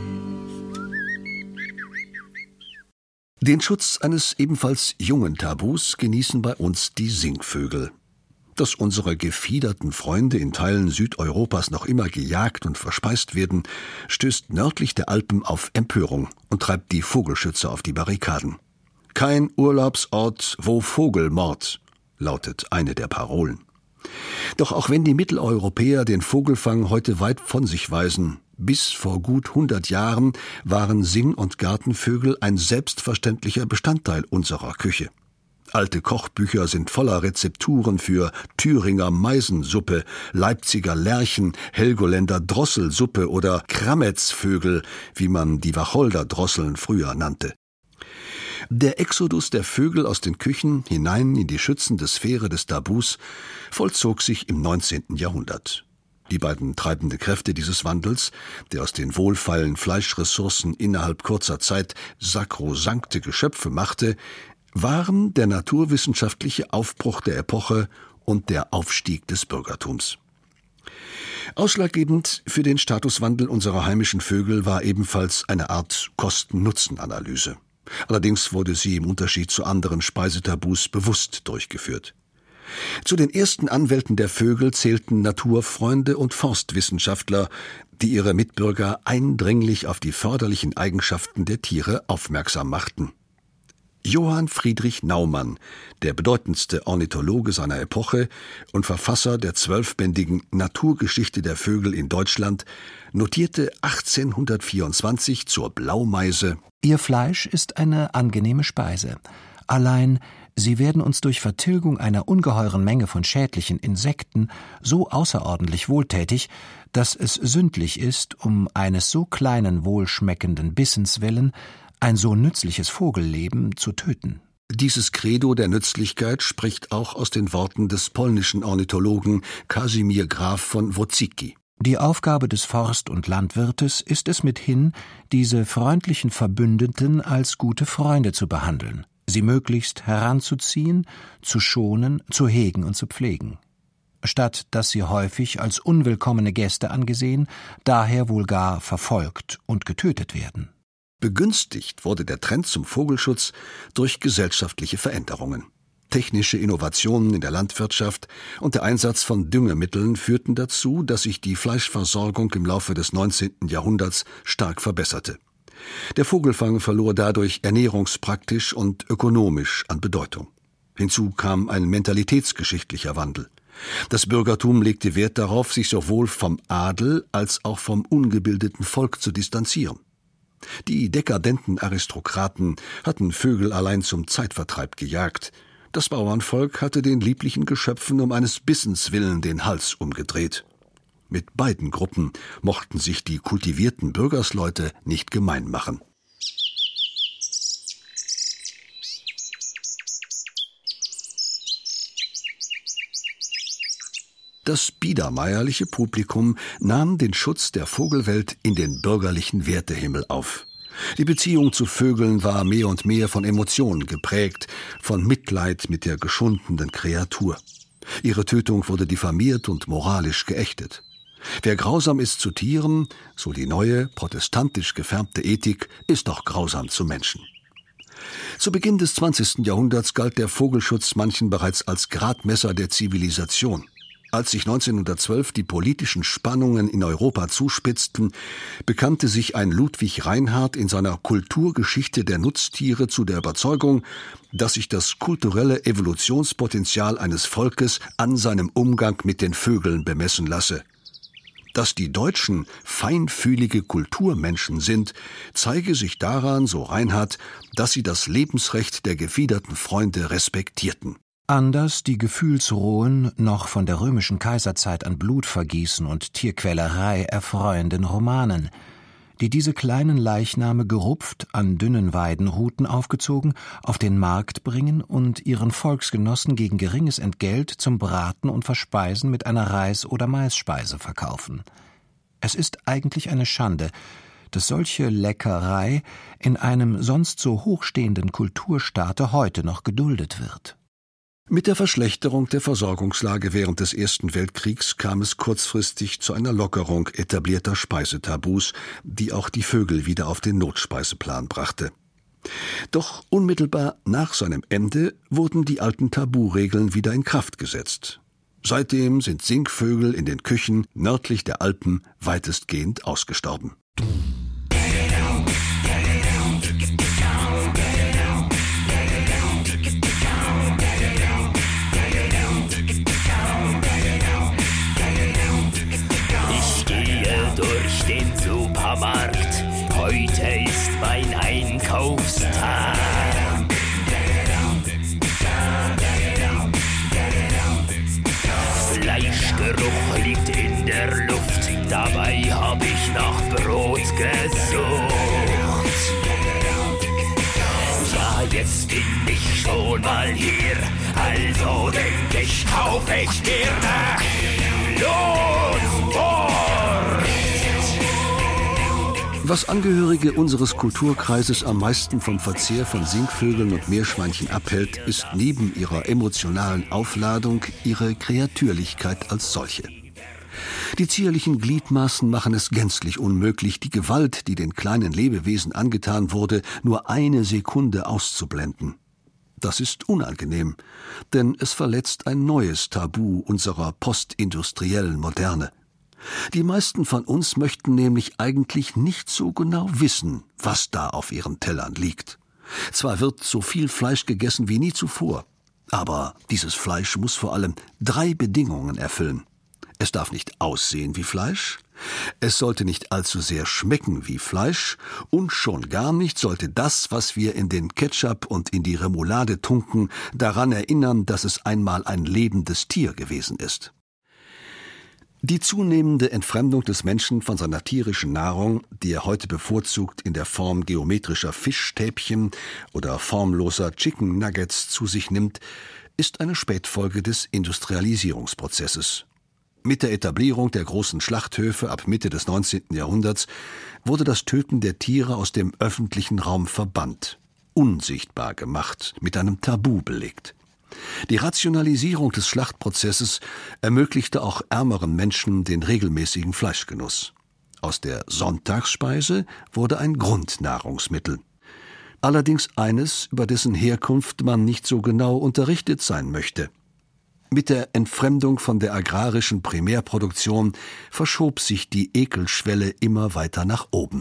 Den Schutz eines ebenfalls jungen Tabus genießen bei uns die Singvögel. Dass unsere gefiederten Freunde in Teilen Südeuropas noch immer gejagt und verspeist werden, stößt nördlich der Alpen auf Empörung und treibt die Vogelschützer auf die Barrikaden. Kein Urlaubsort, wo Vogelmord, lautet eine der Parolen. Doch auch wenn die Mitteleuropäer den Vogelfang heute weit von sich weisen, bis vor gut 100 Jahren waren Sing- und Gartenvögel ein selbstverständlicher Bestandteil unserer Küche. Alte Kochbücher sind voller Rezepturen für Thüringer Meisensuppe, Leipziger Lerchen, Helgoländer Drosselsuppe oder Krametzvögel, wie man die Wacholderdrosseln früher nannte. Der Exodus der Vögel aus den Küchen hinein in die schützende Sphäre des Tabus vollzog sich im 19. Jahrhundert. Die beiden treibende Kräfte dieses Wandels, der aus den wohlfeilen Fleischressourcen innerhalb kurzer Zeit sakrosankte Geschöpfe machte, waren der naturwissenschaftliche Aufbruch der Epoche und der Aufstieg des Bürgertums. Ausschlaggebend für den Statuswandel unserer heimischen Vögel war ebenfalls eine Art Kosten-Nutzen-Analyse. Allerdings wurde sie im Unterschied zu anderen Speisetabus bewusst durchgeführt. Zu den ersten Anwälten der Vögel zählten Naturfreunde und Forstwissenschaftler, die ihre Mitbürger eindringlich auf die förderlichen Eigenschaften der Tiere aufmerksam machten. Johann Friedrich Naumann, der bedeutendste Ornithologe seiner Epoche und Verfasser der 12-bändigen Naturgeschichte der Vögel in Deutschland, notierte 1824 zur Blaumeise: Ihr Fleisch ist eine angenehme Speise. Allein, sie werden uns durch Vertilgung einer ungeheuren Menge von schädlichen Insekten so außerordentlich wohltätig, dass es sündlich ist, um eines so kleinen wohlschmeckenden Bissens willen, ein so nützliches Vogelleben zu töten. Dieses Credo der Nützlichkeit spricht auch aus den Worten des polnischen Ornithologen Kasimir Graf von Wojcicki. Die Aufgabe des Forst- und Landwirtes ist es mithin, diese freundlichen Verbündeten als gute Freunde zu behandeln, sie möglichst heranzuziehen, zu schonen, zu hegen und zu pflegen. Statt dass sie häufig als unwillkommene Gäste angesehen, daher wohl gar verfolgt und getötet werden. Begünstigt wurde der Trend zum Vogelschutz durch gesellschaftliche Veränderungen. Technische Innovationen in der Landwirtschaft und der Einsatz von Düngemitteln führten dazu, dass sich die Fleischversorgung im Laufe des 19. Jahrhunderts stark verbesserte. Der Vogelfang verlor dadurch ernährungspraktisch und ökonomisch an Bedeutung. Hinzu kam ein mentalitätsgeschichtlicher Wandel. Das Bürgertum legte Wert darauf, sich sowohl vom Adel als auch vom ungebildeten Volk zu distanzieren. Die dekadenten Aristokraten hatten Vögel allein zum Zeitvertreib gejagt. Das Bauernvolk hatte den lieblichen Geschöpfen um eines Bissens willen den Hals umgedreht. Mit beiden Gruppen mochten sich die kultivierten Bürgersleute nicht gemein machen. Das biedermeierliche Publikum nahm den Schutz der Vogelwelt in den bürgerlichen Wertehimmel auf. Die Beziehung zu Vögeln war mehr und mehr von Emotionen geprägt, von Mitleid mit der geschundenen Kreatur. Ihre Tötung wurde diffamiert und moralisch geächtet. Wer grausam ist zu Tieren, so die neue, protestantisch gefärbte Ethik, ist auch grausam zu Menschen. Zu Beginn des 20. Jahrhunderts galt der Vogelschutz manchen bereits als Gradmesser der Zivilisation. Als sich 1912 die politischen Spannungen in Europa zuspitzten, bekannte sich ein Ludwig Reinhardt in seiner Kulturgeschichte der Nutztiere zu der Überzeugung, dass sich das kulturelle Evolutionspotenzial eines Volkes an seinem Umgang mit den Vögeln bemessen lasse. Dass die Deutschen feinfühlige Kulturmenschen sind, zeige sich daran, so Reinhardt, dass sie das Lebensrecht der gefiederten Freunde respektierten. Anders die gefühlsrohen, noch von der römischen Kaiserzeit an Blutvergießen und Tierquälerei erfreuenden Romanen, die diese kleinen Leichname gerupft, an dünnen Weidenruten aufgezogen, auf den Markt bringen und ihren Volksgenossen gegen geringes Entgelt zum Braten und Verspeisen mit einer Reis- oder Maisspeise verkaufen. Es ist eigentlich eine Schande, dass solche Leckerei in einem sonst so hochstehenden Kulturstaate heute noch geduldet wird. Mit der Verschlechterung der Versorgungslage während des Ersten Weltkriegs kam es kurzfristig zu einer Lockerung etablierter Speisetabus, die auch die Vögel wieder auf den Notspeiseplan brachte. Doch unmittelbar nach seinem Ende wurden die alten Taburegeln wieder in Kraft gesetzt. Seitdem sind Singvögel in den Küchen nördlich der Alpen weitestgehend ausgestorben. Durch den Supermarkt, heute ist mein Einkaufstag. Fleischgeruch liegt in der Luft, dabei hab ich nach Brot gesucht. Ja, jetzt bin ich schon mal hier, also denk ich, kauf ich mir ne Loswurst. Was Angehörige unseres Kulturkreises am meisten vom Verzehr von Singvögeln und Meerschweinchen abhält, ist neben ihrer emotionalen Aufladung ihre Kreatürlichkeit als solche. Die zierlichen Gliedmaßen machen es gänzlich unmöglich, die Gewalt, die den kleinen Lebewesen angetan wurde, nur eine Sekunde auszublenden. Das ist unangenehm, denn es verletzt ein neues Tabu unserer postindustriellen Moderne. Die meisten von uns möchten nämlich eigentlich nicht so genau wissen, was da auf ihren Tellern liegt. Zwar wird so viel Fleisch gegessen wie nie zuvor, aber dieses Fleisch muss vor allem 3 Bedingungen erfüllen. Es darf nicht aussehen wie Fleisch, es sollte nicht allzu sehr schmecken wie Fleisch und schon gar nicht sollte das, was wir in den Ketchup und in die Remoulade tunken, daran erinnern, dass es einmal ein lebendes Tier gewesen ist. Die zunehmende Entfremdung des Menschen von seiner tierischen Nahrung, die er heute bevorzugt in der Form geometrischer Fischstäbchen oder formloser Chicken Nuggets zu sich nimmt, ist eine Spätfolge des Industrialisierungsprozesses. Mit der Etablierung der großen Schlachthöfe ab Mitte des 19. Jahrhunderts wurde das Töten der Tiere aus dem öffentlichen Raum verbannt, unsichtbar gemacht, mit einem Tabu belegt. Die Rationalisierung des Schlachtprozesses ermöglichte auch ärmeren Menschen den regelmäßigen Fleischgenuss. Aus der Sonntagsspeise wurde ein Grundnahrungsmittel. Allerdings eines, über dessen Herkunft man nicht so genau unterrichtet sein möchte. Mit der Entfremdung von der agrarischen Primärproduktion verschob sich die Ekelschwelle immer weiter nach oben.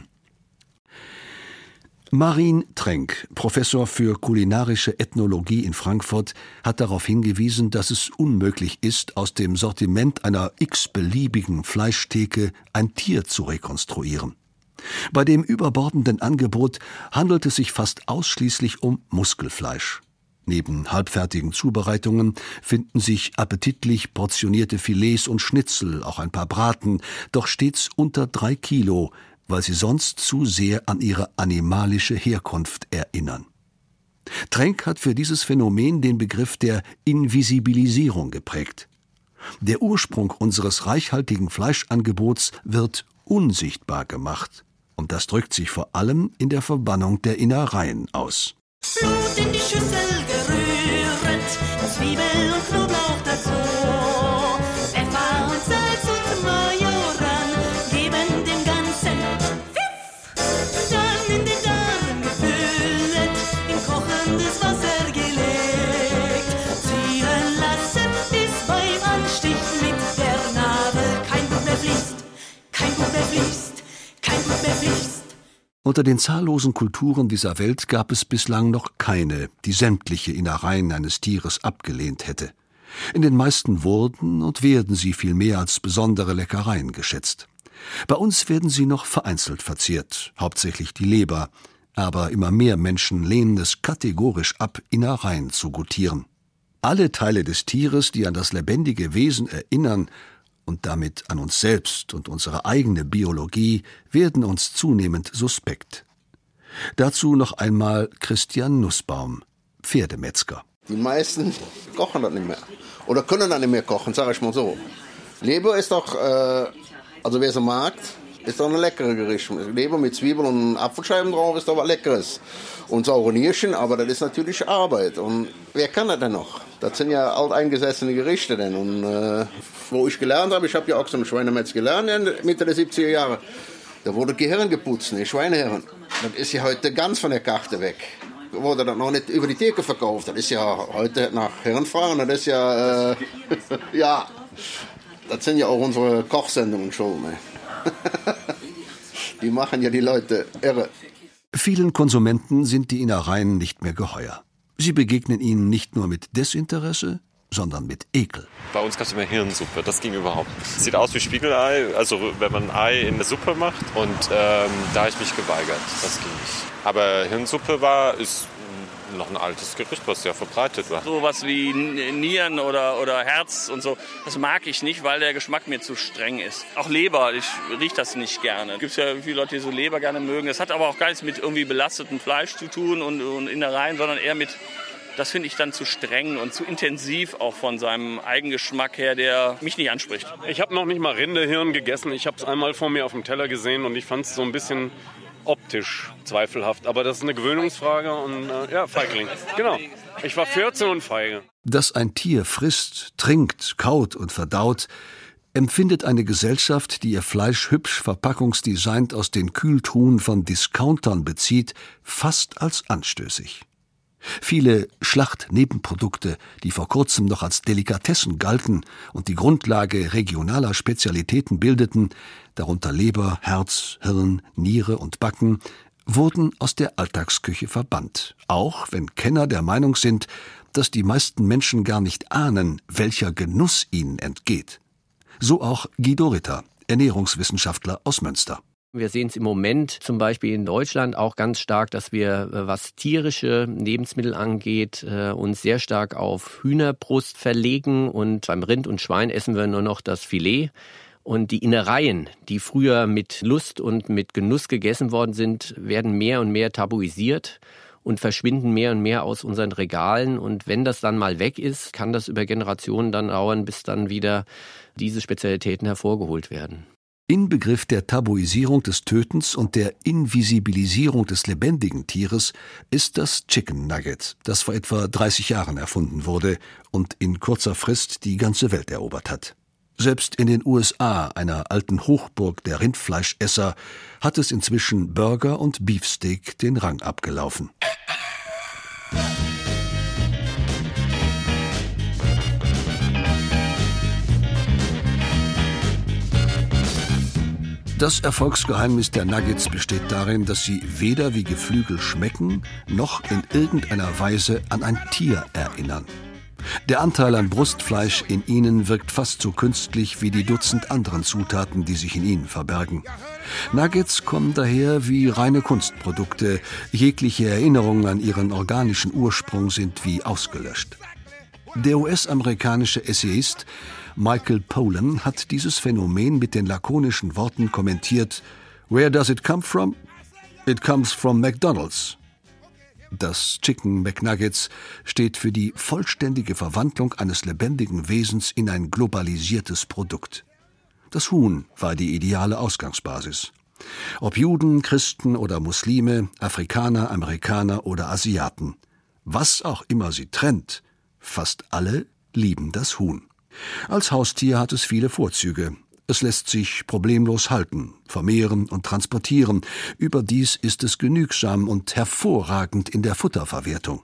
Marin Trenk, Professor für kulinarische Ethnologie in Frankfurt, hat darauf hingewiesen, dass es unmöglich ist, aus dem Sortiment einer x-beliebigen Fleischtheke ein Tier zu rekonstruieren. Bei dem überbordenden Angebot handelt es sich fast ausschließlich um Muskelfleisch. Neben halbfertigen Zubereitungen finden sich appetitlich portionierte Filets und Schnitzel, auch ein paar Braten, doch stets unter 3 Kilo, weil sie sonst zu sehr an ihre animalische Herkunft erinnern. Trenk hat für dieses Phänomen den Begriff der Invisibilisierung geprägt. Der Ursprung unseres reichhaltigen Fleischangebots wird unsichtbar gemacht, und das drückt sich vor allem in der Verbannung der Innereien aus. Blut in die Schüssel gerührt, Zwiebel und Knoblauch dazu. Pfeffer und Salz und Majoran geben dem Ganzen Pfiff. Dann in den Darm gefüllt, in kochendes Wasser gelegt. Ziehen lassen, bis beim Anstich mit der Nadel kein Blut mehr fließt, kein Blut mehr fließt, kein Blut mehr fließt. Unter den zahllosen Kulturen dieser Welt gab es bislang noch keine, die sämtliche Innereien eines Tieres abgelehnt hätte. In den meisten wurden und werden sie viel mehr als besondere Leckereien geschätzt. Bei uns werden sie noch vereinzelt verzehrt, hauptsächlich die Leber, aber immer mehr Menschen lehnen es kategorisch ab, Innereien zu gutieren. Alle Teile des Tieres, die an das lebendige Wesen erinnern, und damit an uns selbst und unsere eigene Biologie, werden uns zunehmend suspekt. Dazu noch einmal Christian Nussbaum, Pferdemetzger. Die meisten kochen das nicht mehr. Oder können das nicht mehr kochen, sage ich mal so. Leber ist doch, also wer sie mag, ist doch ein leckeres Gericht. Leber mit Zwiebeln und Apfelscheiben drauf ist doch was Leckeres. Und saure Nierchen, aber das ist natürlich Arbeit. Und wer kann das denn noch? Das sind ja alteingesessene Gerichte denn. Und wo ich gelernt habe, ich habe ja auch so einen Schweinemetz gelernt in der Mitte der 70er Jahre. Da wurde Gehirn geputzt, ne, Schweinehirn. Das ist ja heute ganz von der Karte weg. Wurde das noch nicht über die Theke verkauft. Das ist ja heute nach Hirnfragen, das ist ja, ja, das sind ja auch unsere Kochsendungen schon. Ne? Die machen ja die Leute irre. Vielen Konsumenten sind die Innereien nicht mehr geheuer. Sie begegnen ihnen nicht nur mit Desinteresse, sondern mit Ekel. Bei uns gab es immer Hirnsuppe, das ging überhaupt nicht. Sieht aus wie Spiegelei, also wenn man ein Ei in der Suppe macht. Und da habe ich mich geweigert, das ging nicht. Aber Hirnsuppe ist noch ein altes Gericht, was ja verbreitet war. So was wie Nieren oder Herz und so, das mag ich nicht, weil der Geschmack mir zu streng ist. Auch Leber, ich rieche das nicht gerne. Es gibt ja viele Leute, die so Leber gerne mögen. Das hat aber auch gar nichts mit irgendwie belastetem Fleisch zu tun und Innereien, sondern eher mit, das finde ich dann zu streng und zu intensiv auch von seinem Eigengeschmack her, der mich nicht anspricht. Ich habe noch nicht mal Rindehirn gegessen. Ich habe es einmal vor mir auf dem Teller gesehen und ich fand es so ein bisschen optisch zweifelhaft. Aber das ist eine Gewöhnungsfrage und Feigling. Genau. Ich war 14 und feige. Dass ein Tier frisst, trinkt, kaut und verdaut, empfindet eine Gesellschaft, die ihr Fleisch hübsch verpackungsdesignt aus den Kühltruhen von Discountern bezieht, fast als anstößig. Viele Schlachtnebenprodukte, die vor kurzem noch als Delikatessen galten und die Grundlage regionaler Spezialitäten bildeten, darunter Leber, Herz, Hirn, Niere und Backen, wurden aus der Alltagsküche verbannt, auch wenn Kenner der Meinung sind, dass die meisten Menschen gar nicht ahnen, welcher Genuss ihnen entgeht. So auch Guido Ritter, Ernährungswissenschaftler aus Münster. Wir sehen es im Moment zum Beispiel in Deutschland auch ganz stark, dass wir, was tierische Lebensmittel angeht, uns sehr stark auf Hühnerbrust verlegen und beim Rind und Schwein essen wir nur noch das Filet. Und die Innereien, die früher mit Lust und mit Genuss gegessen worden sind, werden mehr und mehr tabuisiert und verschwinden mehr und mehr aus unseren Regalen. Und wenn das dann mal weg ist, kann das über Generationen dann dauern, bis dann wieder diese Spezialitäten hervorgeholt werden. Inbegriff der Tabuisierung des Tötens und der Invisibilisierung des lebendigen Tieres ist das Chicken Nugget, das vor etwa 30 Jahren erfunden wurde und in kurzer Frist die ganze Welt erobert hat. Selbst in den USA, einer alten Hochburg der Rindfleischesser, hat es inzwischen Burger und Beefsteak den Rang abgelaufen. Das Erfolgsgeheimnis der Nuggets besteht darin, dass sie weder wie Geflügel schmecken, noch in irgendeiner Weise an ein Tier erinnern. Der Anteil an Brustfleisch in ihnen wirkt fast so künstlich wie die Dutzend anderen Zutaten, die sich in ihnen verbergen. Nuggets kommen daher wie reine Kunstprodukte. Jegliche Erinnerungen an ihren organischen Ursprung sind wie ausgelöscht. Der US-amerikanische Essayist Michael Pollan hat dieses Phänomen mit den lakonischen Worten kommentiert: Where does it come from? It comes from McDonald's. Das Chicken McNuggets steht für die vollständige Verwandlung eines lebendigen Wesens in ein globalisiertes Produkt. Das Huhn war die ideale Ausgangsbasis. Ob Juden, Christen oder Muslime, Afrikaner, Amerikaner oder Asiaten. Was auch immer sie trennt, fast alle lieben das Huhn. Als Haustier hat es viele Vorzüge. Es lässt sich problemlos halten, vermehren und transportieren. Überdies ist es genügsam und hervorragend in der Futterverwertung.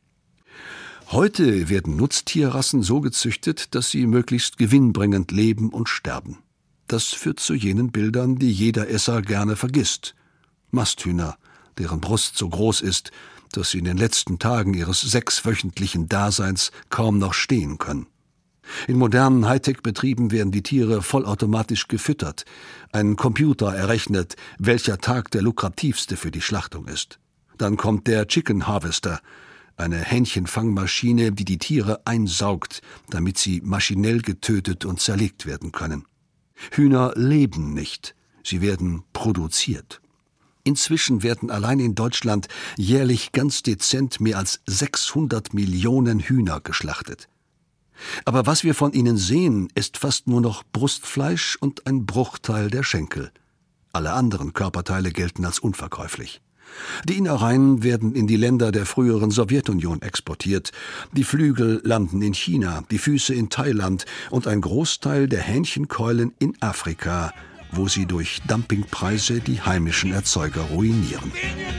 Heute werden Nutztierrassen so gezüchtet, dass sie möglichst gewinnbringend leben und sterben. Das führt zu jenen Bildern, die jeder Esser gerne vergisst. Masthühner, deren Brust so groß ist, dass sie in den letzten Tagen ihres 6-wöchentlichen Daseins kaum noch stehen können. In modernen Hightech-Betrieben werden die Tiere vollautomatisch gefüttert. Ein Computer errechnet, welcher Tag der lukrativste für die Schlachtung ist. Dann kommt der Chicken Harvester, eine Hähnchenfangmaschine, die die Tiere einsaugt, damit sie maschinell getötet und zerlegt werden können. Hühner leben nicht, sie werden produziert. Inzwischen werden allein in Deutschland jährlich ganz dezent mehr als 600 Millionen Hühner geschlachtet. Aber was wir von ihnen sehen, ist fast nur noch Brustfleisch und ein Bruchteil der Schenkel. Alle anderen Körperteile gelten als unverkäuflich. Die Innereien werden in die Länder der früheren Sowjetunion exportiert. Die Flügel landen in China, die Füße in Thailand und ein Großteil der Hähnchenkeulen in Afrika, wo sie durch Dumpingpreise die heimischen Erzeuger ruinieren.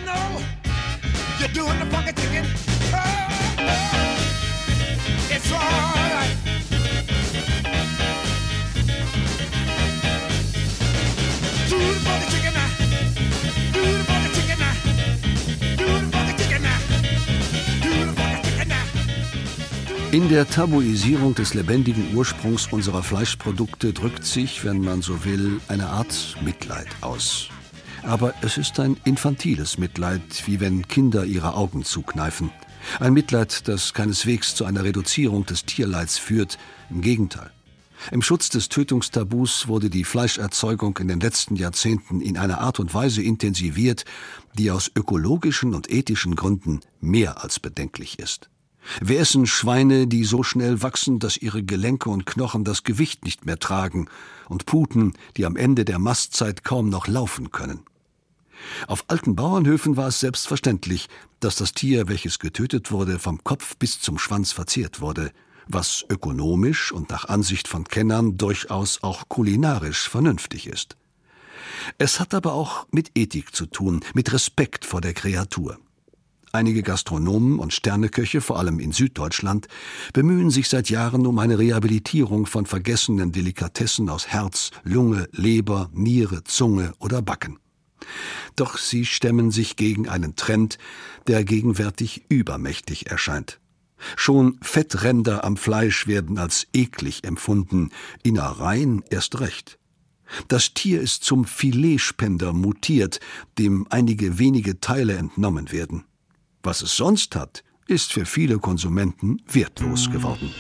In der Tabuisierung des lebendigen Ursprungs unserer Fleischprodukte drückt sich, wenn man so will, eine Art Mitleid aus. Aber es ist ein infantiles Mitleid, wie wenn Kinder ihre Augen zukneifen. Ein Mitleid, das keineswegs zu einer Reduzierung des Tierleids führt, im Gegenteil. Im Schutz des Tötungstabus wurde die Fleischerzeugung in den letzten Jahrzehnten in einer Art und Weise intensiviert, die aus ökologischen und ethischen Gründen mehr als bedenklich ist. Wir essen Schweine, die so schnell wachsen, dass ihre Gelenke und Knochen das Gewicht nicht mehr tragen, und Puten, die am Ende der Mastzeit kaum noch laufen können. Auf alten Bauernhöfen war es selbstverständlich, dass das Tier, welches getötet wurde, vom Kopf bis zum Schwanz verzehrt wurde, was ökonomisch und nach Ansicht von Kennern durchaus auch kulinarisch vernünftig ist. Es hat aber auch mit Ethik zu tun, mit Respekt vor der Kreatur. Einige Gastronomen und Sterneköche, vor allem in Süddeutschland, bemühen sich seit Jahren um eine Rehabilitierung von vergessenen Delikatessen aus Herz, Lunge, Leber, Niere, Zunge oder Backen. Doch sie stemmen sich gegen einen Trend, der gegenwärtig übermächtig erscheint. Schon Fettränder am Fleisch werden als eklig empfunden, Innereien erst recht. Das Tier ist zum Filetspender mutiert, dem einige wenige Teile entnommen werden. Was es sonst hat, ist für viele Konsumenten wertlos geworden.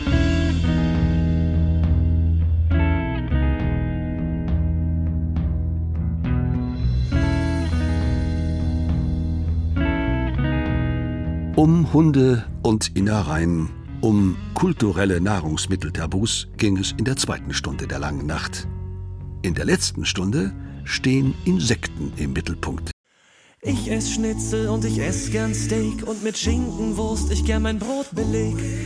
Um Hunde und Innereien, um kulturelle Nahrungsmitteltabus ging es in der zweiten Stunde der langen Nacht. In der letzten Stunde stehen Insekten im Mittelpunkt. Ich ess Schnitzel und ich ess gern Steak und mit Schinkenwurst ich gern mein Brot beleg.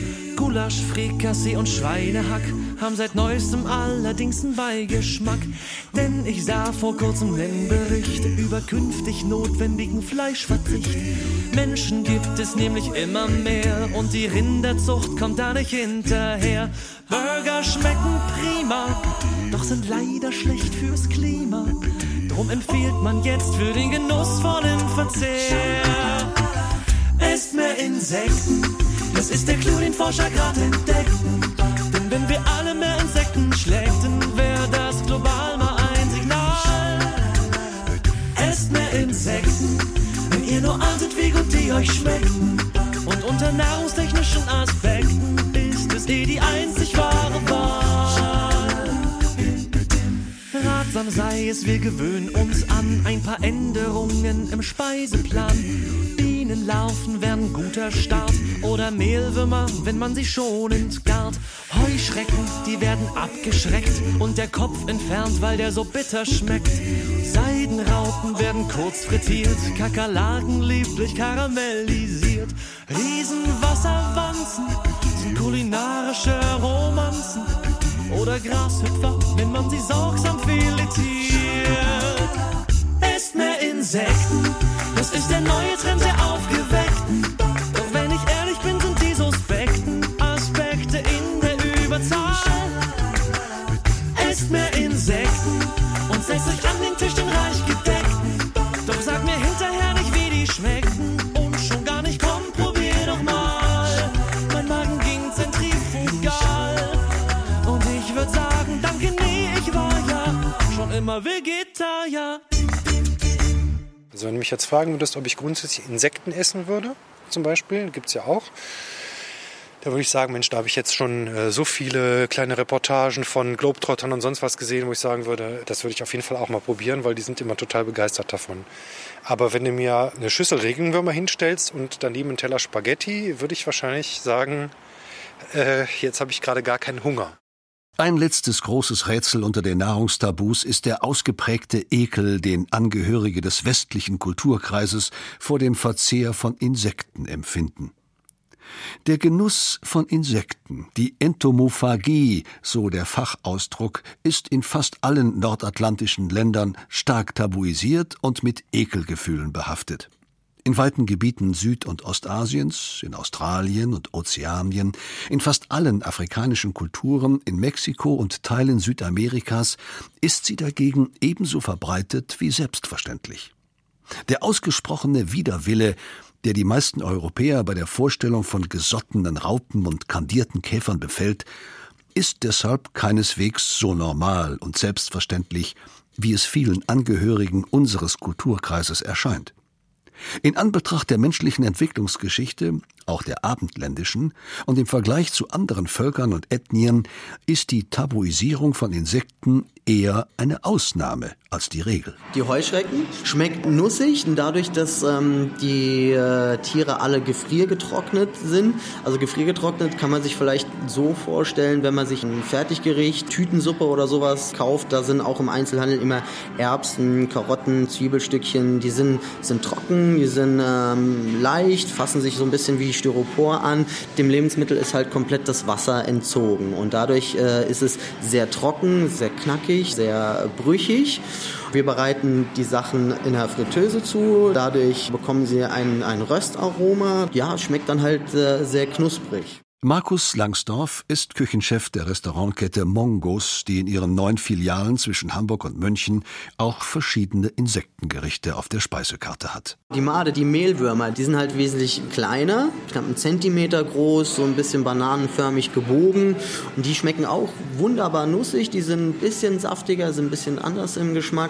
Gulasch, Frikassee und Schweinehack haben seit neuestem allerdings einen Beigeschmack. Denn ich sah vor kurzem einen Bericht über künftig notwendigen Fleischverzicht. Menschen gibt es nämlich immer mehr und die Rinderzucht kommt da nicht hinterher. Burger schmecken prima, doch sind leider schlecht fürs Klima. Drum empfiehlt man jetzt für den genussvollen Verzehr: esst mehr Insekten, das ist der Clou, den Forscher gerade entdeckten. Denn wenn wir alle mehr Insekten schlägten, wäre das global mal ein Signal. Esst mehr Insekten, wenn ihr nur ahntet, wie gut die euch schmeckten. Und unter nahrungstechnischen Aspekten ist es die einzig wahre Wahl. Ratsam sei es, wir gewöhnen uns an ein paar Änderungen im Speiseplan. Bienenlarven wären ein guter Start oder Mehlwürmer, wenn man sie schonend gart. Heuschrecken, die werden abgeschreckt und der Kopf entfernt, weil der so bitter schmeckt. Seidenraupen werden kurz frittiert, Kakerlaken lieblich karamellisiert. Riesenwasserwanzen sind kulinarische Romanzen oder Grashüpfer, wenn man sie sorgsam filetiert. Esst mehr Insekten, das ist der neue Trend der Aufgeweckten. Doch wenn ich ehrlich bin, sind die suspekten Aspekte in der Überzahl. Esst mehr Insekten und setzt euch an den Tisch, den reich gedeckten. Doch sag mir hinterher nicht, wie die schmeckten. Und schon gar nicht, komm, probier doch mal. Mein Magen ging zentrifugal. Und ich würd sagen, danke, nee, ich war ja schon immer Vegetarier. Also wenn du mich jetzt fragen würdest, ob ich grundsätzlich Insekten essen würde, zum Beispiel, gibt es ja auch, da würde ich sagen, Mensch, da habe ich jetzt schon so viele kleine Reportagen von Globetrottern und sonst was gesehen, wo ich sagen würde, das würde ich auf jeden Fall auch mal probieren, weil die sind immer total begeistert davon. Aber wenn du mir eine Schüssel Regenwürmer hinstellst und daneben einen Teller Spaghetti, würde ich wahrscheinlich sagen, jetzt habe ich gerade gar keinen Hunger. Ein letztes großes Rätsel unter den Nahrungstabus ist der ausgeprägte Ekel, den Angehörige des westlichen Kulturkreises vor dem Verzehr von Insekten empfinden. Der Genuss von Insekten, die Entomophagie, so der Fachausdruck, ist in fast allen nordatlantischen Ländern stark tabuisiert und mit Ekelgefühlen behaftet. In weiten Gebieten Süd- und Ostasiens, in Australien und Ozeanien, in fast allen afrikanischen Kulturen, in Mexiko und Teilen Südamerikas ist sie dagegen ebenso verbreitet wie selbstverständlich. Der ausgesprochene Widerwille, der die meisten Europäer bei der Vorstellung von gesottenen Raupen und kandierten Käfern befällt, ist deshalb keineswegs so normal und selbstverständlich, wie es vielen Angehörigen unseres Kulturkreises erscheint. In Anbetracht der menschlichen Entwicklungsgeschichte, auch der abendländischen, und im Vergleich zu anderen Völkern und Ethnien ist die Tabuisierung von Insekten eher eine Ausnahme als die Regel. Die Heuschrecken schmeckt nussig, dadurch, dass die Tiere alle gefriergetrocknet sind. Also gefriergetrocknet kann man sich vielleicht so vorstellen, wenn man sich ein Fertiggericht, Tütensuppe oder sowas kauft, da sind auch im Einzelhandel immer Erbsen, Karotten, Zwiebelstückchen, die sind trocken, die sind leicht, fassen sich so ein bisschen wie Styropor an. Dem Lebensmittel ist halt komplett das Wasser entzogen und dadurch ist es sehr trocken, sehr knackig, sehr brüchig. Wir bereiten die Sachen in der Fritteuse zu, dadurch bekommen sie ein Röstaroma. Ja, schmeckt dann halt sehr knusprig. Markus Langsdorff ist Küchenchef der Restaurantkette Mongos, die in ihren 9 Filialen zwischen Hamburg und München auch verschiedene Insektengerichte auf der Speisekarte hat. Die Made, die Mehlwürmer, die sind halt wesentlich kleiner, knapp 1 Zentimeter groß, so ein bisschen bananenförmig gebogen. Und die schmecken auch wunderbar nussig, die sind ein bisschen saftiger, sind ein bisschen anders im Geschmack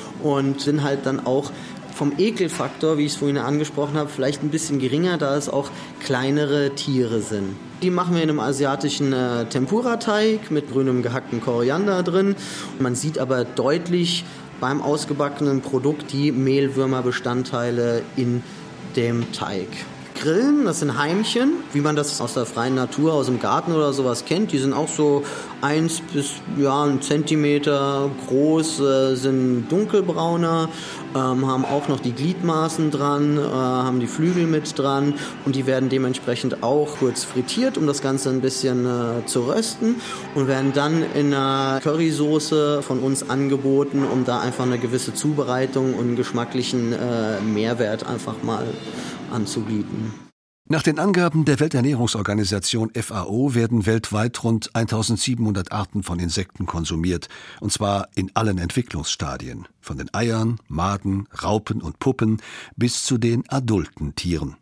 und sind halt dann auch vom Ekelfaktor, wie ich es vorhin angesprochen habe, vielleicht ein bisschen geringer, da es auch kleinere Tiere sind. Die machen wir in einem asiatischen Tempura-Teig mit grünem gehackten Koriander drin. Man sieht aber deutlich beim ausgebackenen Produkt die Mehlwürmerbestandteile in dem Teig. Grillen, das sind Heimchen, wie man das aus der freien Natur, aus dem Garten oder sowas kennt. Die sind auch so 1 bis 1 Zentimeter groß, sind dunkelbrauner, haben auch noch die Gliedmaßen dran, haben die Flügel mit dran und die werden dementsprechend auch kurz frittiert, um das Ganze ein bisschen zu rösten und werden dann in einer Currysoße von uns angeboten, um da einfach eine gewisse Zubereitung und einen geschmacklichen Mehrwert einfach mal anzubieten. Nach den Angaben der Welternährungsorganisation FAO werden weltweit rund 1700 Arten von Insekten konsumiert, und zwar in allen Entwicklungsstadien, von den Eiern, Maden, Raupen und Puppen bis zu den adulten Tieren.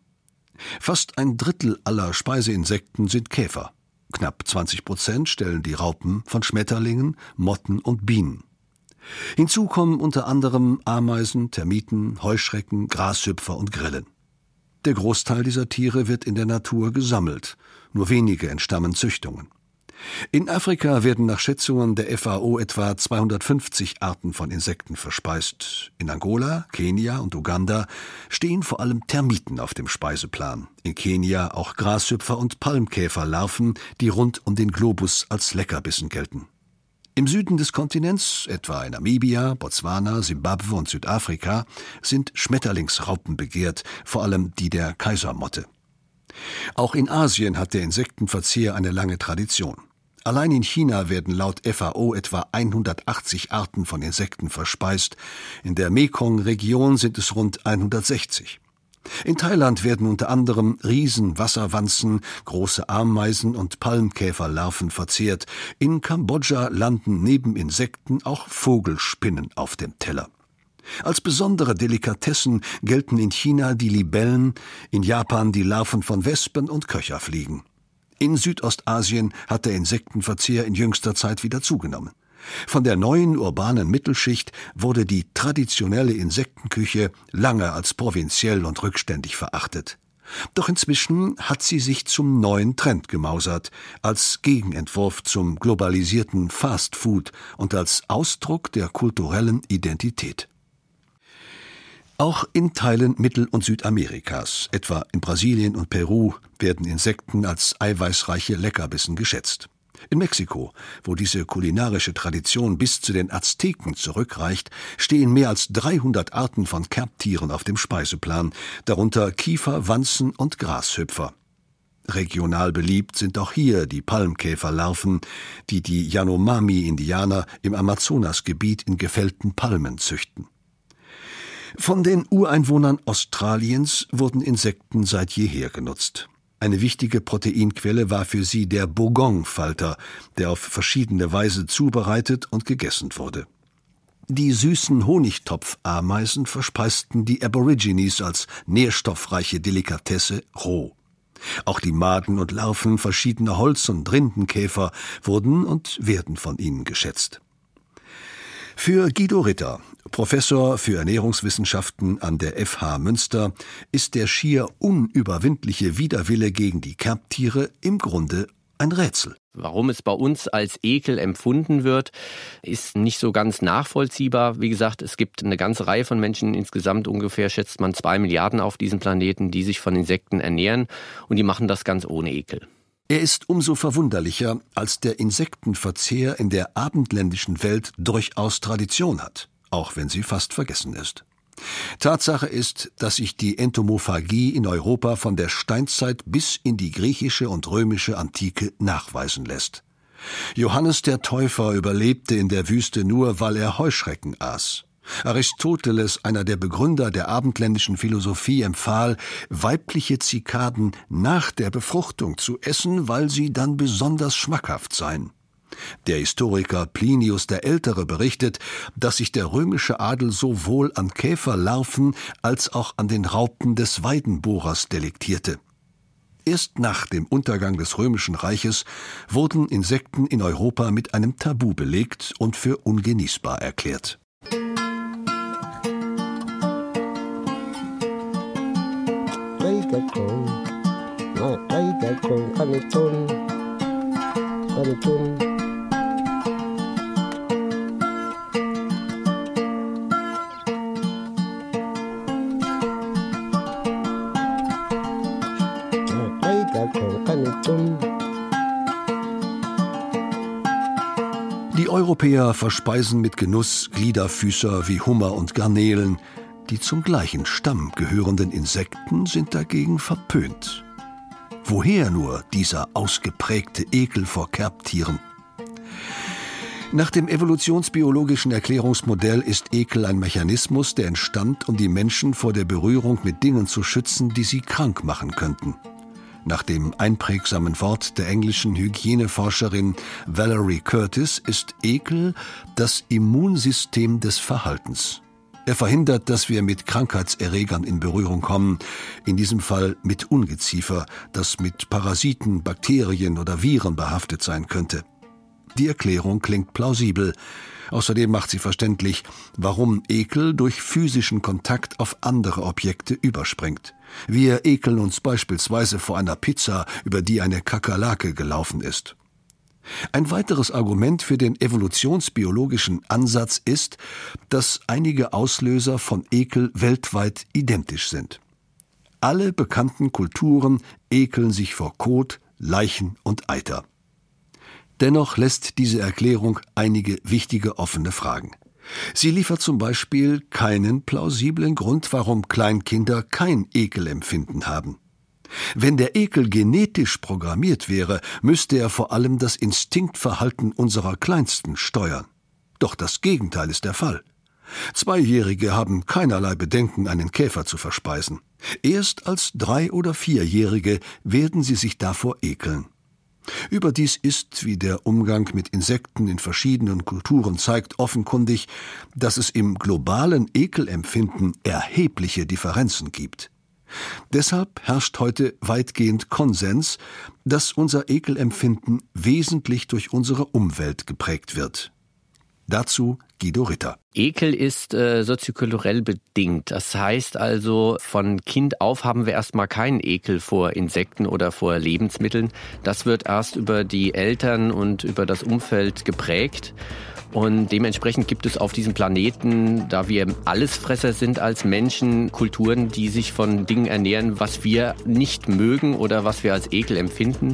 Fast ein Drittel aller Speiseinsekten sind Käfer. Knapp 20% stellen die Raupen von Schmetterlingen, Motten und Bienen. Hinzu kommen unter anderem Ameisen, Termiten, Heuschrecken, Grashüpfer und Grillen. Der Großteil dieser Tiere wird in der Natur gesammelt, nur wenige entstammen Züchtungen. In Afrika werden nach Schätzungen der FAO etwa 250 Arten von Insekten verspeist. In Angola, Kenia und Uganda stehen vor allem Termiten auf dem Speiseplan. In Kenia auch Grashüpfer und Palmkäferlarven, die rund um den Globus als Leckerbissen gelten. Im Süden des Kontinents, etwa in Namibia, Botswana, Simbabwe und Südafrika, sind Schmetterlingsraupen begehrt, vor allem die der Kaisermotte. Auch in Asien hat der Insektenverzehr eine lange Tradition. Allein in China werden laut FAO etwa 180 Arten von Insekten verspeist, in der Mekong-Region sind es rund 160. In Thailand werden unter anderem Riesenwasserwanzen, große Ameisen und Palmkäferlarven verzehrt. In Kambodscha landen neben Insekten auch Vogelspinnen auf dem Teller. Als besondere Delikatessen gelten in China die Libellen, in Japan die Larven von Wespen und Köcherfliegen. In Südostasien hat der Insektenverzehr in jüngster Zeit wieder zugenommen. Von der neuen urbanen Mittelschicht wurde die traditionelle Insektenküche lange als provinziell und rückständig verachtet. Doch inzwischen hat sie sich zum neuen Trend gemausert, als Gegenentwurf zum globalisierten Fast Food und als Ausdruck der kulturellen Identität. Auch in Teilen Mittel- und Südamerikas, etwa in Brasilien und Peru, werden Insekten als eiweißreiche Leckerbissen geschätzt. In Mexiko, wo diese kulinarische Tradition bis zu den Azteken zurückreicht, stehen mehr als 300 Arten von Kerbtieren auf dem Speiseplan, darunter Kiefer, Wanzen und Grashüpfer. Regional beliebt sind auch hier die Palmkäferlarven, die die Yanomami-Indianer im Amazonasgebiet in gefällten Palmen züchten. Von den Ureinwohnern Australiens wurden Insekten seit jeher genutzt. Eine wichtige Proteinquelle war für sie der Bogong-Falter, der auf verschiedene Weise zubereitet und gegessen wurde. Die süßen Honigtopfameisen verspeisten die Aborigines als nährstoffreiche Delikatesse roh. Auch die Maden und Larven verschiedener Holz- und Rindenkäfer wurden und werden von ihnen geschätzt. Für Guido Ritter, Professor für Ernährungswissenschaften an der FH Münster, ist der schier unüberwindliche Widerwille gegen die Kerbtiere im Grunde ein Rätsel. Warum es bei uns als Ekel empfunden wird, ist nicht so ganz nachvollziehbar. Wie gesagt, es gibt eine ganze Reihe von Menschen, insgesamt ungefähr schätzt man 2 Milliarden auf diesem Planeten, die sich von Insekten ernähren und die machen das ganz ohne Ekel. Er ist umso verwunderlicher, als der Insektenverzehr in der abendländischen Welt durchaus Tradition hat, auch wenn sie fast vergessen ist. Tatsache ist, dass sich die Entomophagie in Europa von der Steinzeit bis in die griechische und römische Antike nachweisen lässt. Johannes der Täufer überlebte in der Wüste nur, weil er Heuschrecken aß. Aristoteles, einer der Begründer der abendländischen Philosophie, empfahl, weibliche Zikaden nach der Befruchtung zu essen, weil sie dann besonders schmackhaft seien. Der Historiker Plinius der Ältere berichtet, dass sich der römische Adel sowohl an Käferlarven als auch an den Raupen des Weidenbohrers delektierte. Erst nach dem Untergang des Römischen Reiches wurden Insekten in Europa mit einem Tabu belegt und für ungenießbar erklärt. Die Europäer verspeisen mit Genuss Gliederfüßer wie Hummer und Garnelen. Die zum gleichen Stamm gehörenden Insekten sind dagegen verpönt. Woher nur dieser ausgeprägte Ekel vor Kerbtieren? Nach dem evolutionsbiologischen Erklärungsmodell ist Ekel ein Mechanismus, der entstand, um die Menschen vor der Berührung mit Dingen zu schützen, die sie krank machen könnten. Nach dem einprägsamen Wort der englischen Hygieneforscherin Valerie Curtis ist Ekel das Immunsystem des Verhaltens. Er verhindert, dass wir mit Krankheitserregern in Berührung kommen, in diesem Fall mit Ungeziefer, das mit Parasiten, Bakterien oder Viren behaftet sein könnte. Die Erklärung klingt plausibel. Außerdem macht sie verständlich, warum Ekel durch physischen Kontakt auf andere Objekte überspringt. Wir ekeln uns beispielsweise vor einer Pizza, über die eine Kakerlake gelaufen ist. Ein weiteres Argument für den evolutionsbiologischen Ansatz ist, dass einige Auslöser von Ekel weltweit identisch sind. Alle bekannten Kulturen ekeln sich vor Kot, Leichen und Eiter. Dennoch lässt diese Erklärung einige wichtige offene Fragen. Sie liefert zum Beispiel keinen plausiblen Grund, warum Kleinkinder kein Ekelempfinden haben. Wenn der Ekel genetisch programmiert wäre, müsste er vor allem das Instinktverhalten unserer Kleinsten steuern. Doch das Gegenteil ist der Fall. 2-Jährige haben keinerlei Bedenken, einen Käfer zu verspeisen. Erst als 3- oder 4-Jährige werden sie sich davor ekeln. Überdies ist, wie der Umgang mit Insekten in verschiedenen Kulturen zeigt, offenkundig, dass es im globalen Ekelempfinden erhebliche Differenzen gibt. Deshalb herrscht heute weitgehend Konsens, dass unser Ekelempfinden wesentlich durch unsere Umwelt geprägt wird. Dazu Guido Ritter. Ekel ist soziokulturell bedingt. Das heißt also, von Kind auf haben wir erstmal keinen Ekel vor Insekten oder vor Lebensmitteln. Das wird erst über die Eltern und über das Umfeld geprägt. Und dementsprechend gibt es auf diesem Planeten, da wir Allesfresser sind als Menschen, Kulturen, die sich von Dingen ernähren, was wir nicht mögen oder was wir als Ekel empfinden.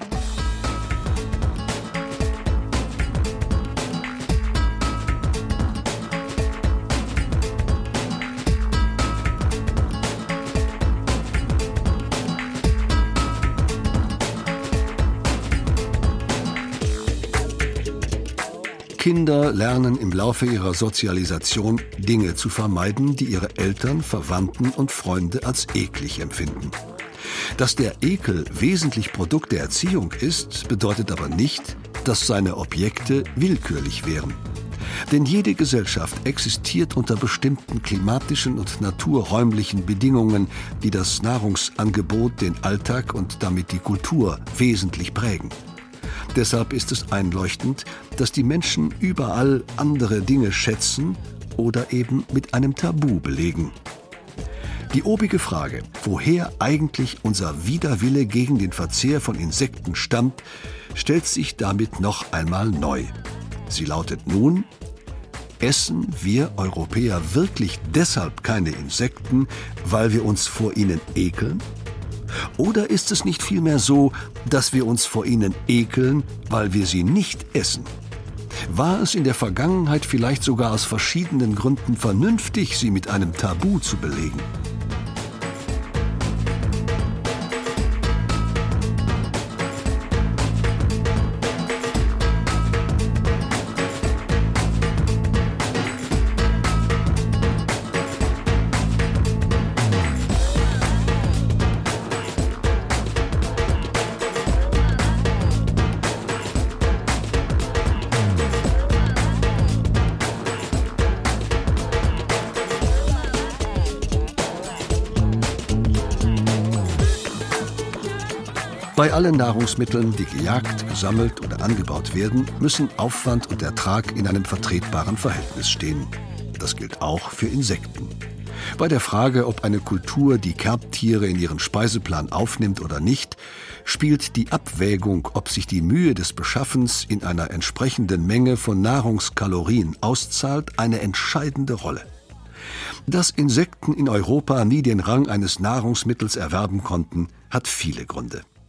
Kinder lernen im Laufe ihrer Sozialisation Dinge zu vermeiden, die ihre Eltern, Verwandten und Freunde als eklig empfinden. Dass der Ekel wesentlich Produkt der Erziehung ist, bedeutet aber nicht, dass seine Objekte willkürlich wären. Denn jede Gesellschaft existiert unter bestimmten klimatischen und naturräumlichen Bedingungen, die das Nahrungsangebot, den Alltag und damit die Kultur wesentlich prägen. Deshalb ist es einleuchtend, dass die Menschen überall andere Dinge schätzen oder eben mit einem Tabu belegen. Die obige Frage, woher eigentlich unser Widerwille gegen den Verzehr von Insekten stammt, stellt sich damit noch einmal neu. Sie lautet nun: Essen wir Europäer wirklich deshalb keine Insekten, weil wir uns vor ihnen ekeln? Oder ist es nicht vielmehr so, dass wir uns vor ihnen ekeln, weil wir sie nicht essen? War es in der Vergangenheit vielleicht sogar aus verschiedenen Gründen vernünftig, sie mit einem Tabu zu belegen? Bei allen Nahrungsmitteln, die gejagt, gesammelt oder angebaut werden, müssen Aufwand und Ertrag in einem vertretbaren Verhältnis stehen. Das gilt auch für Insekten. Bei der Frage, ob eine Kultur die Kerbtiere in ihren Speiseplan aufnimmt oder nicht, spielt die Abwägung, ob sich die Mühe des Beschaffens in einer entsprechenden Menge von Nahrungskalorien auszahlt, eine entscheidende Rolle. Dass Insekten in Europa nie den Rang eines Nahrungsmittels erwerben konnten, hat viele Gründe.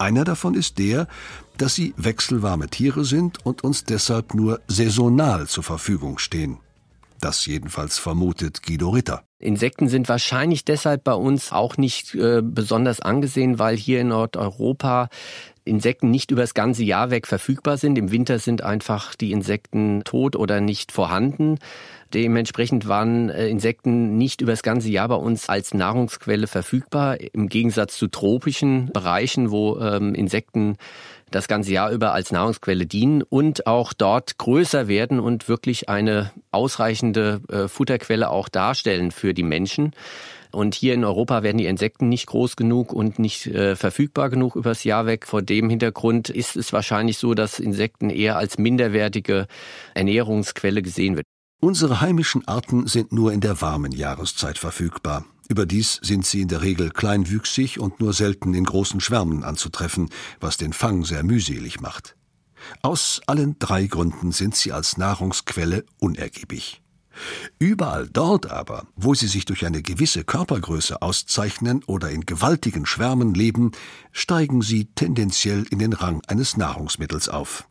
Einer davon ist der, dass sie wechselwarme Tiere sind und uns deshalb nur saisonal zur Verfügung stehen. Das jedenfalls vermutet Guido Ritter. Insekten sind wahrscheinlich deshalb bei uns auch nicht besonders angesehen, weil hier in Nordeuropa Insekten nicht über das ganze Jahr weg verfügbar sind. Im Winter sind einfach die Insekten tot oder nicht vorhanden. Dementsprechend waren Insekten nicht über das ganze Jahr bei uns als Nahrungsquelle verfügbar. Im Gegensatz zu tropischen Bereichen, wo Insekten das ganze Jahr über als Nahrungsquelle dienen und auch dort größer werden und wirklich eine ausreichende Futterquelle auch darstellen für die Menschen. Und hier in Europa werden die Insekten nicht groß genug und nicht verfügbar genug übers Jahr weg. Vor dem Hintergrund ist es wahrscheinlich so, dass Insekten eher als minderwertige Ernährungsquelle gesehen wird. Unsere heimischen Arten sind nur in der warmen Jahreszeit verfügbar. Überdies sind sie in der Regel kleinwüchsig und nur selten in großen Schwärmen anzutreffen, was den Fang sehr mühselig macht. Aus allen 3 Gründen sind sie als Nahrungsquelle unergiebig. Überall dort aber, wo sie sich durch eine gewisse Körpergröße auszeichnen oder in gewaltigen Schwärmen leben, steigen sie tendenziell in den Rang eines Nahrungsmittels auf.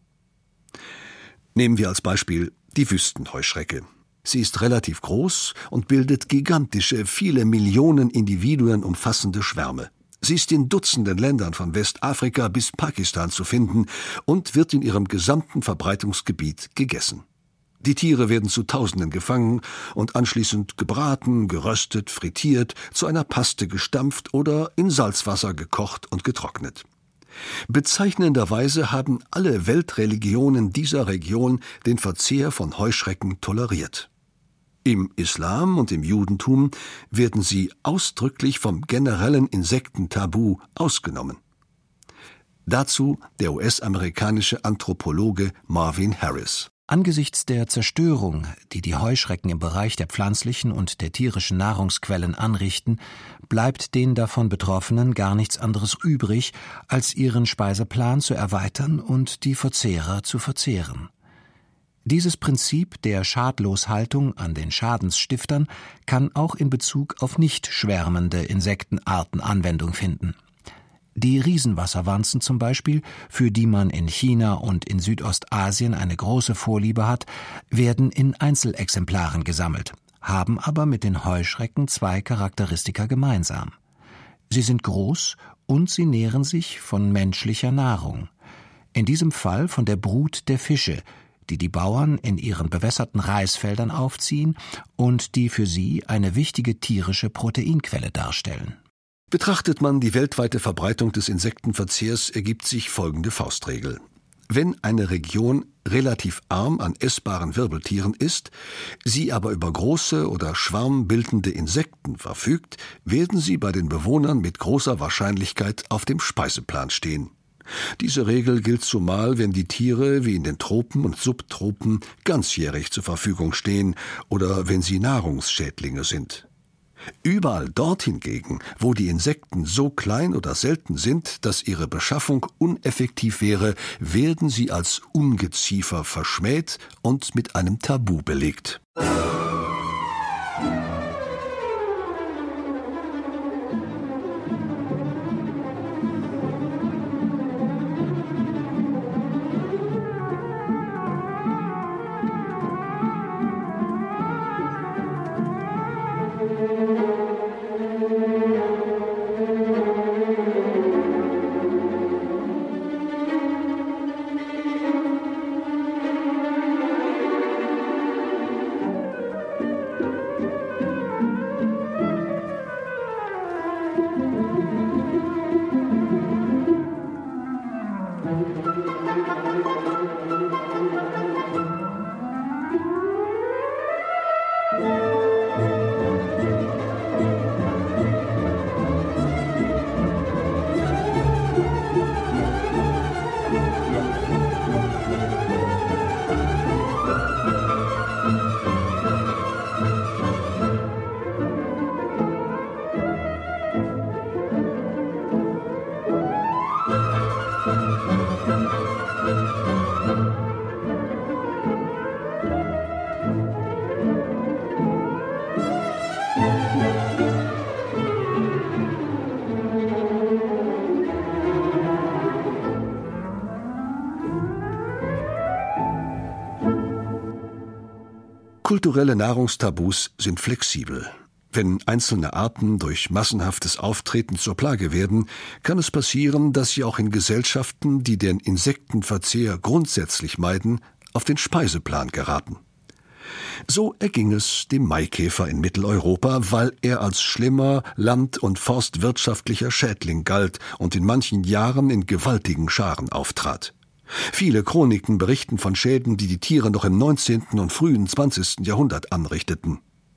Nehmen wir als Beispiel die Wüstenheuschrecke. Sie ist relativ groß und bildet gigantische, viele Millionen Individuen umfassende Schwärme. Sie ist in Dutzenden Ländern von Westafrika bis Pakistan zu finden und wird in ihrem gesamten Verbreitungsgebiet gegessen. Die Tiere werden zu Tausenden gefangen und anschließend gebraten, geröstet, frittiert, zu einer Paste gestampft oder in Salzwasser gekocht und getrocknet. Bezeichnenderweise haben alle Weltreligionen dieser Region den Verzehr von Heuschrecken toleriert. Im Islam und im Judentum werden sie ausdrücklich vom generellen Insektentabu ausgenommen. Dazu der US-amerikanische Anthropologe Marvin Harris. Angesichts der Zerstörung, die die Heuschrecken im Bereich der pflanzlichen und der tierischen Nahrungsquellen anrichten, bleibt den davon Betroffenen gar nichts anderes übrig, als ihren Speiseplan zu erweitern und die Verzehrer zu verzehren. Dieses Prinzip der Schadloshaltung an den Schadensstiftern kann auch in Bezug auf nicht schwärmende Insektenarten Anwendung finden. Die Riesenwasserwanzen zum Beispiel, für die man in China und in Südostasien eine große Vorliebe hat, werden in Einzelexemplaren gesammelt, haben aber mit den Heuschrecken 2 Charakteristika gemeinsam. Sie sind groß und sie nähren sich von menschlicher Nahrung. In diesem Fall von der Brut der Fische, die die Bauern in ihren bewässerten Reisfeldern aufziehen und die für sie eine wichtige tierische Proteinquelle darstellen. Betrachtet man die weltweite Verbreitung des Insektenverzehrs, ergibt sich folgende Faustregel. Wenn eine Region relativ arm an essbaren Wirbeltieren ist, sie aber über große oder schwarmbildende Insekten verfügt, werden sie bei den Bewohnern mit großer Wahrscheinlichkeit auf dem Speiseplan stehen. Diese Regel gilt zumal, wenn die Tiere wie in den Tropen und Subtropen ganzjährig zur Verfügung stehen oder wenn sie Nahrungsschädlinge sind. Überall dort hingegen, wo die Insekten so klein oder selten sind, dass ihre Beschaffung uneffektiv wäre, werden sie als Ungeziefer verschmäht und mit einem Tabu belegt. Kulturelle Nahrungstabus sind flexibel. Wenn einzelne Arten durch massenhaftes Auftreten zur Plage werden, kann es passieren, dass sie auch in Gesellschaften, die den Insektenverzehr grundsätzlich meiden, auf den Speiseplan geraten. So erging es dem Maikäfer in Mitteleuropa, weil er als schlimmer land- und forstwirtschaftlicher Schädling galt und in manchen Jahren in gewaltigen Scharen auftrat. Viele Chroniken berichten von Schäden, die die Tiere noch im 19. und frühen 20. Jahrhundert anrichteten.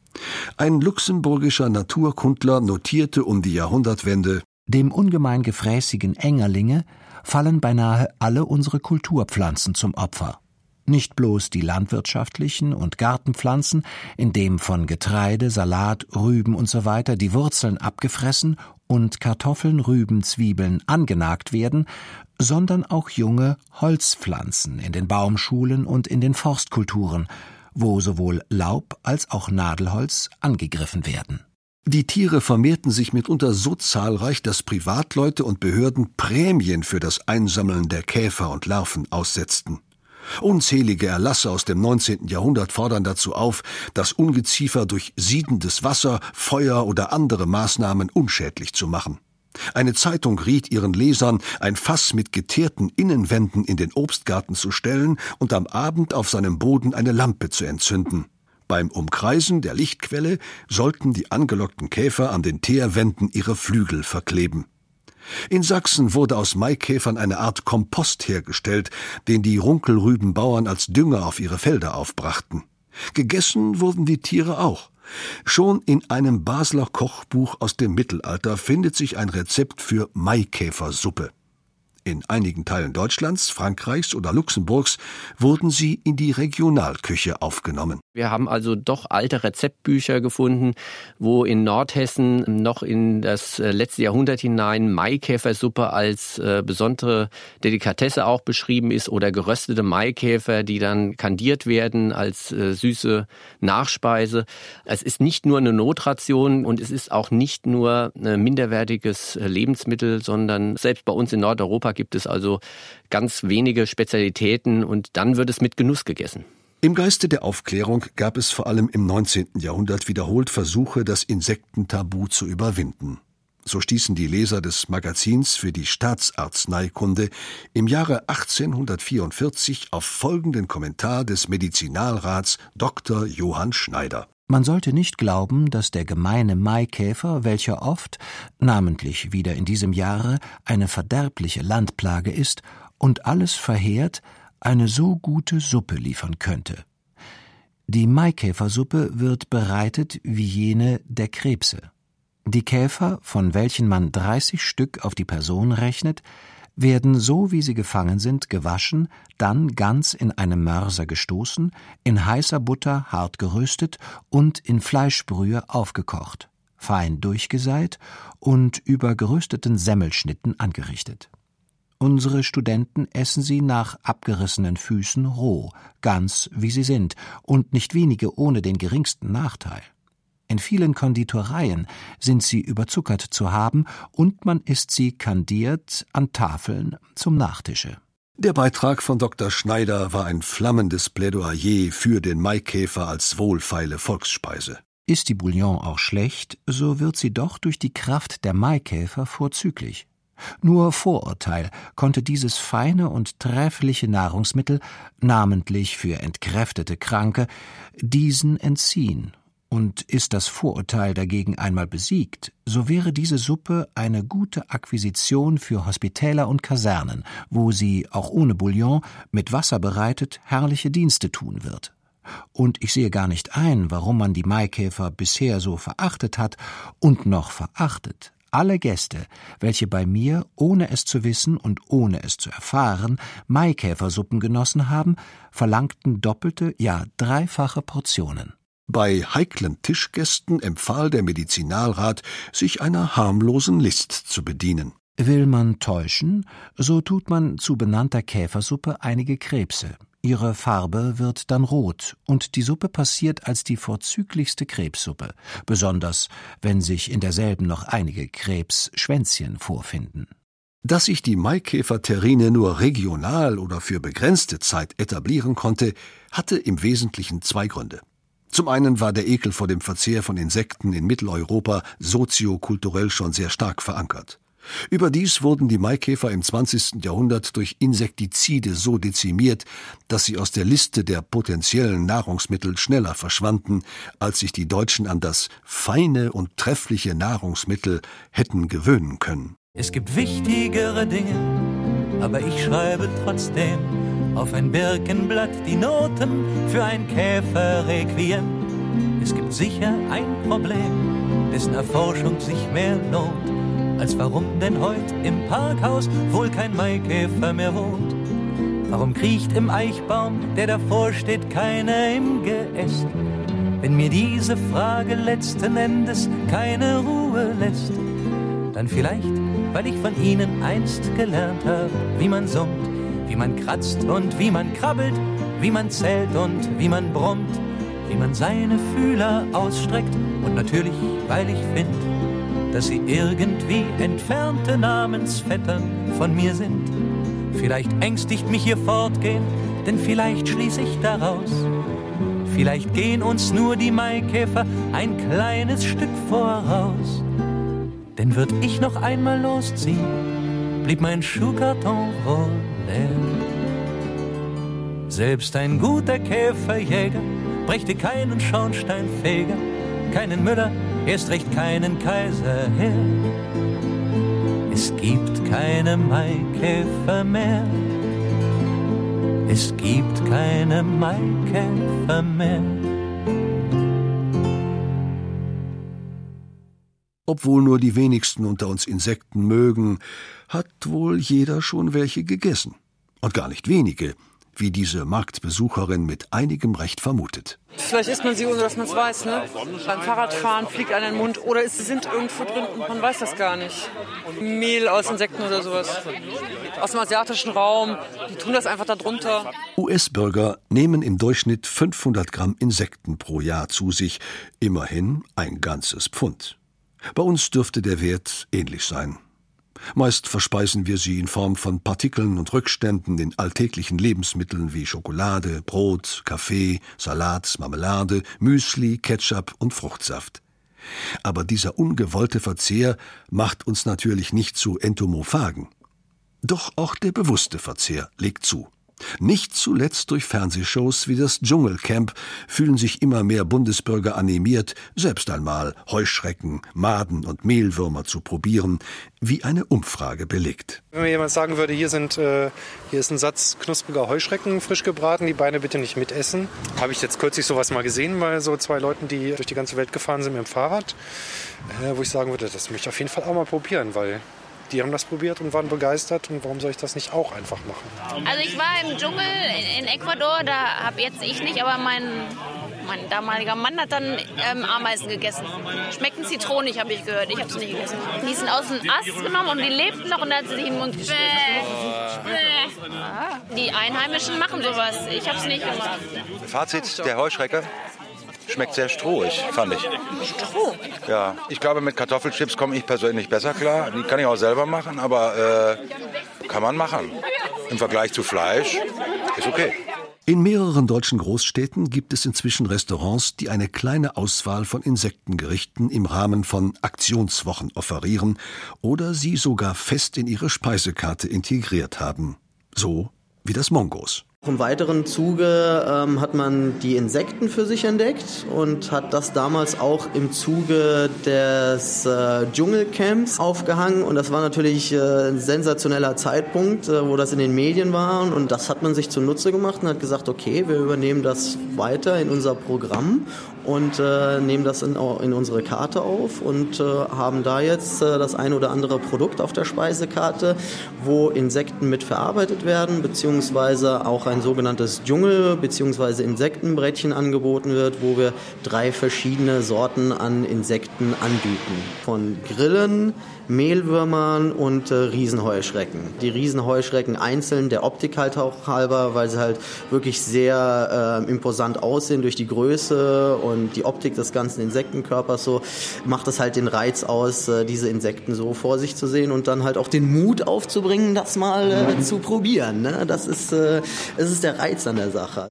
Ein luxemburgischer Naturkundler notierte um die Jahrhundertwende: Dem ungemein gefräßigen Engerlinge fallen beinahe alle unsere Kulturpflanzen zum Opfer. Nicht bloß die landwirtschaftlichen und Gartenpflanzen, in dem von Getreide, Salat, Rüben usw. die Wurzeln abgefressen und Kartoffeln, Rüben, Zwiebeln angenagt werden, sondern auch junge Holzpflanzen in den Baumschulen und in den Forstkulturen, wo sowohl Laub als auch Nadelholz angegriffen werden. Die Tiere vermehrten sich mitunter so zahlreich, dass Privatleute und Behörden Prämien für das Einsammeln der Käfer und Larven aussetzten. Unzählige Erlasse aus dem 19. Jahrhundert fordern dazu auf, das Ungeziefer durch siedendes Wasser, Feuer oder andere Maßnahmen unschädlich zu machen. Eine Zeitung riet ihren Lesern, ein Fass mit geteerten Innenwänden in den Obstgarten zu stellen und am Abend auf seinem Boden eine Lampe zu entzünden. Beim Umkreisen der Lichtquelle sollten die angelockten Käfer an den Teerwänden ihre Flügel verkleben. In Sachsen wurde aus Maikäfern eine Art Kompost hergestellt, den die Runkelrübenbauern als Dünger auf ihre Felder aufbrachten. Gegessen wurden die Tiere auch. Schon in einem Basler Kochbuch aus dem Mittelalter findet sich ein Rezept für Maikäfersuppe. In einigen Teilen Deutschlands, Frankreichs oder Luxemburgs wurden sie in die Regionalküche aufgenommen. Wir haben also doch alte Rezeptbücher gefunden, wo in Nordhessen noch in das letzte Jahrhundert hinein Maikäfersuppe als besondere Delikatesse auch beschrieben ist oder geröstete Maikäfer, die dann kandiert werden als süße Nachspeise. Es ist nicht nur eine Notration und es ist auch nicht nur ein minderwertiges Lebensmittel, sondern selbst bei uns in Nordeuropa gibt es also ganz wenige Spezialitäten und dann wird es mit Genuss gegessen. Im Geiste der Aufklärung gab es vor allem im 19. Jahrhundert wiederholt Versuche, das Insektentabu zu überwinden. So stießen die Leser des Magazins für die Staatsarzneikunde im Jahre 1844 auf folgenden Kommentar des Medizinalrats Dr. Johann Schneider. Man sollte nicht glauben, dass der gemeine Maikäfer, welcher oft, namentlich wieder in diesem Jahre, eine verderbliche Landplage ist und alles verheert, eine so gute Suppe liefern könnte. Die Maikäfersuppe wird bereitet wie jene der Krebse. Die Käfer, von welchen man 30 Stück auf die Person rechnet, werden so, wie sie gefangen sind, gewaschen, dann ganz in einem Mörser gestoßen, in heißer Butter hart geröstet und in Fleischbrühe aufgekocht, fein durchgeseit und über gerösteten Semmelschnitten angerichtet. Unsere Studenten essen sie nach abgerissenen Füßen roh, ganz wie sie sind, und nicht wenige ohne den geringsten Nachteil. In vielen Konditoreien sind sie überzuckert zu haben und man isst sie kandiert an Tafeln zum Nachtische. Der Beitrag von Dr. Schneider war ein flammendes Plädoyer für den Maikäfer als wohlfeile Volksspeise. Ist die Bouillon auch schlecht, so wird sie doch durch die Kraft der Maikäfer vorzüglich. Nur Vorurteil konnte dieses feine und treffliche Nahrungsmittel, namentlich für entkräftete Kranke, diesen entziehen. Und ist das Vorurteil dagegen einmal besiegt, so wäre diese Suppe eine gute Akquisition für Hospitäler und Kasernen, wo sie, auch ohne Bouillon, mit Wasser bereitet, herrliche Dienste tun wird. Und ich sehe gar nicht ein, warum man die Maikäfer bisher so verachtet hat und noch verachtet. Alle Gäste, welche bei mir, ohne es zu wissen und ohne es zu erfahren, Maikäfersuppen genossen haben, verlangten doppelte, ja dreifache Portionen. Bei heiklen Tischgästen empfahl der Medizinalrat, sich einer harmlosen List zu bedienen. Will man täuschen, so tut man zu benannter Käfersuppe einige Krebse. Ihre Farbe wird dann rot und die Suppe passiert als die vorzüglichste Krebssuppe, besonders wenn sich in derselben noch einige Krebsschwänzchen vorfinden. Dass sich die Maikäfer-Terrine nur regional oder für begrenzte Zeit etablieren konnte, hatte im Wesentlichen zwei Gründe. Zum einen war der Ekel vor dem Verzehr von Insekten in Mitteleuropa soziokulturell schon sehr stark verankert. Überdies wurden die Maikäfer im 20. Jahrhundert durch Insektizide so dezimiert, dass sie aus der Liste der potenziellen Nahrungsmittel schneller verschwanden, als sich die Deutschen an das feine und treffliche Nahrungsmittel hätten gewöhnen können. Es gibt wichtigere Dinge, aber ich schreibe trotzdem auf ein Birkenblatt die Noten für ein Käferrequiem. Es gibt sicher ein Problem, dessen Erforschung sich mehr lohnt, als warum denn heute im Parkhaus wohl kein Maikäfer mehr wohnt. Warum kriecht im Eichbaum, der davor steht, keiner im Geäst? Wenn mir diese Frage letzten Endes keine Ruhe lässt, dann vielleicht, weil ich von ihnen einst gelernt habe, wie man summt, wie man kratzt und wie man krabbelt, wie man zählt und wie man brummt, wie man seine Fühler ausstreckt und natürlich, weil ich finde, dass sie irgendwie entfernte Namensvettern von mir sind. Vielleicht ängstigt mich ihr Fortgehen, denn vielleicht schließe ich daraus. Vielleicht gehen uns nur die Maikäfer ein kleines Stück voraus. Denn würd ich noch einmal losziehen, blieb mein Schuhkarton wohl leer. Selbst ein guter Käferjäger brächte keinen Schornsteinfeger, keinen Müller, erst recht keinen Kaiser her. Es gibt keine Maikäfer mehr. Es gibt keine Maikäfer mehr. Obwohl nur die wenigsten unter uns Insekten mögen, hat wohl jeder schon welche gegessen. Und gar nicht wenige, wie diese Marktbesucherin mit einigem Recht vermutet. Vielleicht isst man sie, ohne dass man es weiß, ne? Beim Fahrradfahren fliegt einem in den Mund oder sie sind irgendwo drin und man weiß das gar nicht. Mehl aus Insekten oder sowas. Aus dem asiatischen Raum, die tun das einfach da drunter. US-Bürger nehmen im Durchschnitt 500 Gramm Insekten pro Jahr zu sich, immerhin ein ganzes Pfund. Bei uns dürfte der Wert ähnlich sein. Meist verspeisen wir sie in Form von Partikeln und Rückständen in alltäglichen Lebensmitteln wie Schokolade, Brot, Kaffee, Salat, Marmelade, Müsli, Ketchup und Fruchtsaft. Aber dieser ungewollte Verzehr macht uns natürlich nicht zu Entomophagen. Doch auch der bewusste Verzehr legt zu. Nicht zuletzt durch Fernsehshows wie das Dschungelcamp fühlen sich immer mehr Bundesbürger animiert, selbst einmal Heuschrecken, Maden und Mehlwürmer zu probieren, wie eine Umfrage belegt. Wenn mir jemand sagen würde, hier ist ein Satz knuspriger Heuschrecken frisch gebraten, die Beine bitte nicht mitessen. Habe ich jetzt kürzlich sowas mal gesehen bei so 2 Leuten, die durch die ganze Welt gefahren sind mit dem Fahrrad, wo ich sagen würde, das möchte ich auf jeden Fall auch mal probieren, weil die haben das probiert und waren begeistert. Und warum soll ich das nicht auch einfach machen? Also ich war im Dschungel in Ecuador, da habe jetzt ich nicht, aber mein damaliger Mann hat dann Ameisen gegessen. Schmeckten zitronig, habe ich gehört. Ich habe es nicht gegessen. Die sind aus dem Ast genommen und die lebten noch und dann hat sie sich in den Mund. Die Einheimischen machen sowas. Ich habe es nicht gemacht. Fazit der Heuschrecke. Schmeckt sehr strohig, fand ich. Stroh? Ja, ich glaube, mit Kartoffelchips komme ich persönlich besser klar. Die kann ich auch selber machen, aber kann man machen. Im Vergleich zu Fleisch ist okay. In mehreren deutschen Großstädten gibt es inzwischen Restaurants, die eine kleine Auswahl von Insektengerichten im Rahmen von Aktionswochen offerieren oder sie sogar fest in ihre Speisekarte integriert haben. So wie das Mongos. Im weiteren Zuge hat man die Insekten für sich entdeckt und hat das damals auch im Zuge des Dschungelcamps aufgehangen. Und das war natürlich ein sensationeller Zeitpunkt, wo das in den Medien war. Und das hat man sich zunutze gemacht und hat gesagt, okay, wir übernehmen das weiter in unser Programm und nehmen das in unsere Karte auf und haben da jetzt das ein oder andere Produkt auf der Speisekarte, wo Insekten mit verarbeitet werden, beziehungsweise auch ein sogenanntes Dschungel- bzw. Insektenbrettchen angeboten wird, wo wir 3 verschiedene Sorten an Insekten anbieten. Von Grillen, Mehlwürmern und Riesenheuschrecken. Die Riesenheuschrecken einzeln, der Optik halt auch halber, weil sie halt wirklich sehr imposant aussehen durch die Größe und die Optik des ganzen Insektenkörpers, so macht es halt den Reiz aus, diese Insekten so vor sich zu sehen und dann halt auch den Mut aufzubringen, das mal zu probieren. Ne? Das ist der Reiz an der Sache.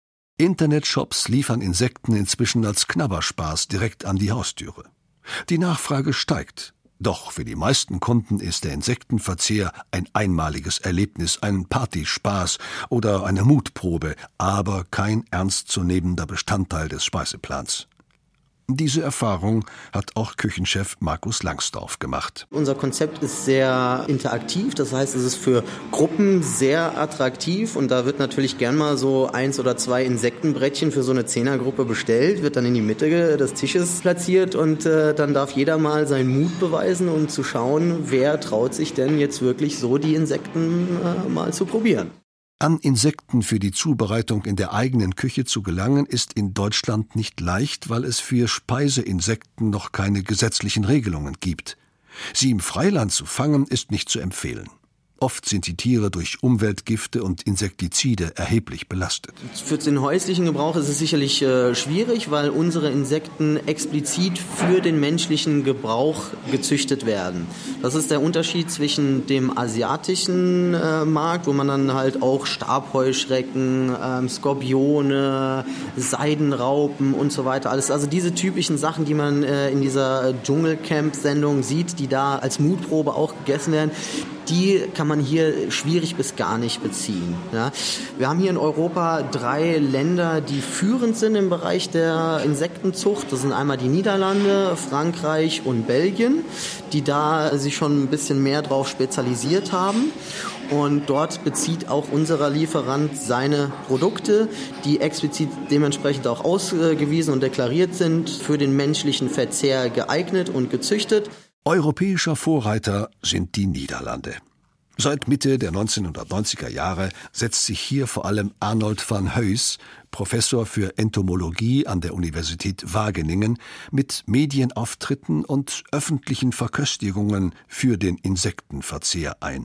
Internetshops liefern Insekten inzwischen als Knabberspaß direkt an die Haustüre. Die Nachfrage steigt. Doch für die meisten Kunden ist der Insektenverzehr ein einmaliges Erlebnis, ein Partyspaß oder eine Mutprobe, aber kein ernstzunehmender Bestandteil des Speiseplans. Diese Erfahrung hat auch Küchenchef Markus Langsdorf gemacht. Unser Konzept ist sehr interaktiv, das heißt, es ist für Gruppen sehr attraktiv und da wird natürlich gern mal so 1 oder 2 Insektenbrettchen für so eine 10er-Gruppe bestellt, wird dann in die Mitte des Tisches platziert und dann darf jeder mal seinen Mut beweisen, um zu schauen, wer traut sich denn jetzt wirklich so die Insekten mal zu probieren. An Insekten für die Zubereitung in der eigenen Küche zu gelangen, ist in Deutschland nicht leicht, weil es für Speiseinsekten noch keine gesetzlichen Regelungen gibt. Sie im Freiland zu fangen, ist nicht zu empfehlen. Oft sind die Tiere durch Umweltgifte und Insektizide erheblich belastet. Für den häuslichen Gebrauch ist es sicherlich schwierig, weil unsere Insekten explizit für den menschlichen Gebrauch gezüchtet werden. Das ist der Unterschied zwischen dem asiatischen Markt, wo man dann halt auch Stabheuschrecken, Skorpione, Seidenraupen und so weiter, alles, also diese typischen Sachen, die man in dieser Dschungelcamp-Sendung sieht, die da als Mutprobe auch gegessen werden, die kann man hier schwierig bis gar nicht beziehen. Ja. Wir haben hier in Europa 3 Länder, die führend sind im Bereich der Insektenzucht. Das sind einmal die Niederlande, Frankreich und Belgien, die da sich schon ein bisschen mehr drauf spezialisiert haben. Und dort bezieht auch unser Lieferant seine Produkte, die explizit dementsprechend auch ausgewiesen und deklariert sind, für den menschlichen Verzehr geeignet und gezüchtet. Europäischer Vorreiter sind die Niederlande. Seit Mitte der 1990er Jahre setzt sich hier vor allem Arnold van Heus, Professor für Entomologie an der Universität Wageningen, mit Medienauftritten und öffentlichen Verköstigungen für den Insektenverzehr ein.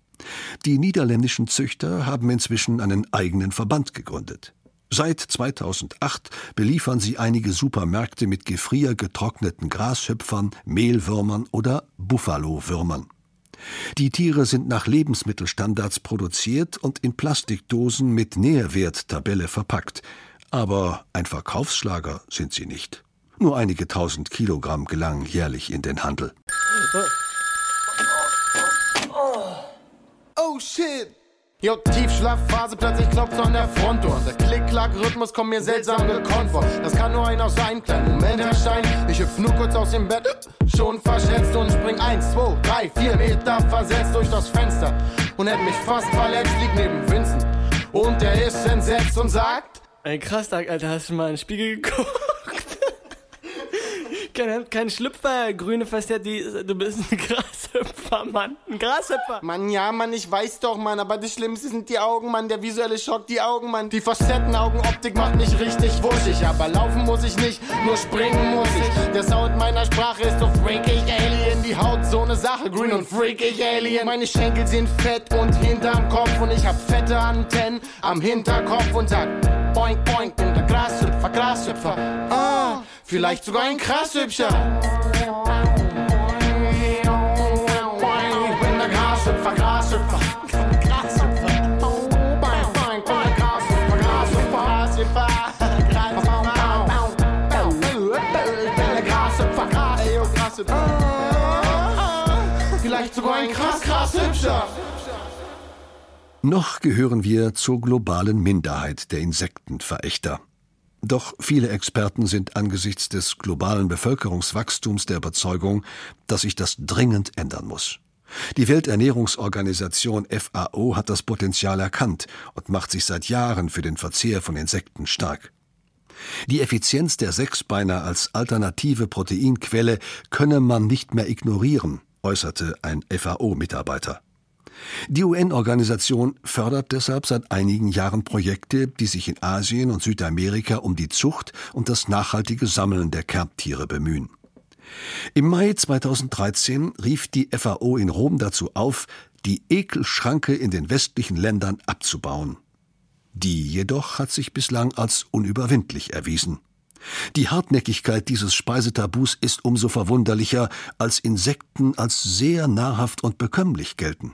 Die niederländischen Züchter haben inzwischen einen eigenen Verband gegründet. Seit 2008 beliefern sie einige Supermärkte mit gefriergetrockneten Grashüpfern, Mehlwürmern oder Buffalowürmern. Die Tiere sind nach Lebensmittelstandards produziert und in Plastikdosen mit Nährwerttabelle verpackt. Aber ein Verkaufsschlager sind sie nicht. Nur einige 1000 Kilogramm gelangen jährlich in den Handel. Oh shit! Jo, Tiefschlafphase, plötzlich klopft's an der Fronttour. Der Klick-Klack-Rhythmus kommt mir seltsam gekonnt vor. Das kann nur einer sein, kleinen Moment erscheinen. Ich hüpf nur kurz aus dem Bett, schon verschätzt und spring 1, 2, 3, 4 Meter versetzt durch das Fenster. Und hätt mich fast verletzt, liegt neben Vincent. Und der ist entsetzt und sagt: Ey, krass, Alter, hast du mal in den Spiegel geguckt? Kein Schlüpfer, grüne Facetti, du bist ein Grashüpfer, Mann. Ein Grashüpfer. Mann, ja, Mann, ich weiß doch, Mann, aber das Schlimmste sind die Augen, Mann. Der visuelle Schock, die Augen, Mann. Die Facettenaugenoptik macht mich richtig wuschig. Aber laufen muss ich nicht, nur springen muss ich. Der Sound meiner Sprache ist so freakig, Alien. Die Haut so eine Sache, grün und freakig, Alien. Meine Schenkel sind fett und hinterm Kopf. Und ich hab fette Antennen am Hinterkopf und sag boink, boink. Und der Grashüpfer, Grashüpfer. Ah, vielleicht sogar ein Grashüpfer. Ich bin der Grashüpfer, Grashüpfer. Grashüpfer. Boink, boink, boink, Grashüpfer, Grashüpfer, Ich bin der Grashüpfer, Grashüpfer. Vielleicht sogar ein Grashüpfer. Noch gehören wir zur globalen Minderheit der Insektenverächter. Doch viele Experten sind angesichts des globalen Bevölkerungswachstums der Überzeugung, dass sich das dringend ändern muss. Die Welternährungsorganisation FAO hat das Potenzial erkannt und macht sich seit Jahren für den Verzehr von Insekten stark. Die Effizienz der Sechsbeiner als alternative Proteinquelle könne man nicht mehr ignorieren, äußerte ein FAO-Mitarbeiter. Die UN-Organisation fördert deshalb seit einigen Jahren Projekte, die sich in Asien und Südamerika um die Zucht und das nachhaltige Sammeln der Kerntiere bemühen. Im Mai 2013 rief die FAO in Rom dazu auf, die Ekelschranke in den westlichen Ländern abzubauen. Die jedoch hat sich bislang als unüberwindlich erwiesen. Die Hartnäckigkeit dieses Speisetabus ist umso verwunderlicher, als Insekten als sehr nahrhaft und bekömmlich gelten.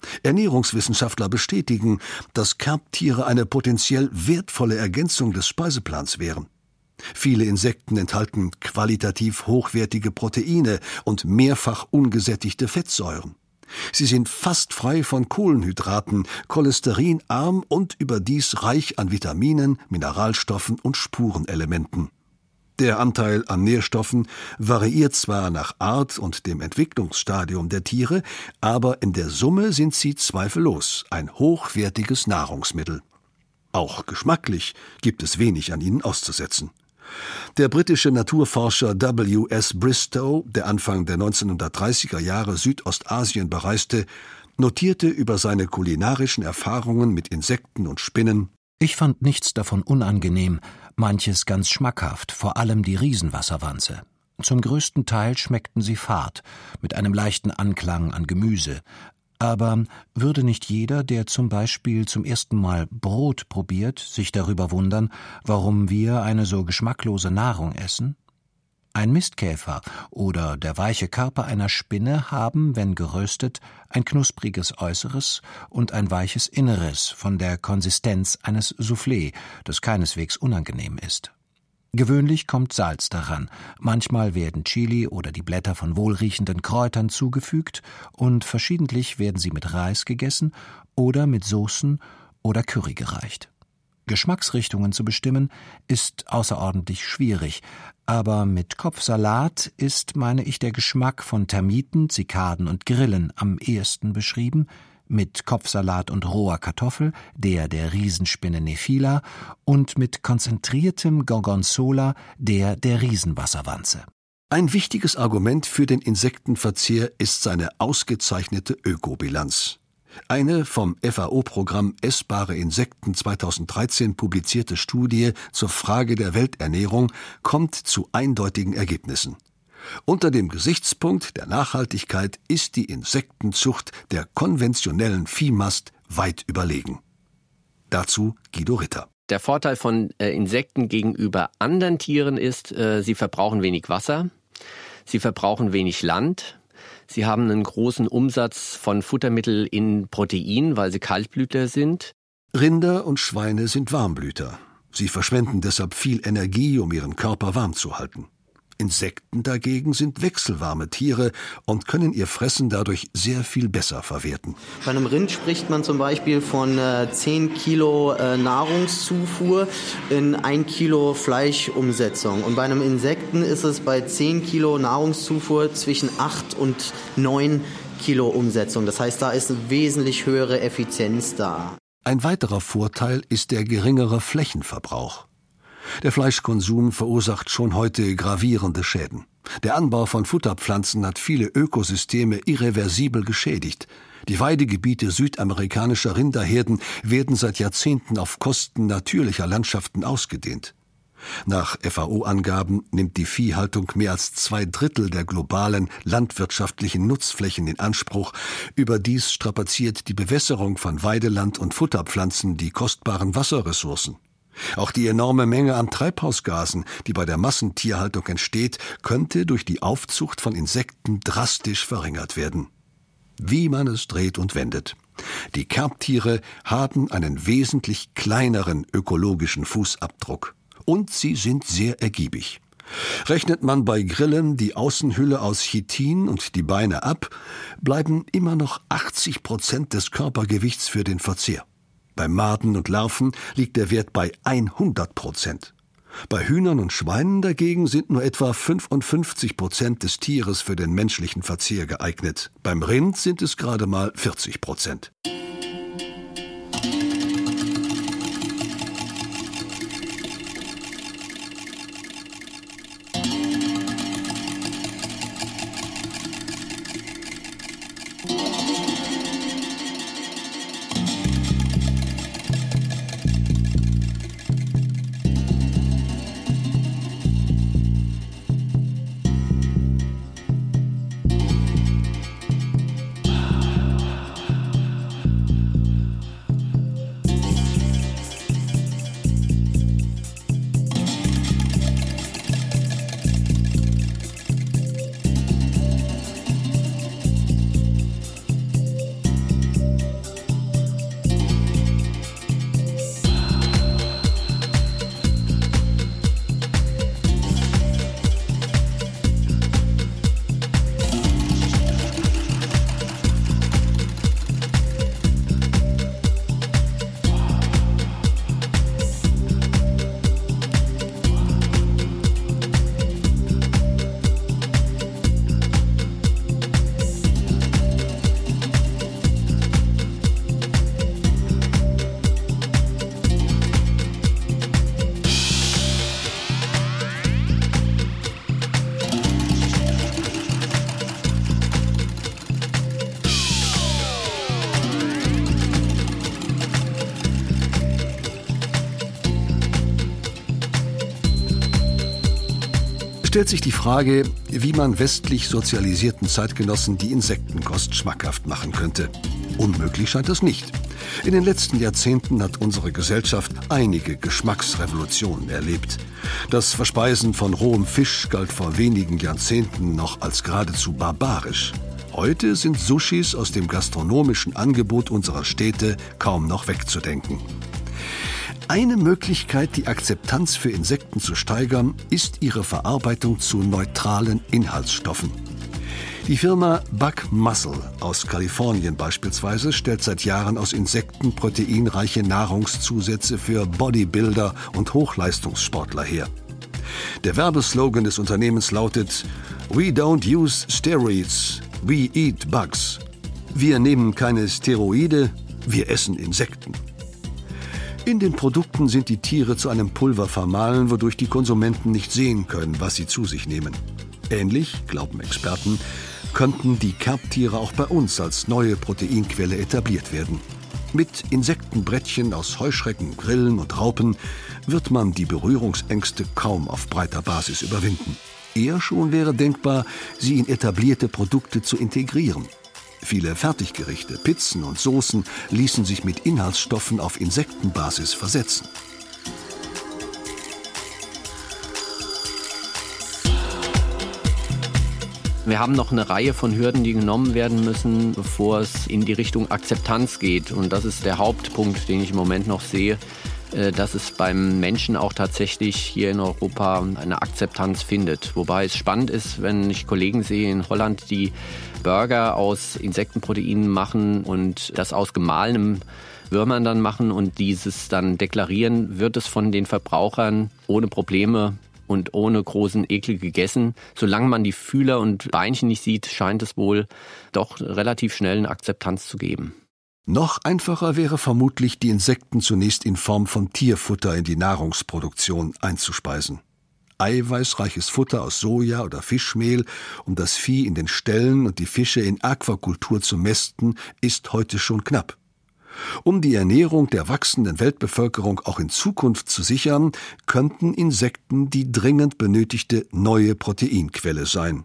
Ernährungswissenschaftler bestätigen, dass Kerbtiere eine potenziell wertvolle Ergänzung des Speiseplans wären. Viele Insekten enthalten qualitativ hochwertige Proteine und mehrfach ungesättigte Fettsäuren. Sie sind fast frei von Kohlenhydraten, cholesterinarm und überdies reich an Vitaminen, Mineralstoffen und Spurenelementen. Der Anteil an Nährstoffen variiert zwar nach Art und dem Entwicklungsstadium der Tiere, aber in der Summe sind sie zweifellos ein hochwertiges Nahrungsmittel. Auch geschmacklich gibt es wenig an ihnen auszusetzen. Der britische Naturforscher W.S. Bristow, der Anfang der 1930er Jahre Südostasien bereiste, notierte über seine kulinarischen Erfahrungen mit Insekten und Spinnen: Ich fand nichts davon unangenehm, manches ganz schmackhaft, vor allem die Riesenwasserwanze. Zum größten Teil schmeckten sie fad, mit einem leichten Anklang an Gemüse. Aber würde nicht jeder, der zum Beispiel zum ersten Mal Brot probiert, sich darüber wundern, warum wir eine so geschmacklose Nahrung essen? Ein Mistkäfer oder der weiche Körper einer Spinne haben, wenn geröstet, ein knuspriges Äußeres und ein weiches Inneres von der Konsistenz eines Soufflé, das keineswegs unangenehm ist. Gewöhnlich kommt Salz daran, manchmal werden Chili oder die Blätter von wohlriechenden Kräutern zugefügt und verschiedentlich werden sie mit Reis gegessen oder mit Soßen oder Curry gereicht. Geschmacksrichtungen zu bestimmen, ist außerordentlich schwierig, aber mit Kopfsalat ist, meine ich, der Geschmack von Termiten, Zikaden und Grillen am ehesten beschrieben, mit Kopfsalat und roher Kartoffel der Riesenspinne Nephila und mit konzentriertem Gorgonzola der Riesenwasserwanze. Ein wichtiges Argument für den Insektenverzehr ist seine ausgezeichnete Ökobilanz. Eine vom FAO-Programm Essbare Insekten 2013 publizierte Studie zur Frage der Welternährung kommt zu eindeutigen Ergebnissen. Unter dem Gesichtspunkt der Nachhaltigkeit ist die Insektenzucht der konventionellen Viehmast weit überlegen. Dazu Guido Ritter. Der Vorteil von Insekten gegenüber anderen Tieren ist, sie verbrauchen wenig Wasser, sie verbrauchen wenig Land, sie haben einen großen Umsatz von Futtermitteln in Protein, weil sie Kaltblüter sind. Rinder und Schweine sind Warmblüter. Sie verschwenden deshalb viel Energie, um ihren Körper warm zu halten. Insekten dagegen sind wechselwarme Tiere und können ihr Fressen dadurch sehr viel besser verwerten. Bei einem Rind spricht man zum Beispiel von 10 Kilo Nahrungszufuhr in 1 Kilo Fleischumsetzung. Und bei einem Insekten ist es bei 10 Kilo Nahrungszufuhr zwischen 8 und 9 Kilo Umsetzung. Das heißt, da ist eine wesentlich höhere Effizienz da. Ein weiterer Vorteil ist der geringere Flächenverbrauch. Der Fleischkonsum verursacht schon heute gravierende Schäden. Der Anbau von Futterpflanzen hat viele Ökosysteme irreversibel geschädigt. Die Weidegebiete südamerikanischer Rinderherden werden seit Jahrzehnten auf Kosten natürlicher Landschaften ausgedehnt. Nach FAO-Angaben nimmt die Viehhaltung mehr als 2/3 der globalen landwirtschaftlichen Nutzflächen in Anspruch. Überdies strapaziert die Bewässerung von Weideland und Futterpflanzen die kostbaren Wasserressourcen. Auch die enorme Menge an Treibhausgasen, die bei der Massentierhaltung entsteht, könnte durch die Aufzucht von Insekten drastisch verringert werden. Wie man es dreht und wendet. Die Kerbtiere haben einen wesentlich kleineren ökologischen Fußabdruck. Und sie sind sehr ergiebig. Rechnet man bei Grillen die Außenhülle aus Chitin und die Beine ab, bleiben immer noch 80% des Körpergewichts für den Verzehr. Bei Maden und Larven liegt der Wert bei 100%. Bei Hühnern und Schweinen dagegen sind nur etwa 55% des Tieres für den menschlichen Verzehr geeignet. Beim Rind sind es gerade mal 40%. stellt sich die Frage, wie man westlich sozialisierten Zeitgenossen die Insektenkost schmackhaft machen könnte. Unmöglich scheint es nicht. In den letzten Jahrzehnten hat unsere Gesellschaft einige Geschmacksrevolutionen erlebt. Das Verspeisen von rohem Fisch galt vor wenigen Jahrzehnten noch als geradezu barbarisch. Heute sind Sushis aus dem gastronomischen Angebot unserer Städte kaum noch wegzudenken. Eine Möglichkeit, die Akzeptanz für Insekten zu steigern, ist ihre Verarbeitung zu neutralen Inhaltsstoffen. Die Firma Bug Muscle aus Kalifornien beispielsweise stellt seit Jahren aus Insekten proteinreiche Nahrungszusätze für Bodybuilder und Hochleistungssportler her. Der Werbeslogan des Unternehmens lautet: "We don't use steroids, we eat bugs." Wir nehmen keine Steroide, wir essen Insekten. In den Produkten sind die Tiere zu einem Pulver vermahlen, wodurch die Konsumenten nicht sehen können, was sie zu sich nehmen. Ähnlich, glauben Experten, könnten die Kerbtiere auch bei uns als neue Proteinquelle etabliert werden. Mit Insektenbrettchen aus Heuschrecken, Grillen und Raupen wird man die Berührungsängste kaum auf breiter Basis überwinden. Eher schon wäre denkbar, sie in etablierte Produkte zu integrieren. Viele Fertiggerichte, Pizzen und Soßen ließen sich mit Inhaltsstoffen auf Insektenbasis versetzen. Wir haben noch eine Reihe von Hürden, die genommen werden müssen, bevor es in die Richtung Akzeptanz geht. Und das ist der Hauptpunkt, den ich im Moment noch sehe, dass es beim Menschen auch tatsächlich hier in Europa eine Akzeptanz findet. Wobei es spannend ist, wenn ich Kollegen sehe in Holland, die Burger aus Insektenproteinen machen und das aus gemahlenem Würmern dann machen und dieses dann deklarieren, wird es von den Verbrauchern ohne Probleme und ohne großen Ekel gegessen. Solange man die Fühler und Beinchen nicht sieht, scheint es wohl doch relativ schnell eine Akzeptanz zu geben. Noch einfacher wäre vermutlich, die Insekten zunächst in Form von Tierfutter in die Nahrungsproduktion einzuspeisen. Eiweißreiches Futter aus Soja oder Fischmehl, um das Vieh in den Ställen und die Fische in Aquakultur zu mästen, ist heute schon knapp. Um die Ernährung der wachsenden Weltbevölkerung auch in Zukunft zu sichern, könnten Insekten die dringend benötigte neue Proteinquelle sein.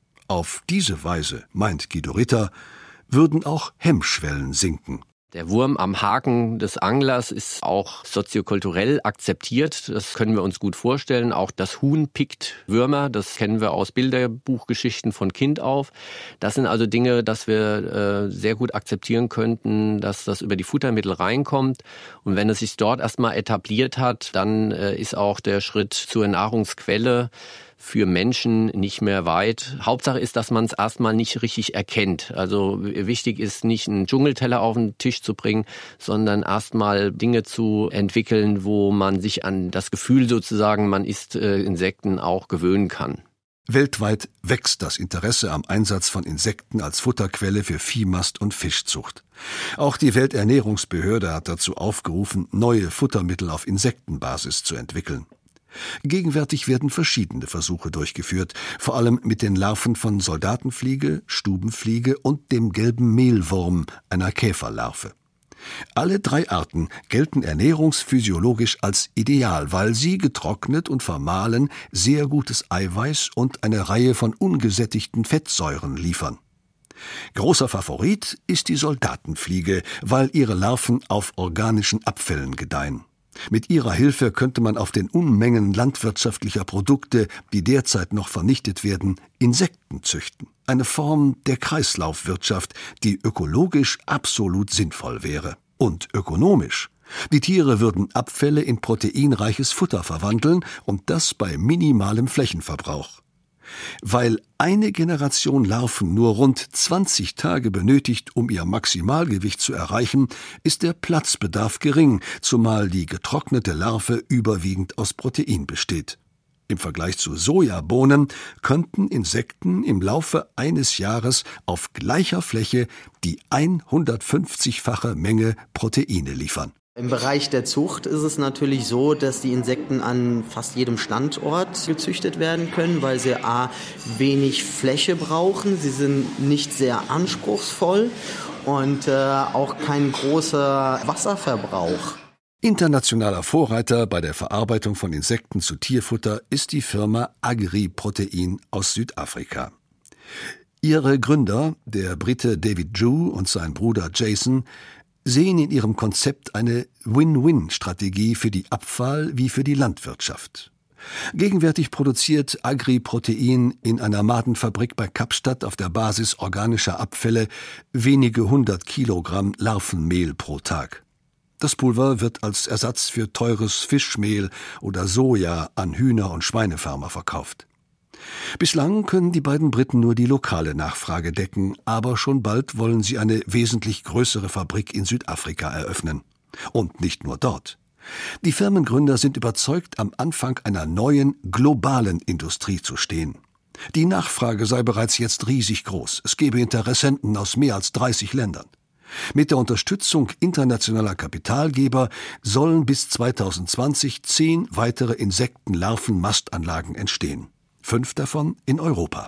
Auf diese Weise, meint Guido Ritter, würden auch Hemmschwellen sinken. Der Wurm am Haken des Anglers ist auch soziokulturell akzeptiert. Das können wir uns gut vorstellen. Auch das Huhn pickt Würmer. Das kennen wir aus Bilderbuchgeschichten von Kind auf. Das sind also Dinge, dass wir sehr gut akzeptieren könnten, dass das über die Futtermittel reinkommt. Und wenn es sich dort erstmal etabliert hat, dann ist auch der Schritt zur Nahrungsquelle für Menschen nicht mehr weit. Hauptsache ist, dass man es erstmal nicht richtig erkennt. Also wichtig ist nicht, einen Dschungelteller auf den Tisch zu bringen, sondern erstmal Dinge zu entwickeln, wo man sich an das Gefühl sozusagen, man isst Insekten, auch gewöhnen kann. Weltweit wächst das Interesse am Einsatz von Insekten als Futterquelle für Viehmast und Fischzucht. Auch die Welternährungsbehörde hat dazu aufgerufen, neue Futtermittel auf Insektenbasis zu entwickeln. Gegenwärtig werden verschiedene Versuche durchgeführt, vor allem mit den Larven von Soldatenfliege, Stubenfliege und dem gelben Mehlwurm, einer Käferlarve. Alle drei Arten gelten ernährungsphysiologisch als ideal, weil sie getrocknet und vermahlen sehr gutes Eiweiß und eine Reihe von ungesättigten Fettsäuren liefern. Großer Favorit ist die Soldatenfliege, weil ihre Larven auf organischen Abfällen gedeihen. Mit ihrer Hilfe könnte man auf den Unmengen landwirtschaftlicher Produkte, die derzeit noch vernichtet werden, Insekten züchten. Eine Form der Kreislaufwirtschaft, die ökologisch absolut sinnvoll wäre. Und ökonomisch. Die Tiere würden Abfälle in proteinreiches Futter verwandeln und das bei minimalem Flächenverbrauch. Weil eine Generation Larven nur rund 20 Tage benötigt, um ihr Maximalgewicht zu erreichen, ist der Platzbedarf gering, zumal die getrocknete Larve überwiegend aus Protein besteht. Im Vergleich zu Sojabohnen könnten Insekten im Laufe eines Jahres auf gleicher Fläche die 150-fache Menge Proteine liefern. Im Bereich der Zucht ist es natürlich so, dass die Insekten an fast jedem Standort gezüchtet werden können, weil sie a. wenig Fläche brauchen, sie sind nicht sehr anspruchsvoll und auch kein großer Wasserverbrauch. Internationaler Vorreiter bei der Verarbeitung von Insekten zu Tierfutter ist die Firma Agri-Protein aus Südafrika. Ihre Gründer, der Brite David Jew und sein Bruder Jason, sehen in ihrem Konzept eine Win-Win-Strategie für die Abfall- wie für die Landwirtschaft. Gegenwärtig produziert Agri-Protein in einer Madenfabrik bei Kapstadt auf der Basis organischer Abfälle wenige 100 Kilogramm Larvenmehl pro Tag. Das Pulver wird als Ersatz für teures Fischmehl oder Soja an Hühner- und Schweinefarmer verkauft. Bislang können die beiden Briten nur die lokale Nachfrage decken, aber schon bald wollen sie eine wesentlich größere Fabrik in Südafrika eröffnen. Und nicht nur dort. Die Firmengründer sind überzeugt, am Anfang einer neuen, globalen Industrie zu stehen. Die Nachfrage sei bereits jetzt riesig groß. Es gebe Interessenten aus mehr als 30 Ländern. Mit der Unterstützung internationaler Kapitalgeber sollen bis 2020 10 weitere Insektenlarvenmastanlagen entstehen. 5 davon in Europa.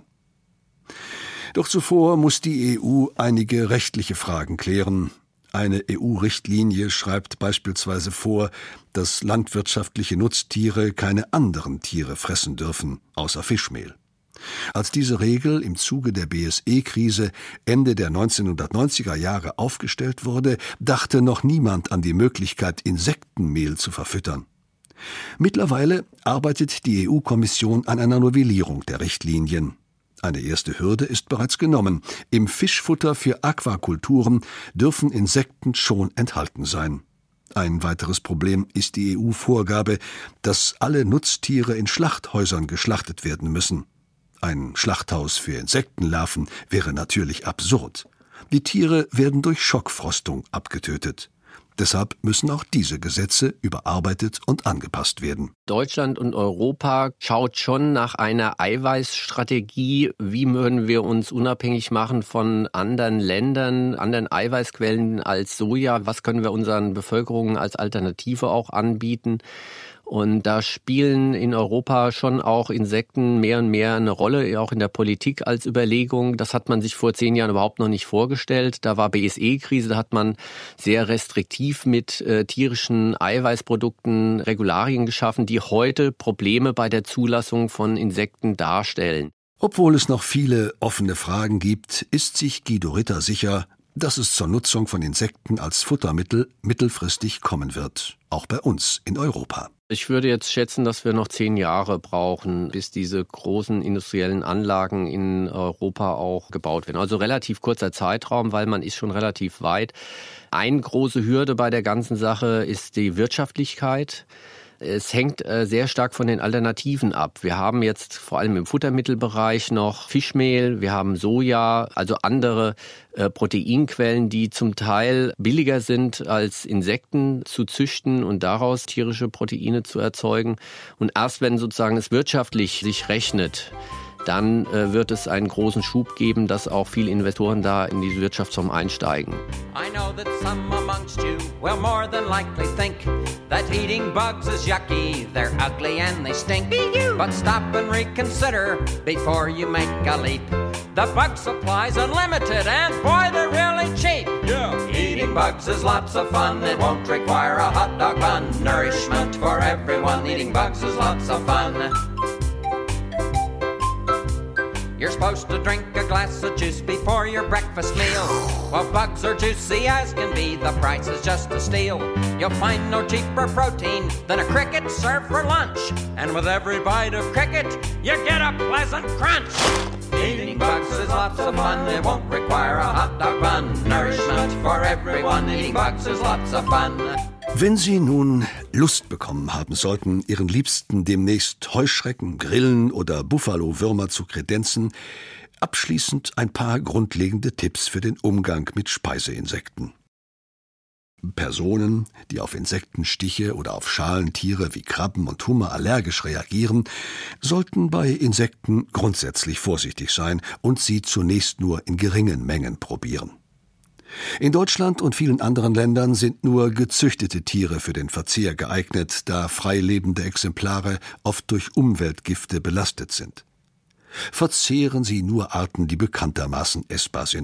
Doch zuvor muss die EU einige rechtliche Fragen klären. Eine EU-Richtlinie schreibt beispielsweise vor, dass landwirtschaftliche Nutztiere keine anderen Tiere fressen dürfen, außer Fischmehl. Als diese Regel im Zuge der BSE-Krise Ende der 1990er Jahre aufgestellt wurde, dachte noch niemand an die Möglichkeit, Insektenmehl zu verfüttern. Mittlerweile arbeitet die EU-Kommission an einer Novellierung der Richtlinien. Eine erste Hürde ist bereits genommen. Im Fischfutter für Aquakulturen dürfen Insekten schon enthalten sein. Ein weiteres Problem ist die EU-Vorgabe, dass alle Nutztiere in Schlachthäusern geschlachtet werden müssen. Ein Schlachthaus für Insektenlarven wäre natürlich absurd. Die Tiere werden durch Schockfrostung abgetötet. Deshalb müssen auch diese Gesetze überarbeitet und angepasst werden. Deutschland und Europa schaut schon nach einer Eiweißstrategie. Wie würden wir uns unabhängig machen von anderen Ländern, anderen Eiweißquellen als Soja? Was können wir unseren Bevölkerungen als Alternative auch anbieten? Und da spielen in Europa schon auch Insekten mehr und mehr eine Rolle, auch in der Politik als Überlegung. Das hat man sich vor 10 Jahren überhaupt noch nicht vorgestellt. Da war BSE-Krise, da hat man sehr restriktiv mit tierischen Eiweißprodukten Regularien geschaffen, die heute Probleme bei der Zulassung von Insekten darstellen. Obwohl es noch viele offene Fragen gibt, ist sich Guido Ritter sicher, dass es zur Nutzung von Insekten als Futtermittel mittelfristig kommen wird, auch bei uns in Europa. Ich würde jetzt schätzen, dass wir noch 10 Jahre brauchen, bis diese großen industriellen Anlagen in Europa auch gebaut werden. Also relativ kurzer Zeitraum, weil man ist schon relativ weit. Eine große Hürde bei der ganzen Sache ist die Wirtschaftlichkeit. Es hängt sehr stark von den Alternativen ab. Wir haben jetzt vor allem im Futtermittelbereich noch Fischmehl, wir haben Soja, also andere Proteinquellen, die zum Teil billiger sind als Insekten zu züchten und daraus tierische Proteine zu erzeugen. Und erst wenn sozusagen es wirtschaftlich sich rechnet, dann wird es einen großen Schub geben, dass auch viele Investoren da in diese Wirtschaftsform einsteigen. I know that some amongst you will more than likely think that eating bugs is yucky, they're ugly and they stink. But stop and reconsider before you make a leap. The bug supply's unlimited and boy, they're really cheap. Yeah. Eating bugs is lots of fun, it won't require a hot dog bun. Nourishment for everyone, eating bugs is lots of fun. You're supposed to drink a glass of juice before your breakfast meal. Well, bugs are juicy as can be, the price is just a steal. You'll find no cheaper protein than a cricket served for lunch. And with every bite of cricket, you get a pleasant crunch. Eating bugs is lots of fun, it won't require a hot dog bun. Nourishment for everyone, eating bugs is lots of fun. Wenn Sie nun Lust bekommen haben sollten, Ihren Liebsten demnächst Heuschrecken, Grillen oder Buffalo-Würmer zu kredenzen, abschließend ein paar grundlegende Tipps für den Umgang mit Speiseinsekten. Personen, die auf Insektenstiche oder auf Schalentiere wie Krabben und Hummer allergisch reagieren, sollten bei Insekten grundsätzlich vorsichtig sein und sie zunächst nur in geringen Mengen probieren. In Deutschland und vielen anderen Ländern sind nur gezüchtete Tiere für den Verzehr geeignet, da freilebende Exemplare oft durch Umweltgifte belastet sind. Verzehren Sie nur Arten, die bekanntermaßen essbar sind.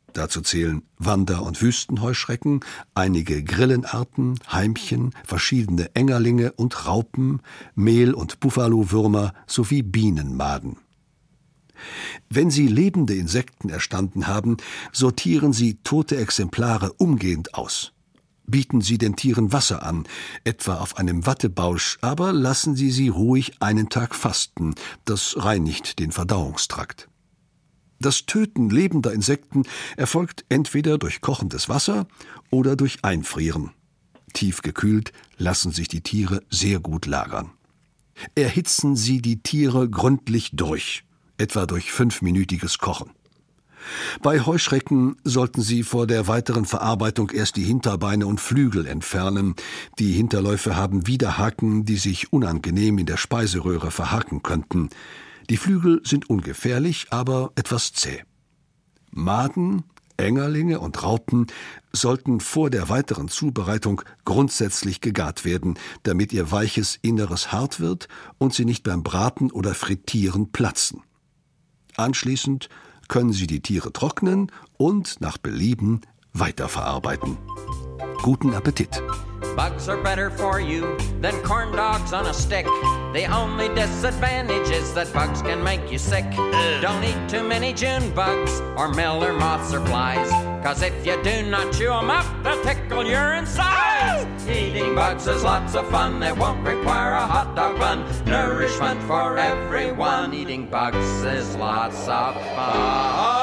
Dazu zählen Wander- und Wüstenheuschrecken, einige Grillenarten, Heimchen, verschiedene Engerlinge und Raupen, Mehl- und Buffalowürmer sowie Bienenmaden. Wenn Sie lebende Insekten erstanden haben, sortieren Sie tote Exemplare umgehend aus. Bieten Sie den Tieren Wasser an, etwa auf einem Wattebausch, aber lassen Sie sie ruhig einen Tag fasten, das reinigt den Verdauungstrakt. Das Töten lebender Insekten erfolgt entweder durch kochendes Wasser oder durch Einfrieren. Tiefgekühlt lassen sich die Tiere sehr gut lagern. Erhitzen Sie die Tiere gründlich durch, etwa durch 5-minütiges Kochen. Bei Heuschrecken sollten Sie vor der weiteren Verarbeitung erst die Hinterbeine und Flügel entfernen. Die Hinterläufe haben Widerhaken, die sich unangenehm in der Speiseröhre verhaken könnten. Die Flügel sind ungefährlich, aber etwas zäh. Maden, Engerlinge und Raupen sollten vor der weiteren Zubereitung grundsätzlich gegart werden, damit ihr weiches Inneres hart wird und sie nicht beim Braten oder Frittieren platzen. Anschließend können Sie die Tiere trocknen und nach Belieben weiterverarbeiten. Guten Appetit! Bugs are better for you than corn dogs on a stick. The only disadvantage is that bugs can make you sick. Don't eat too many June bugs or miller moths or flies, 'cause if you do not chew them up, they'll tickle your insides. Eating bugs is lots of fun. They won't require a hot dog bun. Nourishment for everyone. Eating bugs is lots of fun.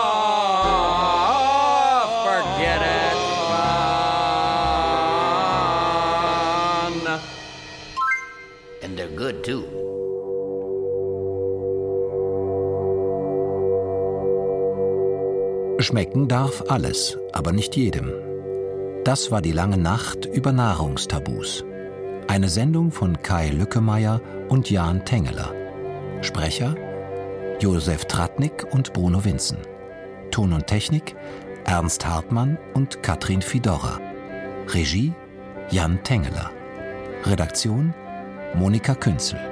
Forget it. And they're good too. Schmecken darf alles, aber nicht jedem. Das war die lange Nacht über Nahrungstabus. Eine Sendung von Kai Lückemeier und Jan Tengeler. Sprecher Josef Tratnik und Bruno Winzen. Ton und Technik Ernst Hartmann und Katrin Fidorra. Regie Jan Tengeler. Redaktion Monika Künzel.